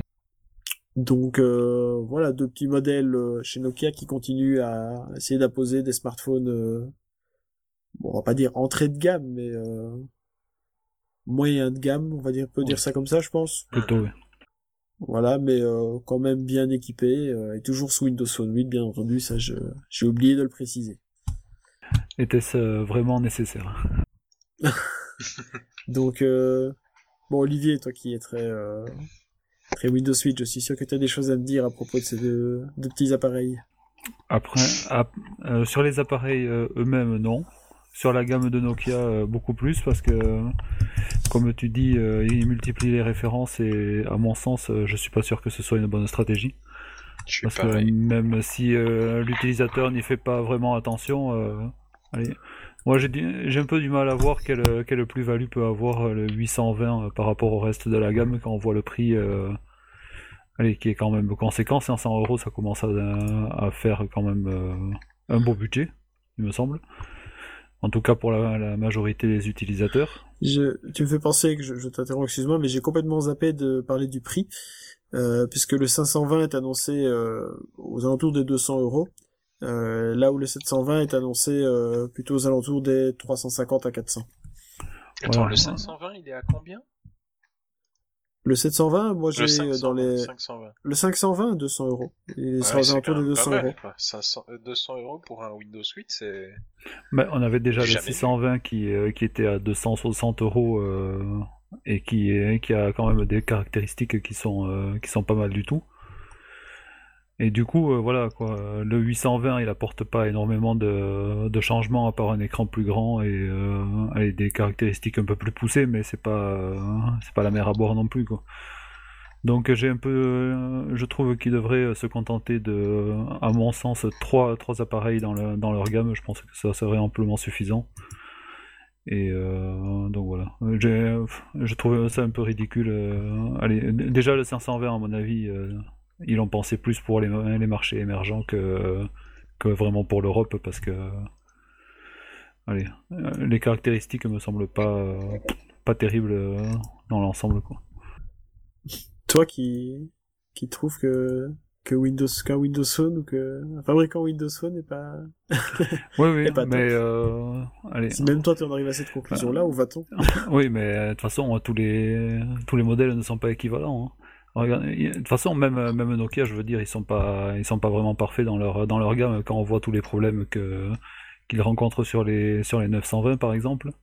Donc euh, voilà, deux petits modèles euh, chez Nokia qui continuent à essayer d'imposer des smartphones, euh, bon on va pas dire entrée de gamme, mais euh, moyen de gamme, on va dire, peut dire ça comme ça, je pense. Plutôt, oui. Voilà, mais euh, quand même bien équipé, euh, et toujours sous Windows Phone huit, bien entendu, ça je, j'ai oublié de le préciser. Était-ce euh, vraiment nécessaire? Donc, euh, bon Olivier, toi qui es très, euh, très Windows huit, je suis sûr que tu as des choses à me dire à propos de ces deux, deux petits appareils. Après, ap- euh, sur les appareils euh, eux-mêmes, non. Sur la gamme de Nokia, euh, beaucoup plus, parce que, comme tu dis, euh, ils multiplient les références, et à mon sens, euh, je suis pas sûr que ce soit une bonne stratégie. Je suis Parce que pareil. même si euh, l'utilisateur n'y fait pas vraiment attention, euh, allez, moi j'ai, du- j'ai un peu du mal à voir quelle, quelle plus-value peut avoir euh, le huit cent vingt euh, par rapport au reste de la gamme quand on voit le prix, euh, allez, qui est quand même conséquent. cinq cents euros, ça commence à, à faire quand même euh, un beau budget, il me semble. En tout cas pour la, la majorité des utilisateurs. Je, tu me fais penser que je, je t'interromps, excuse-moi, mais j'ai complètement zappé de parler du prix, euh, puisque le cinq cent vingt est annoncé euh, aux alentours des deux cents euros. Euh, là où le sept cent vingt est annoncé euh, plutôt aux alentours des trois cent cinquante à quatre cents. Attends, Voilà. le cinq cent vingt, il est à combien? Le sept cent vingt, moi j'ai Le euh, dans cinq cent vingt, les... cinq cent vingt. Le cinq cent vingt, deux cents euros. Il Ouais, sera aux c'est alentours quand des même deux pas cents mal, euros. quoi. cinq cents, euh, deux cents euros pour un Windows huit, c'est... Mais on avait déjà le Jamais six cent vingt qui, euh, qui était à deux cent soixante euros euh, et qui, est- qui a quand même des caractéristiques qui sont, euh, qui sont pas mal du tout. Et du coup, euh, voilà quoi, le huit cent vingt il apporte pas énormément de, de changements à part un écran plus grand et, euh, et des caractéristiques un peu plus poussées, mais c'est pas, euh, c'est pas la mer à boire non plus quoi. Donc j'ai un peu, euh, je trouve qu'ils devraient se contenter de, à mon sens, trois, trois appareils dans, le, dans leur gamme. Je pense que ça serait amplement suffisant. Et euh, donc voilà, j'ai, je trouve ça un peu ridicule. euh, allez, d- déjà le cinq cent vingt à mon avis, euh, ils l'ont pensé plus pour les, les marchés émergents que, que vraiment pour l'Europe parce que, allez, euh, les caractéristiques me semblent pas, euh, pas terribles euh, dans l'ensemble quoi. Toi qui, qui trouve que, que Windows, qu'un Windows Phone ou que un fabricant Windows Phone n'est pas... Oui, oui, Et pas mais top. euh, allez. Si même toi tu en arrives à cette conclusion-là, où va-t-on? Oui, mais euh, de toute façon, tous les tous les modèles ne sont pas équivalents. Hein. Regarde, y- de toute façon, même euh, même Nokia, je veux dire, ils sont pas ils sont pas vraiment parfaits dans leur dans leur gamme quand on voit tous les problèmes que qu'ils rencontrent sur les sur les neuf cent vingt par exemple.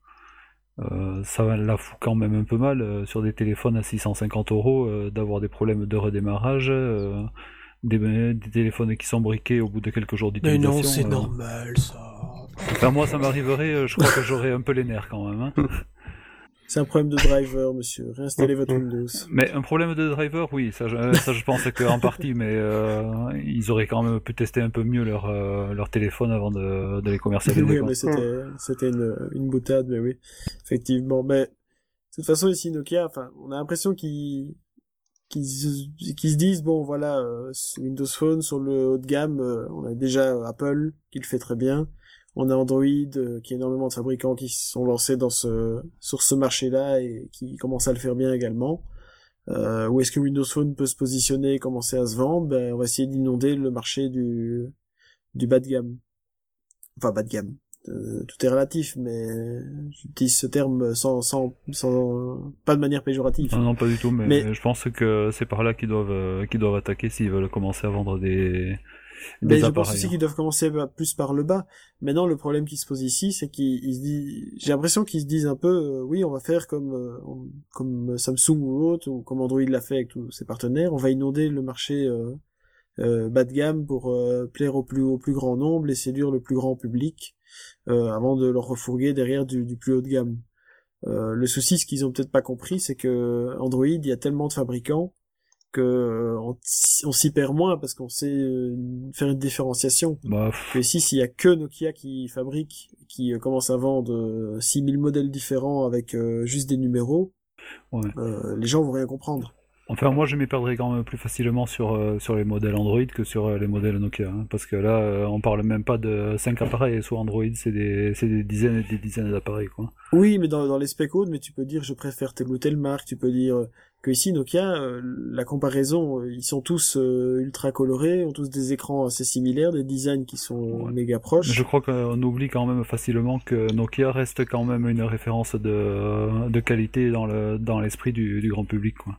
Euh, ça la fout quand même un peu mal euh, sur des téléphones à six cent cinquante euros euh, d'avoir des problèmes de redémarrage, euh, des, des téléphones qui sont briqués au bout de quelques jours Mais d'utilisation. non, c'est euh. normal ça. Enfin, moi, ça m'arriverait, euh, je crois que j'aurais un peu les nerfs quand même. Hein. C'est un problème de driver, monsieur. Réinstallez votre Windows. Mais un problème de driver, oui, ça, je- ça je pense qu'en partie, mais euh, ils auraient quand même pu tester un peu mieux leur, euh, leur téléphone avant de, de les commercialiser. Oui, quoi. mais c'était, c'était une, une boutade, mais oui. Effectivement. Mais, de toute façon, ici, Nokia, enfin, on a l'impression qu'ils, qu'ils, se- qu'ils se disent, bon, voilà, euh, Windows Phone sur le haut de gamme, euh, on a déjà Apple, qui le fait très bien. On a Android, euh, qui a énormément de fabricants qui se sont lancés dans ce, sur ce marché-là et qui commencent à le faire bien également. Euh, où est-ce que Windows Phone peut se positionner et commencer à se vendre? Ben, on va essayer d'inonder le marché du, du bas de gamme. Enfin, bas de gamme. Euh, tout est relatif, mais j'utilise ce terme sans, sans, sans, pas de manière péjorative. Non, non, pas du tout, mais, Mais- je pense que c'est par là qu'ils doivent, euh, qu'ils doivent attaquer s'ils veulent commencer à vendre des, Mais des je pense appareils. aussi hein. qu'ils doivent commencer plus par le bas. Maintenant, le problème qui se pose ici, c'est qu'ils ils se disent, j'ai l'impression qu'ils se disent un peu, euh, oui, on va faire comme, euh, on- comme Samsung ou autre, ou comme Android l'a fait avec tous ses partenaires, on va inonder le marché euh, euh, bas de gamme pour euh, plaire au plus, au plus grand nombre et séduire le plus grand public, euh, avant de leur refourguer derrière du, du plus haut de gamme. Euh, le souci, ce qu'ils ont peut-être pas compris, c'est que Android, il y a tellement de fabricants que euh, on, s- on s'y perd moins parce qu'on sait euh, faire une différenciation. Bah, pff, Que ici, s'il y a que Nokia qui fabrique, qui euh, commence à vendre euh, six mille modèles différents avec euh, juste des numéros, ouais. euh, les gens vont rien comprendre. Enfin, moi, je m'y perdrais quand même plus facilement sur, euh, sur les modèles Android que sur euh, les modèles Nokia. Hein, parce que là, euh, on parle même pas de cinq appareils. Sur Android, c'est des, c'est des dizaines et des dizaines d'appareils, quoi. Oui, mais dans, dans les spec codes, mais tu peux dire je préfère telle ou telle marque, tu peux dire euh, que ici Nokia, euh, la comparaison, euh, ils sont tous euh, ultra colorés, ont tous des écrans assez similaires, des designs qui sont Ouais. méga proches. Je crois qu'on oublie quand même facilement que Nokia reste quand même une référence de, de qualité dans le, dans l'esprit du, du grand public, quoi.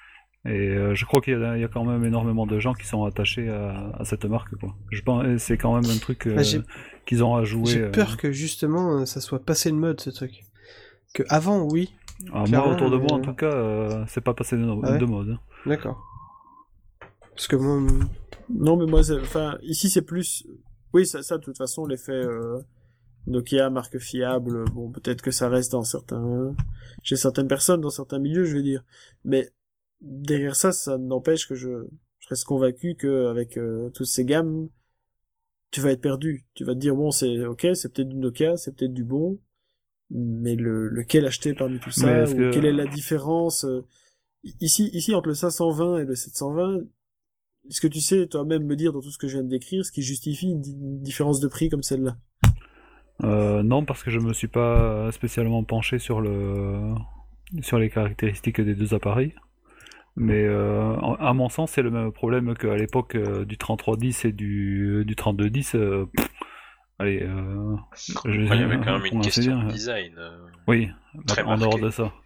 Et euh, je crois qu'il y a, il y a quand même énormément de gens qui sont attachés à, à cette marque, quoi. Je pense, et c'est quand même un truc euh, Bah, j'ai- qu'ils ont à jouer. J'ai euh. peur que justement euh, ça soit passé de mode ce truc. Que avant, oui. Ah, moi, clairement, autour de moi, mais- en tout cas, euh, c'est pas passé de, no- Ah ouais de mode. hein. D'accord. Parce que moi, Non, mais moi, c'est- enfin, ici c'est plus, oui, ça, ça, de toute façon, l'effet euh, Nokia, marque fiable, bon, peut-être que ça reste dans certains, chez certaines personnes, dans certains milieux, je veux dire, mais derrière ça, ça n'empêche que je, je reste convaincu que avec euh, toutes ces gammes, tu vas être perdu. Tu vas te dire bon, c'est ok, c'est peut-être du Nokia, c'est peut-être du bon, mais le lequel acheter parmi tout Mais ça, est-ce ou que- quelle est la différence euh, ici, ici entre le cinq cent vingt et le sept cent vingt. Est-ce que tu sais toi-même me dire dans tout ce que je viens de décrire ce qui justifie une, di- une différence de prix comme celle-là? Euh, non, parce que je me suis pas spécialement penché sur le sur les caractéristiques des deux appareils. Mais euh, à mon sens, c'est le même problème qu'à l'époque euh, du trente-trois dix et du, du trente-deux dix. Euh, pff, allez, euh, je, Ouais, il y avait quand même une comment c'est question dire de design. euh, Oui, Très en dehors marqué. de ça.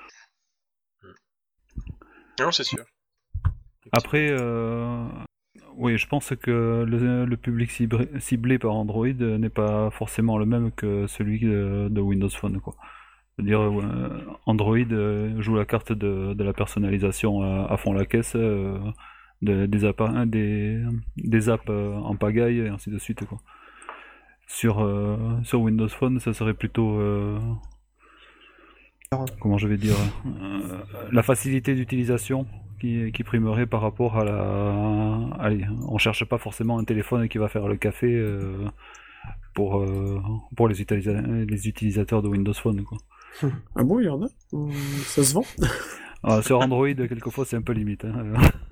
Non, c'est sûr. Après, euh, oui, je pense que le, le public ciblé, ciblé par Android euh, n'est pas forcément le même que celui de, de Windows Phone, quoi. C'est-à-dire, euh, Android euh, joue la carte de, de la personnalisation à, à fond la caisse, euh, de- des, apps, hein, des, des apps euh, en pagaille et ainsi de suite, quoi. Sur, euh, sur Windows Phone, ça serait plutôt, euh, comment je vais dire, euh, la facilité d'utilisation qui, qui primerait par rapport à la... Allez, on cherche pas forcément un téléphone qui va faire le café euh, pour, euh, pour les, utilisa- les utilisateurs de Windows Phone, quoi. Ah bon, il y en a Hum, Ça se vend Ah, sur Android, quelquefois, c'est un peu limite. Hein.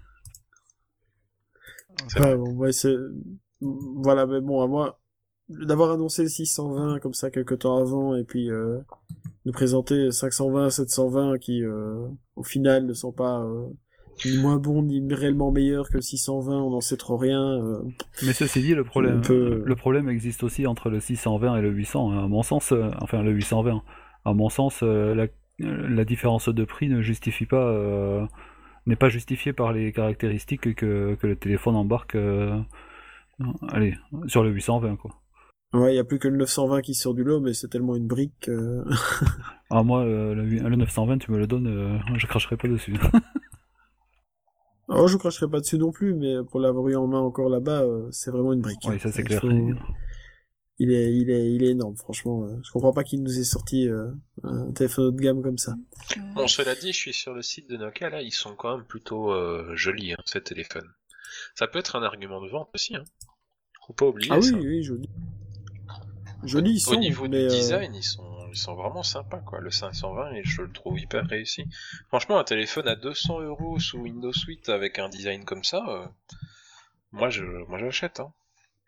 C'est Ouais, vrai. bon, ouais, c'est... Voilà, mais bon, à moi, d'avoir annoncé le six cent vingt comme ça quelques temps avant, et puis euh, de présenter cinq cent vingt, sept cent vingt qui, euh, au final, ne sont pas euh, ni moins bons, ni réellement meilleurs que le six cent vingt, on n'en sait trop rien. Euh, Mais ceci dit, le problème, On peut- le problème existe aussi entre le six cent vingt et le huit cents. hein. À mon sens, euh, enfin le huit cent vingt, à mon sens, euh, la, la différence de prix ne justifie pas, euh, n'est pas justifiée par les caractéristiques que, que le téléphone embarque. euh, allez, sur le huit cent vingt, quoi. Ouais, il y a plus que le neuf cent vingt qui sort du lot, mais c'est tellement une brique. euh, Ah, moi, euh, le, huit- le neuf cent vingt, tu me le donnes, euh, je cracherai pas dessus. Alors, je cracherai pas dessus non plus, mais pour l'avoir eu en main encore là-bas, euh, c'est vraiment une brique. Oui, ça c'est Il clair. faut- Il est, il est, il est énorme, franchement. euh, Je comprends pas qu'il nous ait sorti euh, un téléphone haut de gamme comme ça. Bon, cela dit, je suis sur le site de Nokia, là, ils sont quand même plutôt euh, jolis, hein, ces téléphones. Ça peut être un argument de vente aussi, hein. Faut pas oublier Ah oui, ça. oui, joli. Joli, ils Au sont, niveau mais du euh, design, ils sont, ils sont vraiment sympas, quoi. Le cinq cent vingt, et je le trouve hyper réussi. Franchement, un téléphone à deux cents euros sous Windows huit avec un design comme ça, euh, moi, je, moi, j'achète, hein.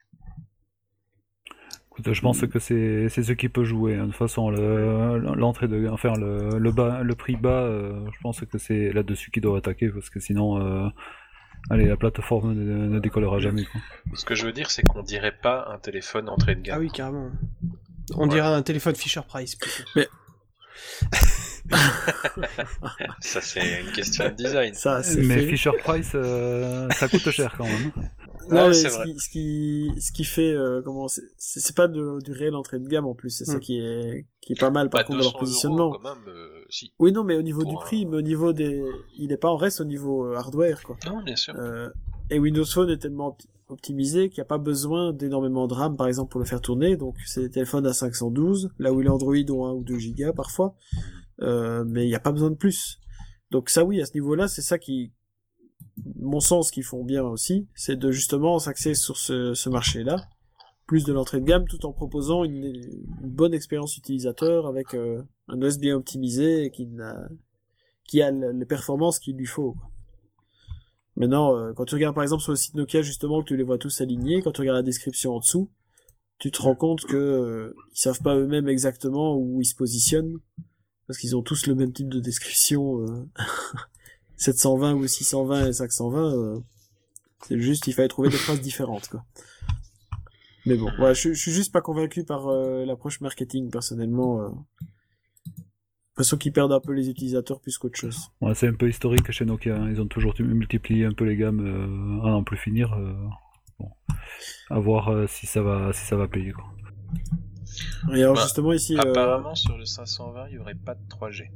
Écoute, je pense que c'est c'est ce qui peut jouer. hein. De toute façon, le- l'entrée de, enfin le le bas, le prix bas, euh, je pense que c'est là-dessus qu'ils doivent attaquer parce que sinon, euh, allez, la plateforme ne, ne décollera jamais, quoi. Ce que je veux dire, c'est qu'on dirait pas un téléphone entrée de gamme. Ah oui, carrément. On Ouais. dirait un téléphone Fisher Price, plutôt. Ça, c'est une question de design. ça, c'est Mais fait. Fisher Price, euh, ça coûte cher quand même. Non, Ouais, mais c'est ce vrai. qui, ce qui, ce qui fait, euh, comment, c'est c'est c'est pas de, du réel entrée de gamme en plus, c'est ça Mm. qui est, qui est pas mal par Pas contre dans leur deux cents positionnement. euros, quand même, euh, si. Oui, non, mais au niveau Pour du un- prix, mais au niveau des, il est pas en reste au niveau euh, hardware, quoi. Non, bien sûr. Euh, et Windows Phone est tellement opti- optimisé qu'il n'y a pas besoin d'énormément de RAM, par exemple, pour le faire tourner. Donc, c'est des téléphones à cinq cent douze, là où les Android ont un ou deux gigas parfois. Euh, mais il n'y a pas besoin de plus. Donc ça, oui, à ce niveau-là, c'est ça qui, mon sens, qu'ils font bien aussi, c'est de justement s'axer sur ce, ce marché-là, plus de l'entrée de gamme, tout en proposant une, une bonne expérience utilisateur avec euh, un O S bien optimisé et qui n'a, qui a le- les performances qu'il lui faut. quoi. Maintenant, euh, quand tu regardes par exemple sur le site Nokia justement que tu les vois tous alignés, quand tu regardes la description en dessous, tu te rends compte que euh, ils savent pas eux-mêmes exactement où ils se positionnent parce qu'ils ont tous le même type de description. Euh... sept cent vingt ou six cent vingt et cinq cent vingt, euh... c'est juste il fallait trouver des phrases différentes quoi. Mais bon, voilà, je, je suis juste pas convaincu par euh, l'approche marketing personnellement. Euh... J'ai l'impression qu'ils perdent un peu les utilisateurs plus qu'autre chose. Ouais, c'est un peu historique chez Nokia. hein. Ils ont toujours multiplié un peu les gammes euh, à n'en plus finir. euh, Bon, à voir euh, si ça va, si ça va payer, quoi. Et alors Bah, justement ici, euh... Apparemment, sur le cinq cent vingt, il y aurait pas de trois G.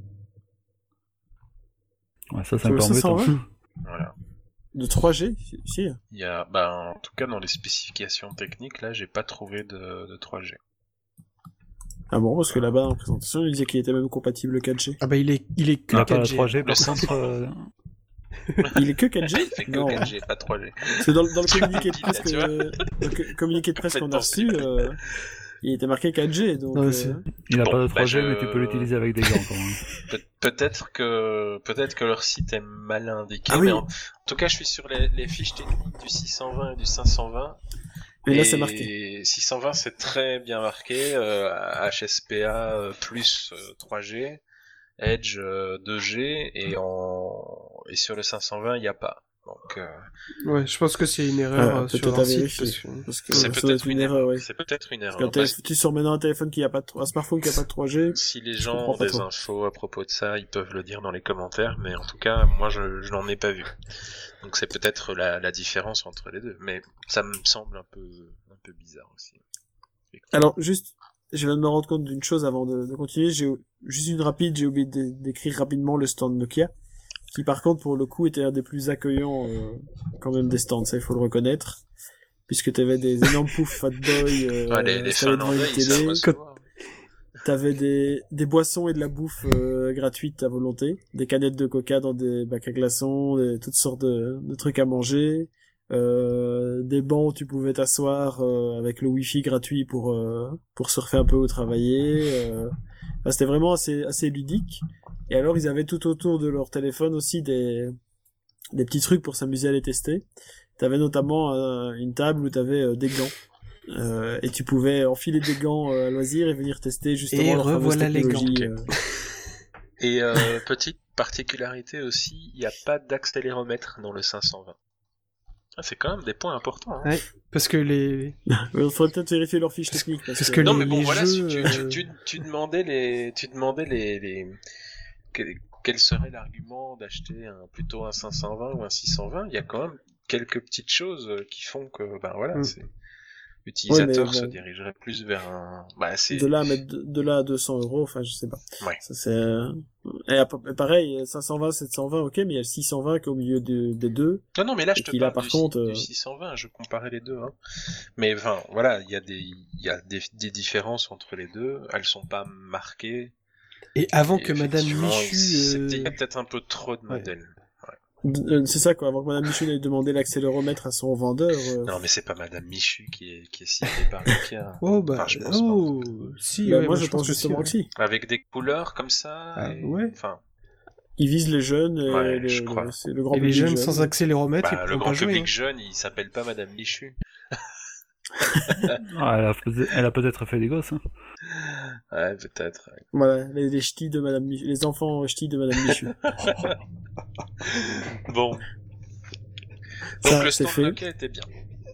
Ouais, ça c'est sur un le peu cinq cent embêtant. vingt Voilà. de trois G, si. si. Il y a, bah, en tout cas, dans les spécifications techniques, là, j'ai pas trouvé de, de trois G. Ah bon, parce que là-bas, en présentation, il disait qu'il était même compatible quatre G. Ah bah il est, il est que On n'a pas la quatre G. trois G, Le par cinq contre. cents. euh, Il est que quatre G? Il fait que Non. quatre G, pas trois G. Parce que dans, le- dans le communiqué de Tu presse vois. que, dans le communiqué de presse qu'on a Complètement reçu, euh, il était marqué quatre G, donc, Ouais, euh, c'est- Il n'a Bon, pas de bah, trois G, je- mais tu peux l'utiliser avec des gants quand même. Pe- peut-être que, peut-être que leur site est mal indiqué, Ah oui. mais en, en tout cas, je suis sur les, les fiches techniques du six cent vingt et du cinq cent vingt. Et là, c'est marqué. six cent vingt, c'est très bien marqué, euh, H S P A euh, plus euh, trois G, Edge euh, deux G, et en, et sur le cinq cent vingt, il n'y a pas. Donc, euh... ouais, je pense que c'est une erreur Ah, euh, sur peut-être leur à site. vérifier. Parce que... Parce que c'est ça doit peut-être être une, une erreur. erreur, ouais. C'est peut-être une erreur. Parce qu'un Parce télé- tu sors maintenant un téléphone qui a pas de... un smartphone qui a pas de trois G. Si les Je gens comprends ont pas des trop. infos à propos de ça, ils peuvent le dire dans les commentaires, mais en tout cas, moi, je, je n'en ai pas vu. Donc c'est peut-être la, la différence entre les deux, mais ça me semble un peu, un peu bizarre aussi. Alors, juste, je viens de me rendre compte d'une chose avant de, de continuer. J'ai juste une rapide, j'ai oublié de- d'écrire rapidement le stand Nokia, qui par contre, pour le coup, était un des plus accueillants euh, quand même des stands, ça il faut le reconnaître, puisque t'avais des énormes poufs Fatboy, euh, Ah, les, les installés devant Finlandais, une ils savent télé, recevoir. t'avais des, des boissons et de la bouffe euh, gratuites à volonté, des canettes de coca dans des bacs à glaçons, des, toutes sortes de, de trucs à manger, euh, des bancs où tu pouvais t'asseoir euh, avec le wifi gratuit pour euh, pour surfer un peu ou travailler. Euh... Enfin, c'était vraiment assez assez ludique. Et alors ils avaient tout autour de leur téléphone aussi des des petits trucs pour s'amuser à les tester. T'avais notamment euh, une table où t'avais euh, des gants. Euh, et tu pouvais enfiler des gants euh, à loisir et venir tester justement Et leur fameuse revoilà les technologie. gants. euh. Et euh, petite particularité aussi, il n'y a pas d'accéléromètre dans le cinq cent vingt. Ah, c'est quand même des points importants. Hein. Ouais, parce que les... Il faudrait peut-être vérifier leurs fiches techniques. Parce, Parce que, que Non, les- mais bon, les voilà, jeux, tu, euh, tu, tu, tu demandais les, tu demandais les, les, quel, quel serait l'argument d'acheter un, plutôt un cinq cent vingt ou un six cent vingt. Il y a quand même quelques petites choses qui font que, ben voilà, Mm. c'est, l'utilisateur Ouais, mais se bon. dirigerait plus vers un, bah, c'est, de là à mettre de, de là à deux cents euros, enfin je sais pas. Ouais. Ça c'est euh, et, à- et pareil, cinq cent vingt, sept cent vingt, ok, mais il y a le six cent vingt qui est au milieu de- des deux. non, non, mais là, je Et te qu'il a, parle par du, contre, du euh, six cent vingt, je comparais les deux, hein. Mais, enfin, voilà, il y a des, il y a des, des différences entre les deux, elles sont pas marquées. Et avant Et que Madame effectivement, Michu... c'était- euh, il y a peut-être un peu trop de Ouais. modèles. D- euh, c'est ça quoi, avant que Madame Michu n'ait demandé l'accéléromètre à son vendeur. euh, Non, mais c'est pas Madame Michu qui est, qui est ciblée par Nokia. Oh bah... Enfin, je pense oh si, bah, ouais, moi je pense que justement si, que si. Avec des couleurs comme ça. Ah, et- ouais. Enfin, Ils visent les jeunes et Ouais, le, je le- crois. c'est le grand Et les public jeunes jeune. sans accéléromètre, bah, ils le pourront grand pas jouer. public hein. jeune, il s'appelle pas Madame Michu. Ah, elle, a peut- elle a peut-être fait des gosses. Hein. Ouais, peut-être. ouais. Voilà, les, les ch'tis de Madame Michu, les enfants ch'tis de Madame Michu. Bon. Donc Ça, le c'est stand fait. Nokia était bien.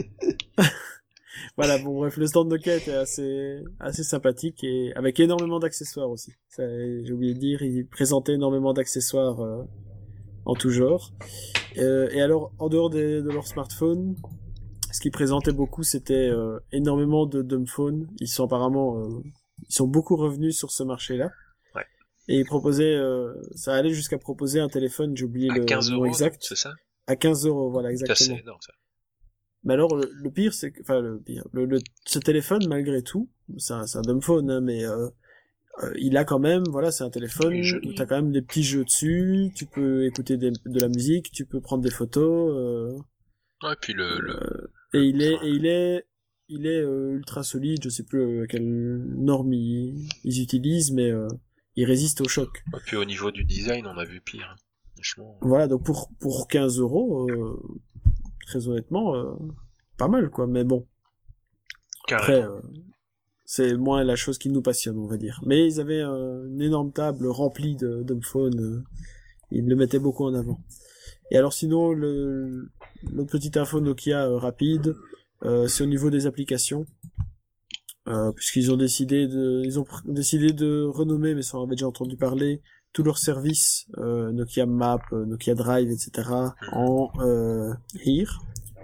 Voilà, bon bref, le stand Nokia était assez assez sympathique et avec énormément d'accessoires aussi. Ça, j'ai oublié de dire, ils présentaient énormément d'accessoires euh, en tout genre. Euh, et alors, en dehors des, de leur smartphone, ce qu'ils présentaient beaucoup, c'était euh, énormément de dumbphones. Ils sont apparemment, euh, ils sont beaucoup revenus sur ce marché-là. Ouais. Et ils proposaient, euh, ça allait jusqu'à proposer un téléphone, j'ai oublié À le quinze nom euros, exact, c'est ça? à quinze euros, voilà, Ça, exactement. c'est énorme, ça. Mais alors, le, le pire, c'est que, enfin, le pire, le, le- ce téléphone, malgré tout, c'est un, c'est un dumbphone, hein, mais euh, euh, il a quand même, voilà, c'est un téléphone Il est joli. où t'as quand même des petits jeux dessus, tu peux écouter des- de la musique, tu peux prendre des photos, euh, Ouais, puis le, le... euh, et il est, et il est, il est euh, ultra solide, je sais plus euh, quelle norme ils, ils utilisent, mais euh, il résiste au choc. Et puis au niveau du design, on a vu pire. hein. Franchement. Voilà, donc pour, pour quinze euros, euh, très honnêtement, euh, pas mal, quoi, mais bon. Après, Carrément. euh, c'est moins la chose qui nous passionne, on va dire. Mais ils avaient euh, une énorme table remplie de dumbphones. Euh, ils le mettaient beaucoup en avant. Et alors sinon, le, l'autre petite info Nokia euh, rapide, euh, c'est au niveau des applications. Euh, puisqu'ils ont décidé de, ils ont pr- décidé de renommer, mais ça on avait déjà entendu parler, tous leurs services, euh, Nokia Map, euh, Nokia Drive, et cetera, en euh, Here.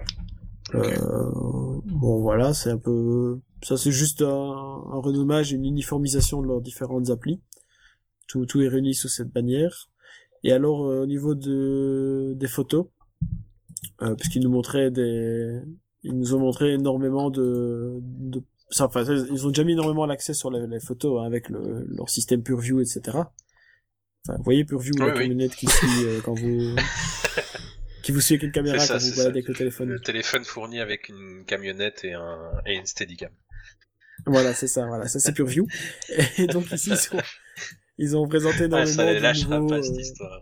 Euh, bon voilà, c'est un peu, ça c'est juste un, un renommage, une uniformisation de leurs différentes applis. Tout, tout est réuni sous cette bannière. Et alors euh, au niveau de des photos, euh, puisqu'ils nous montraient des, ils nous ont montré énormément de, de ça, enfin, ils ont déjà mis énormément l'accès sur les, les photos hein, avec le, leur système PureView, et cetera. Enfin, vous voyez PureView, Oui, la oui. camionnette qui suit euh, quand vous, qui vous suit avec une caméra C'est ça, quand vous c'est baladez ça. avec le téléphone. Le téléphone fourni avec une camionnette et un et une Steadicam. Voilà, c'est ça, voilà, ça c'est PureView. Et donc ici, ils, sont, ils ont présenté Ah, énormément ça les de, lâchera nouveaux, pas cette euh, histoire.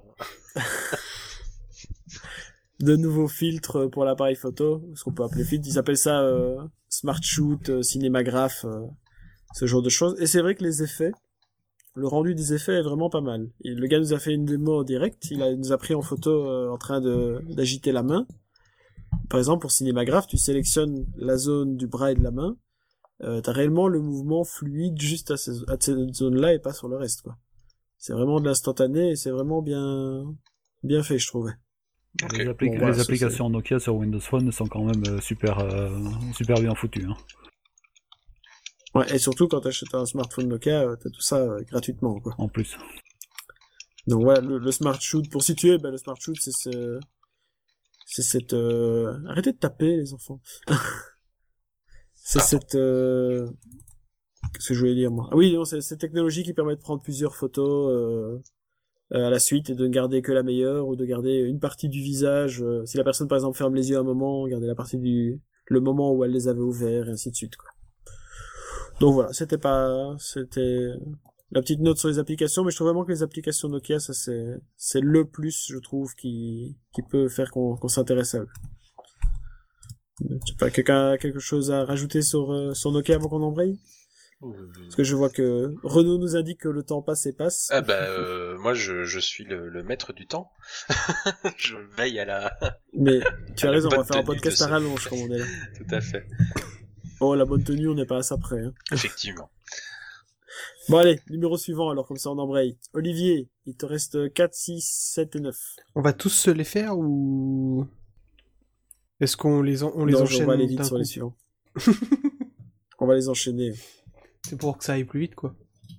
de nouveaux filtres pour l'appareil photo, ce qu'on peut appeler filtre. Ils appellent ça euh, Smart Shoot, euh, Cinémagraphe, euh, ce genre de choses. Et c'est vrai que les effets le rendu des effets est vraiment pas mal. Et le gars nous a fait une démo en direct, il, a, il nous a pris en photo euh, en train de d'agiter la main. Par exemple, pour Cinémagraphe, tu sélectionnes la zone du bras et de la main, euh, t'as réellement le mouvement fluide juste à, ces, à cette zone-là et pas sur le reste, quoi. C'est vraiment de l'instantané et c'est vraiment bien bien fait, je trouvais. Ok. Les, appli- Bon, voilà, les ça, applications Nokia sur Windows Phone sont quand même euh, super, euh, super bien foutues. Hein. Ouais, et surtout quand t'achètes un smartphone Nokia, euh, t'as tout ça euh, gratuitement, quoi. En plus. Donc voilà, le, le Smart Shoot, pour situer, bah, le Smart Shoot, c'est ce... C'est cette... Euh... Arrêtez de taper, les enfants. c'est Pardon. cette... Euh... Qu'est-ce que je voulais dire, moi? Ah oui, non, c'est cette technologie qui permet de prendre plusieurs photos euh, euh, à la suite et de ne garder que la meilleure, ou de garder une partie du visage. Euh, si la personne, par exemple, ferme les yeux un moment, garder la partie du... le moment où elle les avait ouverts, et ainsi de suite, quoi. Donc voilà, c'était pas... C'était... La petite note sur les applications, mais je trouve vraiment que les applications Nokia, ça c'est, c'est le plus, je trouve, qui, qui peut faire qu'on, qu'on s'intéresse à eux. Je sais pas, quelqu'un a quelque chose à rajouter sur, euh, sur Nokia avant qu'on embraye? Parce que je vois que Renaud nous indique que le temps passe et passe. Ah bah euh, moi je, je suis le, le maître du temps. Je veille à la... Mais tu à as la raison, on va bonne faire un tenue podcast de à ce- rallonge comme on est là. Tout à fait. Oh, la bonne tenue, on n'est pas à ça près. Hein. Effectivement. Bon allez, numéro suivant, alors comme ça on embraye. Olivier, il te reste quatre, six, sept et neuf. On va tous se les faire ou est-ce qu'on les, en- on les Non, enchaîne on va aller vite d'un sur coup les suivants. On va les enchaîner. C'est pour que ça aille plus vite, quoi.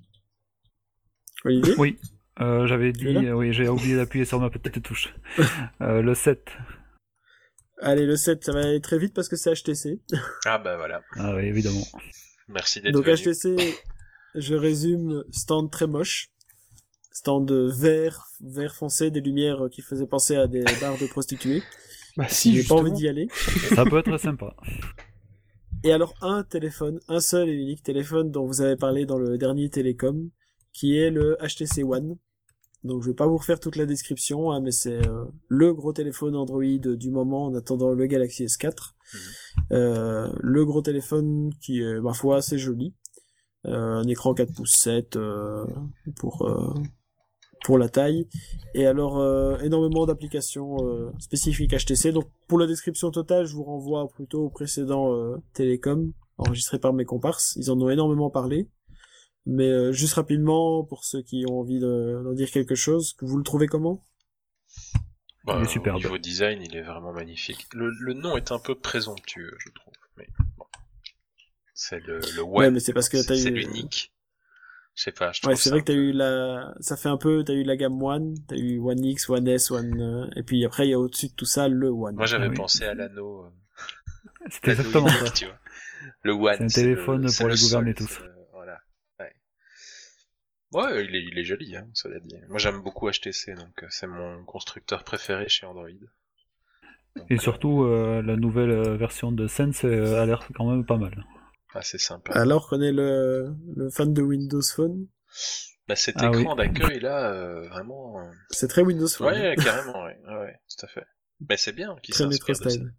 Olivier? Oui, euh, j'avais Tu es dit, là euh, oui, j'ai oublié d'appuyer sur ma petite touche. euh, le sept. Allez, le sept, ça va aller très vite parce que c'est H T C. Ah bah voilà. Ah oui, évidemment. Merci d'être Donc venu. H T C, je résume, stand très moche. Stand vert, vert foncé, des lumières qui faisaient penser à des bars de prostituées. Bah si, J'ai pas justement. envie d'y aller. Ça peut être sympa. Et alors un téléphone, un seul et unique téléphone dont vous avez parlé dans le dernier Télécom, qui est le H T C One. Donc je vais pas vous refaire toute la description, hein, mais c'est euh, le gros téléphone Android du moment en attendant le Galaxy S quatre. Mhm. Euh, le gros téléphone qui est, ma foi, assez joli. Euh, un écran quatre pouces sept euh, pour euh, pour la taille. Et alors euh, énormément d'applications euh, spécifiques H T C. Donc pour la description totale, je vous renvoie plutôt au précédent euh, Télécom enregistré par mes comparses. Ils en ont énormément parlé. Mais euh, juste rapidement, pour ceux qui ont envie de- d'en dire quelque chose, vous le trouvez comment? Bah, Il est superbe. Au niveau design, il est vraiment magnifique. Le, le nom est un peu présomptueux, je trouve. Mais bon. C'est le, le One. Ouais, mais c'est parce que t'as c'est eu- l'unique. Je sais pas, je trouve Ouais, c'est ça vrai que t'as un peu- eu la, ça fait un peu, t'as eu la gamme One, t'as eu One X, One S, One, euh, et puis après il y a au-dessus de tout ça le One. Moi j'avais Ah oui. pensé à l'anneau. euh, C'est l'anneau exactement unique, ça. tu vois. Le One. C'est un le- téléphone c'est pour le les gouverner sol, tous. c'est le- Voilà. Ouais. Ouais, il est, il est joli, hein, cela dit. Moi j'aime beaucoup H T C, donc euh, c'est mon constructeur préféré chez Android. Donc, Et euh, surtout, euh, la nouvelle euh, version de Sense euh, a l'air quand même pas mal. ah, c'est sympa. Alors qu'on est le, le fan de Windows Phone, Bah, cet Ah écran oui. d'accueil là, euh, vraiment. euh, c'est très Windows Phone. Ouais, carrément, ouais, ouais, ouais, tout à fait. Mais c'est bien qu'il Très s'inspire métro de ça. style.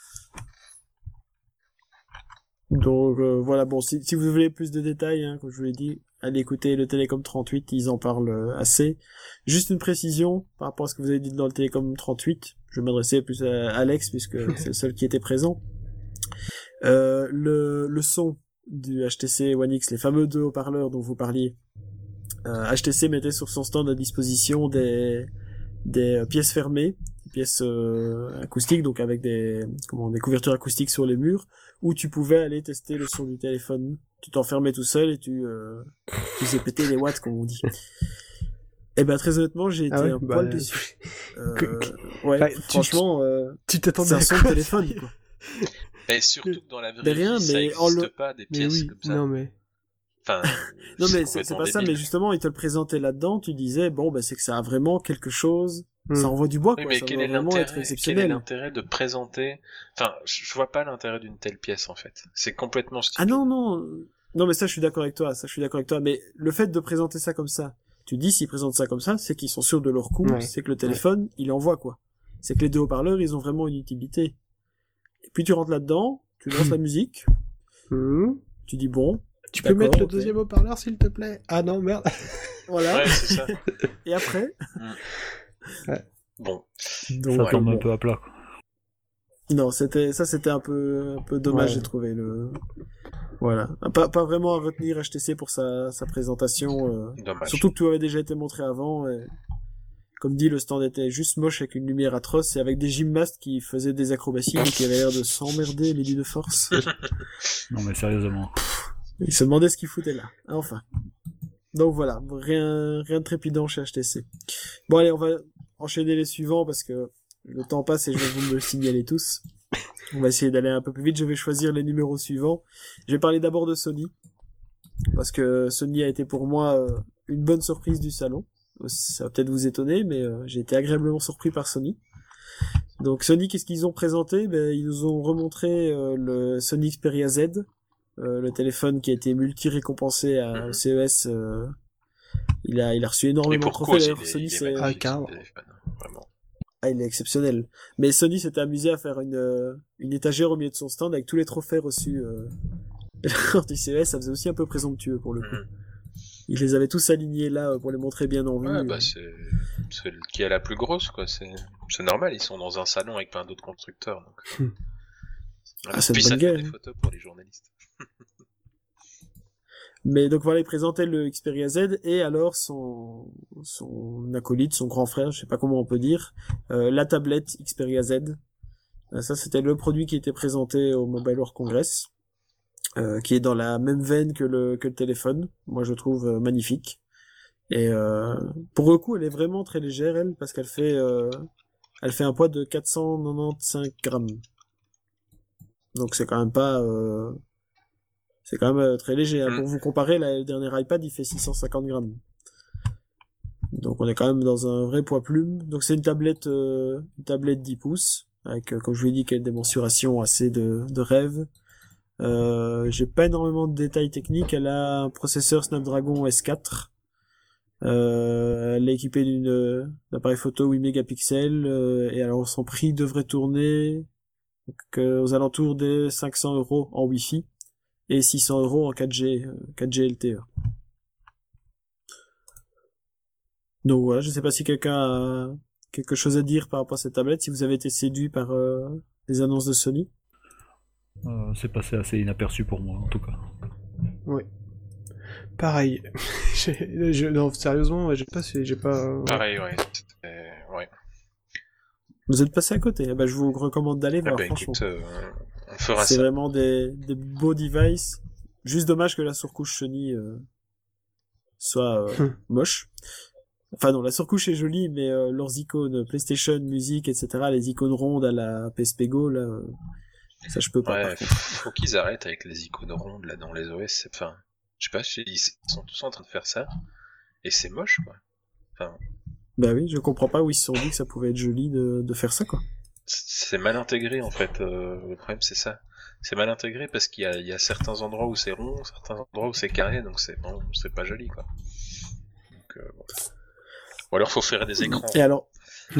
Donc euh, voilà, bon, si, si vous voulez plus de détails, hein, comme je vous l'ai dit, allez écouter le Télécom trente-huit, ils en parlent euh, assez. Juste une précision par rapport à ce que vous avez dit dans le Télécom trente-huit, je vais m'adresser plus à Alex puisque c'est le seul qui était présent. Euh, le, le son du H T C One X, les fameux deux haut-parleurs dont vous parliez, euh, H T C mettait sur son stand à disposition des, des pièces fermées, des pièces euh, acoustiques, donc avec des, comment, des couvertures acoustiques sur les murs, où tu pouvais aller tester le son du téléphone. Tu t'enfermais tout seul et tu, euh, tu faisais péter les watts, comme on dit. Et ben très honnêtement, j'ai été Ah ouais, un bah, poil déçu. Euh, que- ouais, bah, tu- franchement, euh, Tu t'attendais c'est un à son quoi, de téléphone, sérieux quoi. Et surtout que dans la vraie Mais rien, vie, ça mais en existe le- pas des Mais pièces oui, comme ça. non mais... Enfin, Non mais c'est complètement c'est pas ça, débile. mais justement, ils te le présentaient là-dedans, tu disais, bon, bah c'est que ça a vraiment quelque chose, Hmm. ça envoie du bois, Oui, quoi, mais ça quel doit est vraiment être l'intérêt Quel est exceptionnel. l'intérêt de présenter Enfin, je je vois pas l'intérêt d'une telle pièce en fait. C'est complètement stupide. Ah non, non, non mais ça je suis d'accord avec toi, ça je suis d'accord avec toi, mais le fait de présenter ça comme ça, tu dis s'ils présentent ça comme ça, c'est qu'ils sont sûrs de leur coup, Ouais. c'est que le téléphone, il envoie quoi. C'est que les deux haut-parleurs, ils ont vraiment une utilité. Et puis tu rentres là-dedans, tu lances la musique, Hmm. tu dis bon, Tu peux mettre le ok. deuxième haut-parleur, s'il te plaît? Ah non, merde. Voilà. Ouais, c'est ça. Et après Bon. Donc, Ça tombe bon. un peu à plat. Quoi. Non, c'était ça, c'était un peu, un peu dommage, Ouais. j'ai trouvé le. Voilà, pas, pas vraiment à retenir H T C pour sa, sa présentation. Euh... Dommage. Surtout que tout avait déjà été montré avant. Et... Comme dit, le stand était juste moche avec une lumière atroce et avec des gymnastes qui faisaient des acrobaties et qui avaient l'air de s'emmerder, mais d'une force. Non mais sérieusement. Ils se demandaient ce qu'ils foutaient là. Enfin. Donc voilà, rien, rien de trépidant chez H T C. Bon allez, on va enchaîner les suivants parce que le temps passe et je vais vous me le signaler tous. On va essayer d'aller un peu plus vite. Je vais choisir les numéros suivants. Je vais parler d'abord de Sony parce que Sony a été pour moi euh, une bonne surprise du salon. Ça va peut-être vous étonner, mais euh, j'ai été agréablement surpris par Sony. Donc Sony, qu'est-ce qu'ils ont présenté? Ben, ils nous ont remontré euh, le Sony Xperia Z, euh, le téléphone qui a été multi-récompensé à Mhm. au C E S. Euh, il a, il a reçu Et énormément de pour trophées. cause, D'ailleurs, il est, Sony, il est c'est... magnifique, Ah, carrément. ce téléphone. Vraiment. Ah, il est exceptionnel. Mais Sony s'était amusé à faire une, euh, une étagère au milieu de son stand avec tous les trophées reçus euh, lors du C E S. Ça faisait aussi un peu présomptueux pour le coup. Mhm. Il les avait tous alignés là euh, pour les montrer bien en vue. Ouais, euh. bah c'est c'est le- qui est la plus grosse, quoi. C'est c'est normal, ils sont dans un salon avec plein d'autres constructeurs. Donc... Hmm. Ah, c'est une Puis bonne ça fait guerre, des hein. photos pour les journalistes. Mais donc voilà, il présentait le Xperia Z et alors son son acolyte, son grand frère, je sais pas comment on peut dire, euh, la tablette Xperia Z. Euh, ça, c'était le produit qui était présenté au Mobile World Congress, euh, qui est dans la même veine que le que le téléphone. Moi, je trouve euh, magnifique. Et euh, pour le coup, elle est vraiment très légère, elle, parce qu'elle fait euh, elle fait un poids de quatre cent quatre-vingt-quinze grammes. Donc c'est quand même pas euh, c'est quand même euh, très léger. Hein. Mm. Pour vous comparer, là, le dernier iPad, il fait six cent cinquante grammes. Donc on est quand même dans un vrai poids plume. Donc c'est une tablette, euh, une tablette dix pouces, avec, euh, comme je vous l'ai dit, des mensurations assez de, de rêve. Euh, j'ai pas énormément de détails techniques. Elle a un processeur Snapdragon S quatre. Euh, elle est équipée d'une euh, d'un appareil photo huit mégapixels. Euh, et alors son prix devrait tourner donc, euh, aux alentours des cinq cents euros en Wi-Fi et six cents euros en quatre G, euh, quatre G L T E. Donc voilà, je sais pas si quelqu'un a quelque chose à dire par rapport à cette tablette, si vous avez été séduit par euh, les annonces de Sony. Euh, c'est passé assez inaperçu pour moi en tout cas. Oui. Pareil. j'ai, je, non, sérieusement, j'ai pas, j'ai pas. Pareil, ouais. C'est- ouais. Vous êtes passé à côté, eh ben, je vous recommande d'aller Ah voir, bah franchement. écoute, euh, on fera C'est ça. vraiment des, des beaux devices. Juste dommage que la surcouche Sony euh, soit euh, Hum. moche. Enfin non, la surcouche est jolie, mais euh, leurs icônes PlayStation, musique, et cetera, les icônes rondes à la P S P Go, là, euh, ça je peux pas. Ouais, par contre. faut qu'ils arrêtent avec les icônes rondes là dans les O S. c'est- Enfin, je sais pas, si- ils sont tous en train de faire ça et c'est moche, quoi. Enfin, Bah oui, je comprends pas où ils se sont dit que ça pouvait être joli de, de faire ça, quoi. c'est mal intégré en fait. euh, le problème c'est ça. C'est mal intégré parce qu'il y a, il y a certains endroits où c'est rond, certains endroits où c'est carré, donc c'est bon, c'est pas joli, quoi. Donc, euh, bon. Ou alors faut faire des écrans. Et alors,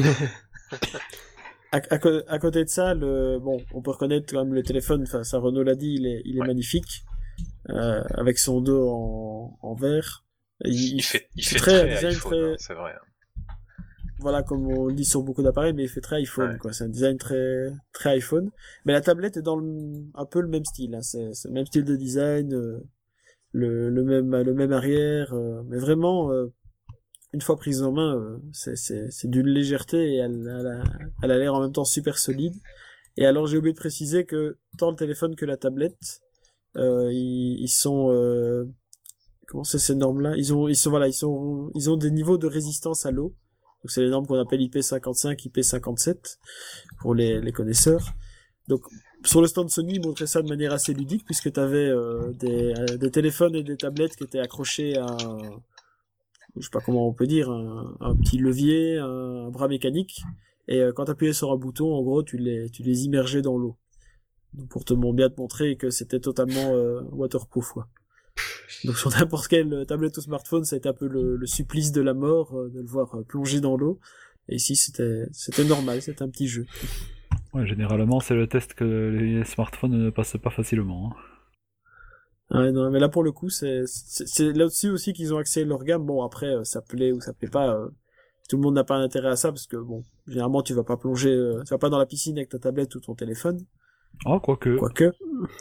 à, à, co- à côté de ça, le, bon, on peut reconnaître quand même le téléphone, enfin, ça Renaud l'a dit, il est, il est Ouais. magnifique, euh, avec son dos en, en verre. Et Il, Il fait, il c'est fait très, très, design iPhone, très- hein, c'est vrai. voilà, comme on le dit sur beaucoup d'appareils, mais il fait très iPhone, Ouais. quoi. C'est un design très, très iPhone. Mais la tablette est dans le, un peu le même style, hein. C'est, c'est le même style de design, euh, le, le même, le même arrière, euh, mais vraiment, euh, une fois prise en main, euh, c'est, c'est, c'est d'une légèreté et elle, elle a, elle a l'air en même temps super solide. Et alors, j'ai oublié de préciser que tant le téléphone que la tablette, euh, ils, ils sont, euh, comment c'est ces normes-là? Ils ont, ils sont, voilà, ils sont, ils ont des niveaux de résistance à l'eau. Donc c'est les normes qu'on appelle I P cinquante-cinq, I P cinquante-sept pour les, les connaisseurs. Donc sur le stand Sony, ils montraient ça de manière assez ludique puisque tu avais euh, des, euh, des téléphones et des tablettes qui étaient accrochés à un, je sais pas comment on peut dire, un, un petit levier, un, un bras mécanique. Et euh, quand tu appuyais sur un bouton, en gros, tu les, tu les immergeais dans l'eau. Donc pour te mon- bien te montrer que c'était totalement euh, waterproof, quoi. Donc sur n'importe quelle tablette ou smartphone, ça a été un peu le, le supplice de la mort, euh, de le voir euh, plonger dans l'eau. Et ici, c'était, c'était normal, c'était un petit jeu. Ouais, généralement, c'est le test que les smartphones ne passent pas facilement. hein. Ouais, non, mais là pour le coup, c'est, c'est, c'est là-dessus aussi qu'ils ont axé leur gamme. Bon, après, euh, ça plaît ou ça plaît pas. Euh, tout le monde n'a pas un intérêt à ça parce que bon, généralement, tu vas pas plonger, euh, tu vas pas dans la piscine avec ta tablette ou ton téléphone. Ah, quoique. Quoique,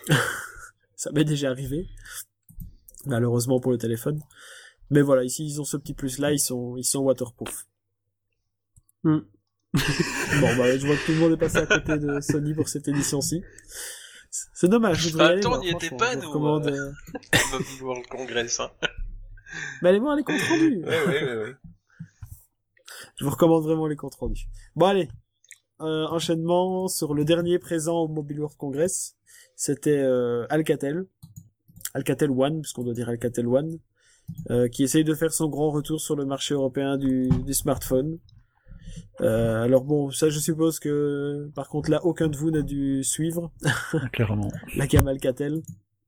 ça m'est déjà arrivé. Malheureusement pour le téléphone. Mais voilà, ici ils ont ce petit plus là, ils sont, ils sont waterproof. Mm. Bon, bah, je vois que tout le monde est passé à côté de Sony pour cette édition-ci. C'est dommage, je voudrais y aller. Attends, moi, on n'y était franchement, pas, je vous nous, recommande, euh, euh, Mobile World Congress, hein. Mais allez voir les comptes rendus. Ouais, ouais, ouais, ouais. Je vous recommande vraiment les comptes rendus. Bon, allez. Euh, enchaînement sur le dernier présent au Mobile World Congress. C'était euh, Alcatel. Alcatel One, puisqu'on doit dire Alcatel One. Euh, qui essaye de faire son grand retour sur le marché européen du, du smartphone. Euh, alors bon, ça je suppose que par contre là aucun de vous n'a dû suivre Clairement. la gamme Alcatel.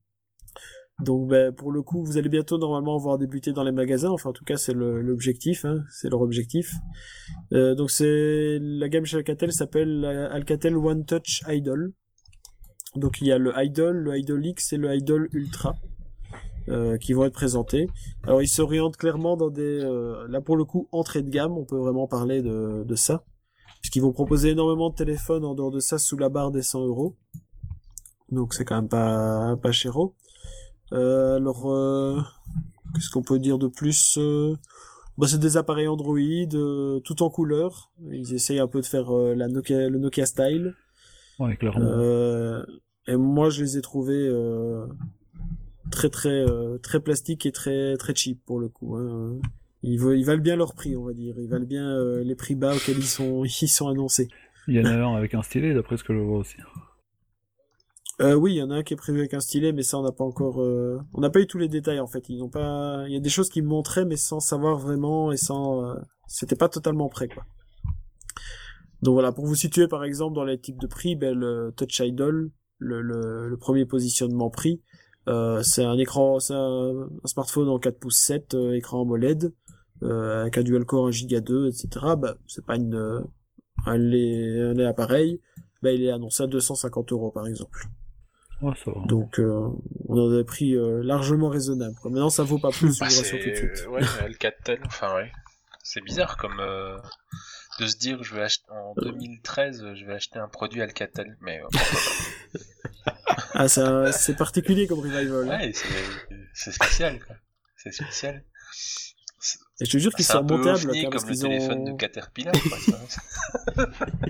Donc ben, pour le coup, vous allez bientôt normalement voir débuter dans les magasins, enfin en tout cas c'est le, l'objectif, hein, c'est leur objectif. Euh, donc c'est la gamme chez Alcatel s'appelle Alcatel One Touch Idol. Donc il y a le Idol, le Idol X et le Idol Ultra. Euh, qui vont être présentés. Alors ils s'orientent clairement dans des euh, là pour le coup entrée de gamme, on peut vraiment parler de, de ça, puisqu'ils vont proposer énormément de téléphones en dehors de ça sous la barre des cent euros, donc c'est quand même pas pas chéro. Euh, alors euh, qu'est-ce qu'on peut dire de plus? euh... bah, c'est des appareils Android euh, tout en couleur, ils essayent un peu de faire euh, la Nokia, le Nokia style. Ouais, clairement. Euh, et moi je les ai trouvés euh, très très euh, très plastique et très très cheap pour le coup, hein. Ils, veulent, ils valent bien leur prix, on va dire, ils valent bien euh, les prix bas auxquels ils sont ils sont annoncés. Il y en a un avec un stylet d'après ce que je vois aussi. Euh, oui, il y en a un qui est prévu avec un stylet, mais ça on n'a pas encore euh... on n'a pas eu tous les détails en fait, ils n'ont pas il y a des choses qui me montraient mais sans savoir vraiment et sans euh... c'était pas totalement prêt quoi. Donc voilà, pour vous situer par exemple dans les types de prix, ben le Touch Idol, le le, le premier positionnement prix. Euh, c'est un écran, c'est un, un smartphone en quatre pouces sept, euh, écran AMOLED, euh, avec un dual-core un giga deux, et cetera. Bah, c'est pas une, euh, un lait, un lait appareil. Bah, il est annoncé à deux cent cinquante euros, par exemple. Ouais, ça va. Donc, euh, on en a des prix euh, largement raisonnables. Quoi. Maintenant, ça vaut pas plus, je Bah, vous rassure tout de c'est... suite. Ouais, Alcatel, enfin ouais. C'est bizarre comme euh, de se dire je vais acheter en deux mille treize, je vais acheter un produit Alcatel, mais euh, Ah, c'est, un... c'est particulier comme revival. Hein. ouais, c'est... c'est spécial quoi. C'est spécial. C'est... Et je te jure qu'ils c'est sont un peu remontables. ovni Car, comme le qu'ils téléphone ont... de Caterpillar. Quoi, ça.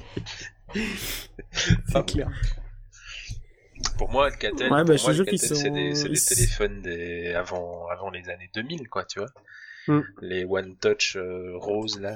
C'est Enfin, clair. Pour moi, Alcatel, Ouais, bah, pour je moi, te jure Alcatel qu'ils c'est des, sont- c'est des ils- téléphones des... avant, avant les années deux mille, quoi, tu vois. Mm. Les One Touch euh, rose, là,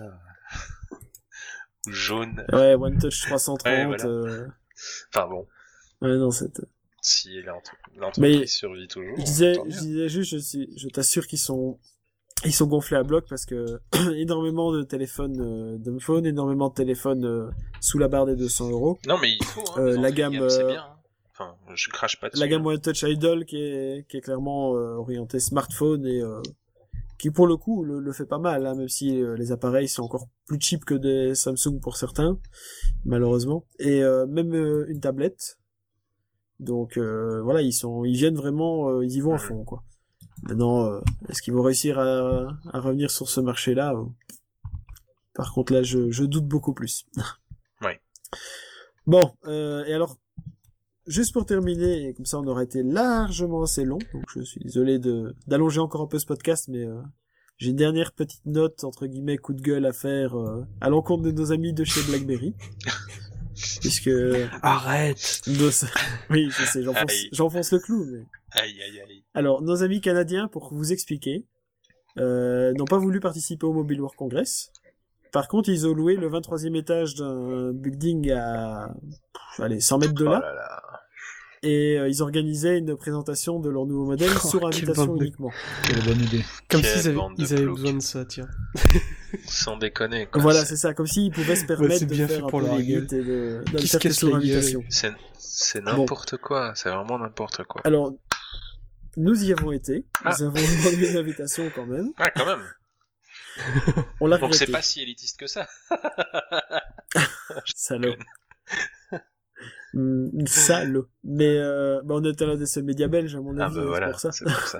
jaune. Ouais, One Touch trois cent trente. Ouais, voilà. euh... Enfin bon, Ouais, non, c'est... si l'ent- l'entreprise Mais survit toujours. Je disais, tant mieux. je disais juste, je, suis- je t'assure qu'ils sont, ils sont gonflés à bloc parce que énormément de téléphones, euh, d'iPhone, énormément de téléphones euh, sous la barre des deux cents euros. Non, mais il faut, hein, Euh, les la entrées de gamme, c'est euh, bien. Hein. Enfin, je crache pas dessus. La gamme hein. One Touch Idol qui est, qui est clairement euh, orientée smartphone et euh, qui pour le coup le, le fait pas mal, hein, même si euh, les appareils sont encore plus cheap que des Samsung pour certains, malheureusement. Et euh, même euh, une tablette. Donc euh, voilà, ils sont, ils viennent vraiment, euh, ils y vont à fond quoi. Maintenant, euh, est-ce qu'ils vont réussir à, à revenir sur ce marché-là? Par contre là, je, je doute beaucoup plus. Ouais. Bon, euh, et alors, juste pour terminer, et comme ça on aurait été largement assez long, donc je suis désolé de d'allonger encore un peu ce podcast, mais euh, j'ai une dernière petite note, entre guillemets, coup de gueule à faire euh, à l'encontre de nos amis de chez BlackBerry. Puisque... Arrête. Nos... Oui, je sais, j'enfonce, Aïe. j'enfonce le clou, mais... Aïe, aïe, aïe. Alors, nos amis canadiens, pour vous expliquer, euh, n'ont pas voulu participer au Mobile World Congress. Par contre, ils ont loué le vingt-troisième étage d'un building à pff, allez, cent mètres de Oh là, là là. et euh, ils organisaient une présentation de leur nouveau modèle Oh, sur quelle invitation bande de- uniquement. Quelle bonne idée. Comme Quelle s'ils avaient, bande de ils avaient ploucs. besoin de ça, tiens. Sans déconner, quoi. Voilà, C'est- c'est ça, comme s'ils pouvaient se permettre c'est de bien faire fait un pour peu leur les gueule. guettes et de, de Qui se faire casse sur la gueule. invitation. C'est, c'est n'importe quoi. C'est vraiment n'importe quoi. Alors, nous y avons été, Ah. nous avons demandé une invitation quand même, Ah, quand même. on l'a Donc regretté. c'est pas si élitiste que ça. Salaud. Hum, Sale. Mais euh, bah, on était l'un des seuls médias belges, à mon Ah avis, bah c'est voilà, pour ça. c'est pour ça.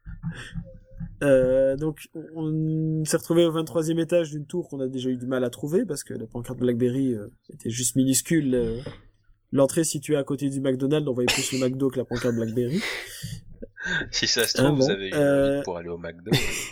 Euh, donc, on s'est retrouvé au vingt-troisième étage d'une tour qu'on a déjà eu du mal à trouver, parce que la pancarte BlackBerry euh, était juste minuscule. Euh, L'entrée située à côté du McDonald's, on voyait plus le McDo que la pancarte BlackBerry. Si ça se trouve, Ah, vous bon. avez eu Euh, invite pour aller au McDo.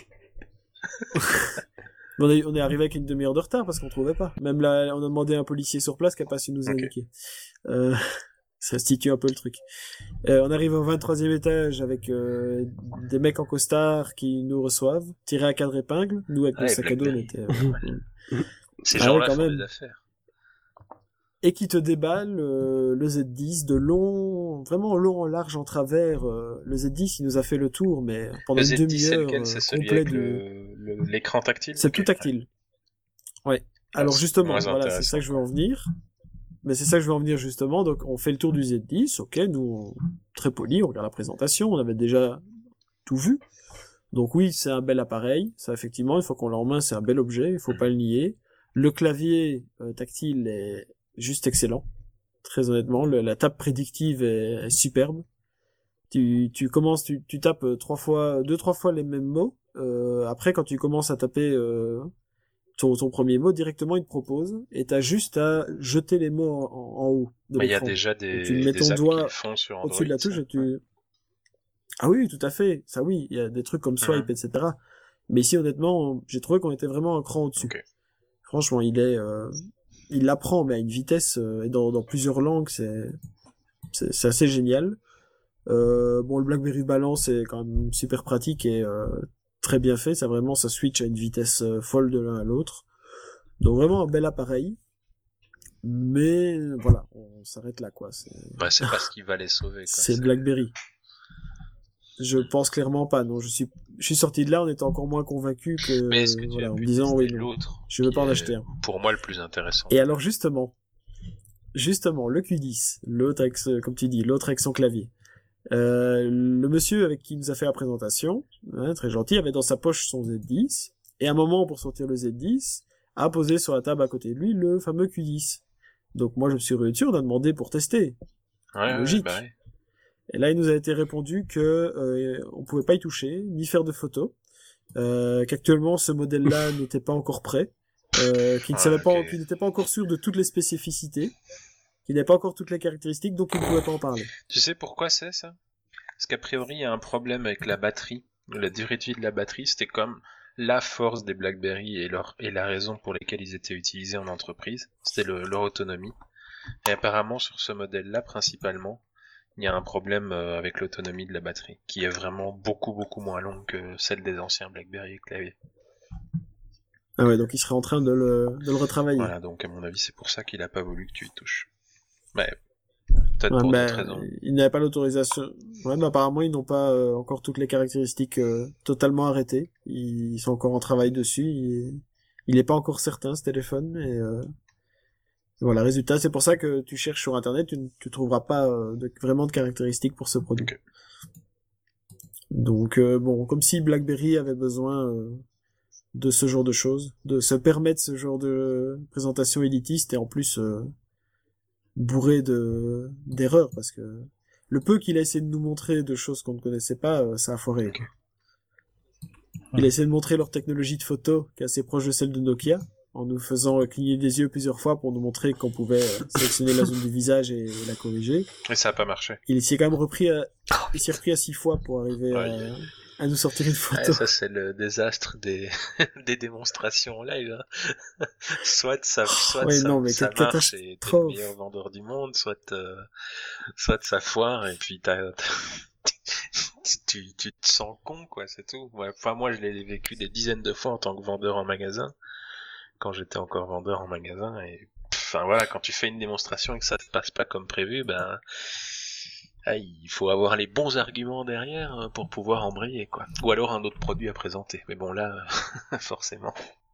On est, on est arrivé avec une demi-heure de retard parce qu'on trouvait pas. Même là, on a demandé à un policier sur place qui a pas su nous Ok. indiquer. Euh, ça situe un peu le truc. Euh, on arrive au vingt-troisième étage avec euh, des mecs en costard qui nous reçoivent, tirés à quatre épingles. Nous, avec Ah, nos et sacs à dos, on BlackBerry. était... euh, Ces Ah gens-là ouais, quand font même. des affaires. et qui te déballe euh, le Z dix de long, vraiment long en large en travers. Euh, le Z dix, il nous a fait le tour, mais pendant Le une Z dix, c'est demi-heure lequel? euh, C'est celui complet avec de... le- le- l'écran tactile? C'est Ok. tout tactile. Ouais. Ah, Alors c'est justement, moins voilà, c'est intéressant, ça que je veux quoi. en venir. Mais c'est ça que je veux en venir justement. Donc on fait le tour du Z dix, ok, nous, on... très poli, on regarde la présentation, on avait déjà tout vu. Donc oui, c'est un bel appareil, ça effectivement, il faut qu'on l'ait en main, c'est un bel objet, il faut pas le nier. Le clavier euh, tactile est juste excellent, très honnêtement. Le, la table prédictive est, est superbe. Tu, tu commences, tu, tu tapes trois fois, deux trois fois les mêmes mots. Euh, après, quand tu commences à taper euh, ton, ton premier mot, directement il te propose, et t'as juste à jeter les mots en, en, en haut de Mais il y a l'écran. déjà Donc, des, tu mets des ton apps qui doigt le font sur Android. au-dessus de la touche ça. et tu... Ah oui, tout à fait. Ça oui, il y a des trucs comme Swipe, Mhm. et cetera. Mais ici, honnêtement, j'ai trouvé qu'on était vraiment un cran au-dessus. Ok. Franchement, il est, euh, il l'apprend, mais à une vitesse, euh, et dans, dans plusieurs langues, c'est, c'est, c'est assez génial. Euh, bon, le BlackBerry Balance est quand même super pratique et euh, très bien fait. Ça vraiment, ça switch à une vitesse euh, folle de l'un à l'autre. Donc vraiment un bel appareil. Mais voilà, on s'arrête là, quoi. C'est, Bah, c'est pas ce qui va les sauver, quoi. c'est BlackBerry. Je pense clairement pas. Non, je suis, je suis sorti de là en étant encore moins convaincu que, Mais est-ce que tu voilà, as en me pu disant oui, tester non, l'autre? je veux qui pas en est, acheter un. Pour moi, le plus intéressant. Et alors justement, justement, le Q dix, l'autre avec, ce- comme tu dis, l'autre avec son clavier. Euh, le monsieur avec qui il nous a fait la présentation, hein, très gentil, avait dans sa poche son Z dix, et à un moment pour sortir le Z dix, a posé sur la table à côté de lui le fameux Q dix. Donc moi je me suis rué dessus, on a demandé pour tester. Ouais, ouais, Logique. bah ouais. Et là il nous a été répondu que euh, on pouvait pas y toucher, ni faire de photos, euh, qu'actuellement ce modèle-là n'était pas encore prêt, euh, qu'il ne Ouais, savait pas, ok. qu'il n'était pas encore sûr de toutes les spécificités, qu'il n'avait pas encore toutes les caractéristiques, donc il ne pouvait pas en parler. Tu sais pourquoi c'est ça? Parce qu'a priori, il y a un problème avec la batterie. La durée de vie de la batterie, c'était comme la force des BlackBerry et, leur, et la raison pour laquelle ils étaient utilisés en entreprise. C'était le, leur autonomie. Et apparemment, sur ce modèle-là, principalement, il y a un problème euh, avec l'autonomie de la batterie, qui est vraiment beaucoup, beaucoup moins longue que celle des anciens BlackBerry et clavier. Ah ouais, donc il serait en train de le, de le retravailler. Voilà, donc à mon avis, c'est pour ça qu'il a pas voulu que tu y touches. Mais, peut-être Ouais, pour mais d'autres raisons. ils n'avaient pas l'autorisation. Ouais, mais apparemment ils n'ont pas euh, encore toutes les caractéristiques euh, totalement arrêtées. Ils sont encore en travail dessus. Il, il est pas encore certain ce téléphone. Et euh... voilà, résultat, c'est pour ça que tu cherches sur internet, tu ne tu trouveras pas euh, de, vraiment de caractéristiques pour ce produit. Ok. Donc euh, bon, comme si BlackBerry avait besoin euh, de ce genre de choses, de se permettre ce genre de présentation élitiste et en plus euh, bourré de d'erreurs, parce que le peu qu'il a essayé de nous montrer de choses qu'on ne connaissait pas, euh, ça a foiré. Ok. Il a essayé de montrer leur technologie de photo, qui est assez proche de celle de Nokia, en nous faisant euh, cligner des yeux plusieurs fois pour nous montrer qu'on pouvait euh, sélectionner la zone du visage et, et la corriger. Et ça a pas marché. Il s'y est quand même repris à, il s'y est repris à six fois pour arriver Aïe, à, aïe, aïe. à nous sortir une Ouais, photo. ça c'est le désastre des, des démonstrations en live. Hein. Soit ça, soit Ouais, ça, non, mais ça quelle marche et t'es le catastrophe. meilleur vendeur du monde, soit, euh, soit ça foire et puis t'as, t'as- tu, tu te sens con quoi, c'est tout. Ouais, enfin moi je l'ai vécu des dizaines de fois en tant que vendeur en magasin, quand j'étais encore vendeur en magasin et enfin voilà, quand tu fais une démonstration et que ça se passe pas comme prévu, ben ah, il faut avoir les bons arguments derrière euh, pour pouvoir embrayer, quoi. Ou alors un autre produit à présenter. Mais bon, là, euh, forcément.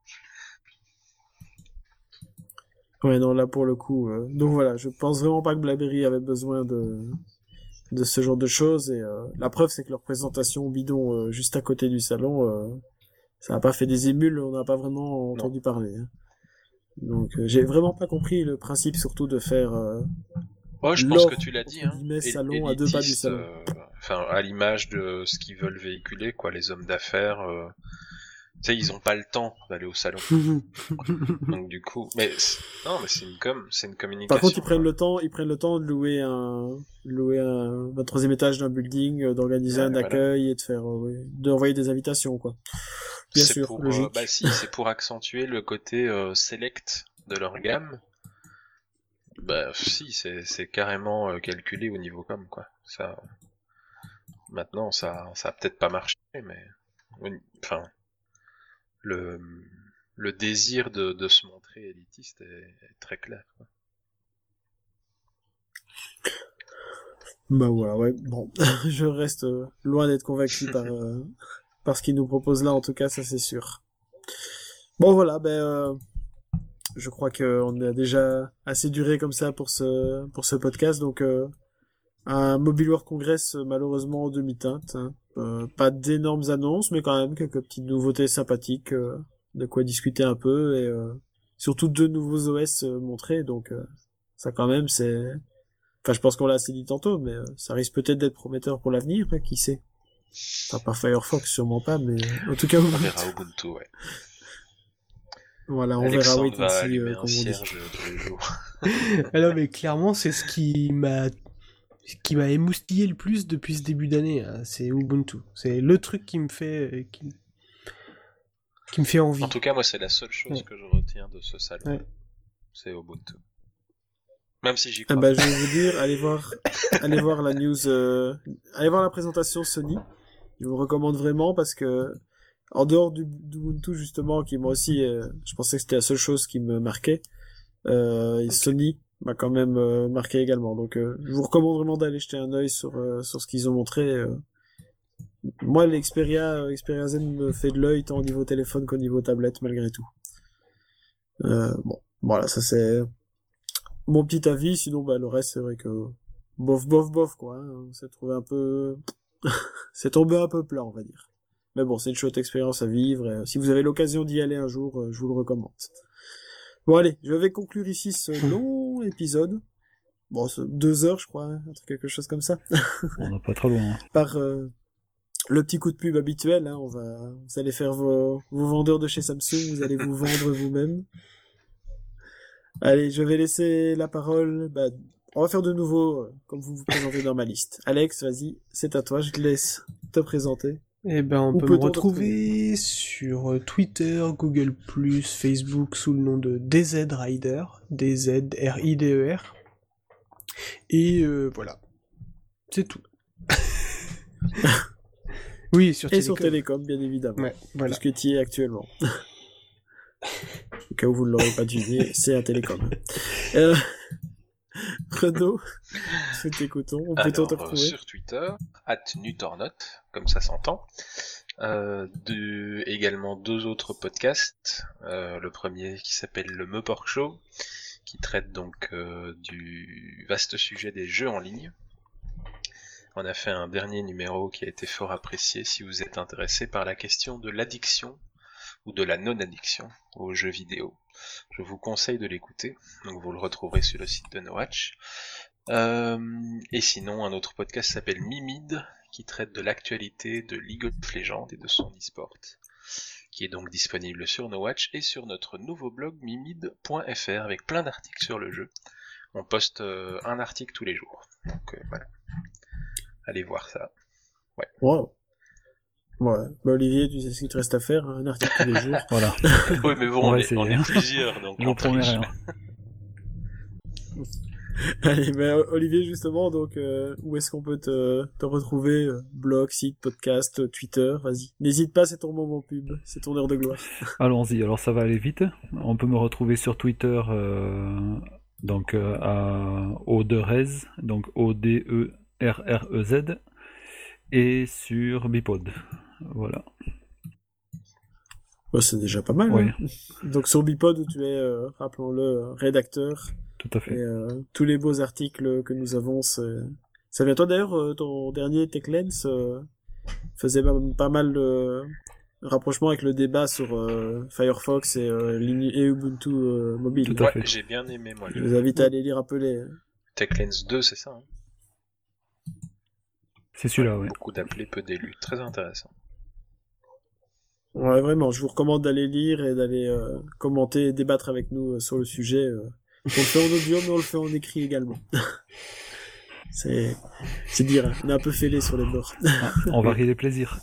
Ouais, non, là, pour le coup, euh, donc voilà, je pense vraiment pas que BlackBerry avait besoin de, de ce genre de choses, et euh, la preuve, c'est que leur présentation au bidon, euh, juste à côté du salon, euh, ça n'a pas fait des émules, on n'a pas vraiment entendu parler. Hein. Donc, euh, j'ai vraiment pas compris le principe, surtout de faire, euh, Oh, je pense leur, que tu l'as dit, entre hein. guillemets, él- salon à deux pas du élitiste, salon. euh, enfin, à l'image de ce qu'ils veulent véhiculer, quoi, les hommes d'affaires. Euh... Tu sais, ils ont pas le temps d'aller au salon. Donc du coup, mais c'est- non, mais c'est une com, c'est une communication. Par contre, ils prennent quoi. le temps, ils prennent le temps de louer un, louer un vingt-troisième étage d'un building, euh, d'organiser Ouais, un voilà. accueil et de faire, euh, ouais, d'envoyer des invitations, quoi. Bien C'est sûr, pour, euh, logique. bah si, c'est pour accentuer le côté euh, select de leur gamme. Bah si, c'est c'est carrément euh, calculé au niveau com, quoi. Ça, maintenant, ça, ça a peut-être pas marché, mais, oui, enfin, le le désir de, de se montrer élitiste est, est très clair, quoi. Bah voilà, ouais, bon, je reste euh, loin d'être convaincu par, euh, par ce qu'ils nous proposent là, en tout cas, ça c'est sûr. Bon voilà, ben, euh, je crois qu'on a déjà assez duré comme ça pour ce, pour ce podcast, donc euh, un Mobile World Congress euh, malheureusement en demi-teinte. Hein. Euh, pas d'énormes annonces, mais quand même quelques petites nouveautés sympathiques, euh, de quoi discuter un peu, et euh, surtout deux nouveaux O S euh, montrés, donc euh, ça quand même c'est... Enfin, je pense qu'on l'a assez dit tantôt, mais euh, ça risque peut-être d'être prometteur pour l'avenir, hein, qui sait. Enfin, par Firefox, sûrement pas, mais euh, en tout cas, On Ubuntu. verra Ubuntu, ouais. Voilà, on Alexandre verra va Wait and See, allumer euh, un comme on dit. cierge tous les jours. Ah non, mais clairement, c'est ce qui m'a qui m'a émoustillé le plus depuis ce début d'année. Hein. C'est Ubuntu. C'est le truc qui me fait qui, qui me fait envie. En tout cas, moi, c'est la seule chose Ouais. que je retiens de ce salon. Ouais. C'est Ubuntu. Même si j'y Ah crois. bah, je vais vous dire, allez voir, allez voir la news, euh, allez voir la présentation Sony. Je vous recommande vraiment parce que, en dehors du d'Ubuntu justement, qui moi aussi, euh, je pensais que c'était la seule chose qui me marquait, euh, et Sony m'a quand même euh, marqué également. Donc, euh, je vous recommande vraiment d'aller jeter un œil sur euh, sur ce qu'ils ont montré. Euh. Moi, l'Xperia, euh, Xperia Zen me fait de l'œil tant au niveau téléphone qu'au niveau tablette malgré tout. Euh, bon, voilà, ça c'est mon petit avis. Sinon, bah le reste, c'est vrai que bof, bof, bof quoi. Hein. On s'est trouvé un peu, c'est tombé un peu plat, on va dire. Mais bon, c'est une chouette expérience à vivre. Et, euh, si vous avez l'occasion d'y aller un jour, euh, je vous le recommande. Bon allez, je vais conclure ici ce long épisode. Bon, c'est deux heures, je crois, hein, quelque chose comme ça. On n'a pas trop loin. Hein. Par euh, le petit coup de pub habituel, hein, on va, vous allez faire vos, vos vendeurs de chez Samsung, vous allez vous vendre vous-même. Allez, je vais laisser la parole. Bah, on va faire de nouveau, euh, comme vous vous présentez dans ma liste. Alex, vas-y, c'est à toi, je te laisse te présenter. Eh ben, on Où peut me peut-on te retrouver sur Twitter, Google plus, Facebook sous le nom de D Z Rider, D Z R I D E R. Et euh, voilà. C'est tout. Oui, sur Et Télécom. sur Télécom, bien évidemment. Ouais, voilà. Puisque tu y es actuellement. Au cas où vous ne l'aurez pas deviné, c'est un Télécom. Euh... Renaud, nous t'écoutons. On peut te Alors, euh, retrouver. sur Twitter, at Nutornot, comme ça s'entend. Euh, de, également deux autres podcasts. Euh, le premier qui s'appelle le Me Pork Show, qui traite donc euh, du vaste sujet des jeux en ligne. On a fait un dernier numéro qui a été fort apprécié si vous êtes intéressé par la question de l'addiction ou de la non-addiction aux jeux vidéo. Je vous conseille de l'écouter, donc vous le retrouverez sur le site de NoWatch. Euh, et sinon, un autre podcast s'appelle Mimid, qui traite de l'actualité de League of Legends et de son e-sport, qui est donc disponible sur NoWatch et sur notre nouveau blog mimid point f r avec plein d'articles sur le jeu. On poste euh, un article tous les jours, donc euh, voilà. Allez voir ça. Ouais. Wow. Ouais. Bah, Olivier, tu sais ce qu'il te reste à faire, un article tous les jours. Voilà. Oui, mais bon, On on, va est, essayer. on est plusieurs, donc Je on vous promets triche. rien. Allez, bah, Olivier, justement, donc, euh, où est-ce qu'on peut te, te retrouver? euh, Blog, site, podcast, euh, Twitter, vas-y. N'hésite pas, c'est ton moment pub, c'est ton heure de gloire. Allons-y, alors ça va aller vite. On peut me retrouver sur Twitter euh, donc euh, à O deux R E Z, donc O D E R R E Z, et sur Bipod. Voilà. Bah, c'est déjà pas mal. Oui, Hein. Donc sur Bipod, où tu es, euh, rappelons-le, rédacteur, tout à et fait. euh, tous les beaux articles que nous avons, c'est... Ça vient toi d'ailleurs, euh, ton dernier TechLens euh, faisait pas, pas mal de rapprochement avec le débat sur euh, Firefox et, euh, Linu- et Ubuntu euh, mobile. Tout à Ouais, fait. j'ai bien aimé, moi. Je Le... vous invite à aller lire un peu les... TechLens deux, c'est ça hein. C'est celui-là, oui. Beaucoup d'appelés, peu d'élus. Très intéressant. Ouais, vraiment, je vous recommande d'aller lire et d'aller euh, commenter et débattre avec nous euh, sur le sujet. Euh. On le fait en audio, mais on le fait en écrit également. c'est, c'est dire, hein. On est un peu fêlés sur les bords. Ah, on varie les plaisirs.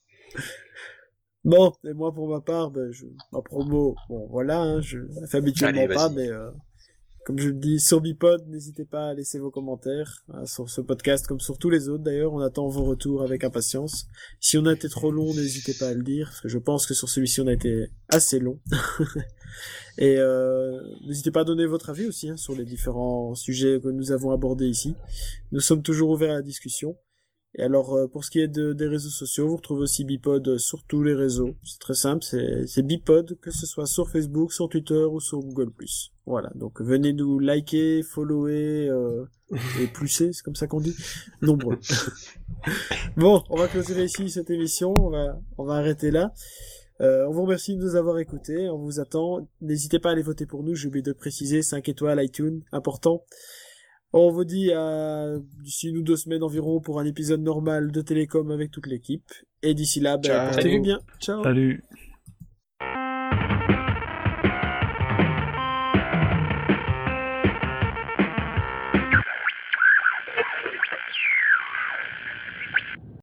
Bon, et moi pour ma part, ben, je, ma promo, bon voilà, hein, je la fais habituellement Allez, pas, vas-y. mais euh, comme je le dis, sur Bipod, n'hésitez pas à laisser vos commentaires hein, sur ce podcast, comme sur tous les autres d'ailleurs, on attend vos retours avec impatience. Si on a été trop long, n'hésitez pas à le dire, parce que je pense que sur celui-ci on a été assez long. Et euh, n'hésitez pas à donner votre avis aussi hein, sur les différents sujets que nous avons abordés ici. Nous sommes toujours ouverts à la discussion. Et alors, euh, pour ce qui est de, des réseaux sociaux, vous retrouvez aussi Bipod sur tous les réseaux. C'est très simple, c'est, c'est Bipod, que ce soit sur Facebook, sur Twitter ou sur Google plus. Voilà, donc venez nous liker, follower, euh, et plusser, c'est comme ça qu'on dit. Nombreux. Bon, on va clôturer ici cette émission, on va, on va arrêter là. Euh, on vous remercie de nous avoir écoutés, on vous attend. N'hésitez pas à aller voter pour nous, j'ai oublié de le préciser, cinq étoiles, iTunes, important. On vous dit à d'ici une ou deux semaines environ pour un épisode normal de Télécom avec toute l'équipe. Et d'ici là, ben, Ciao. portez-vous bien. Ciao. Salut.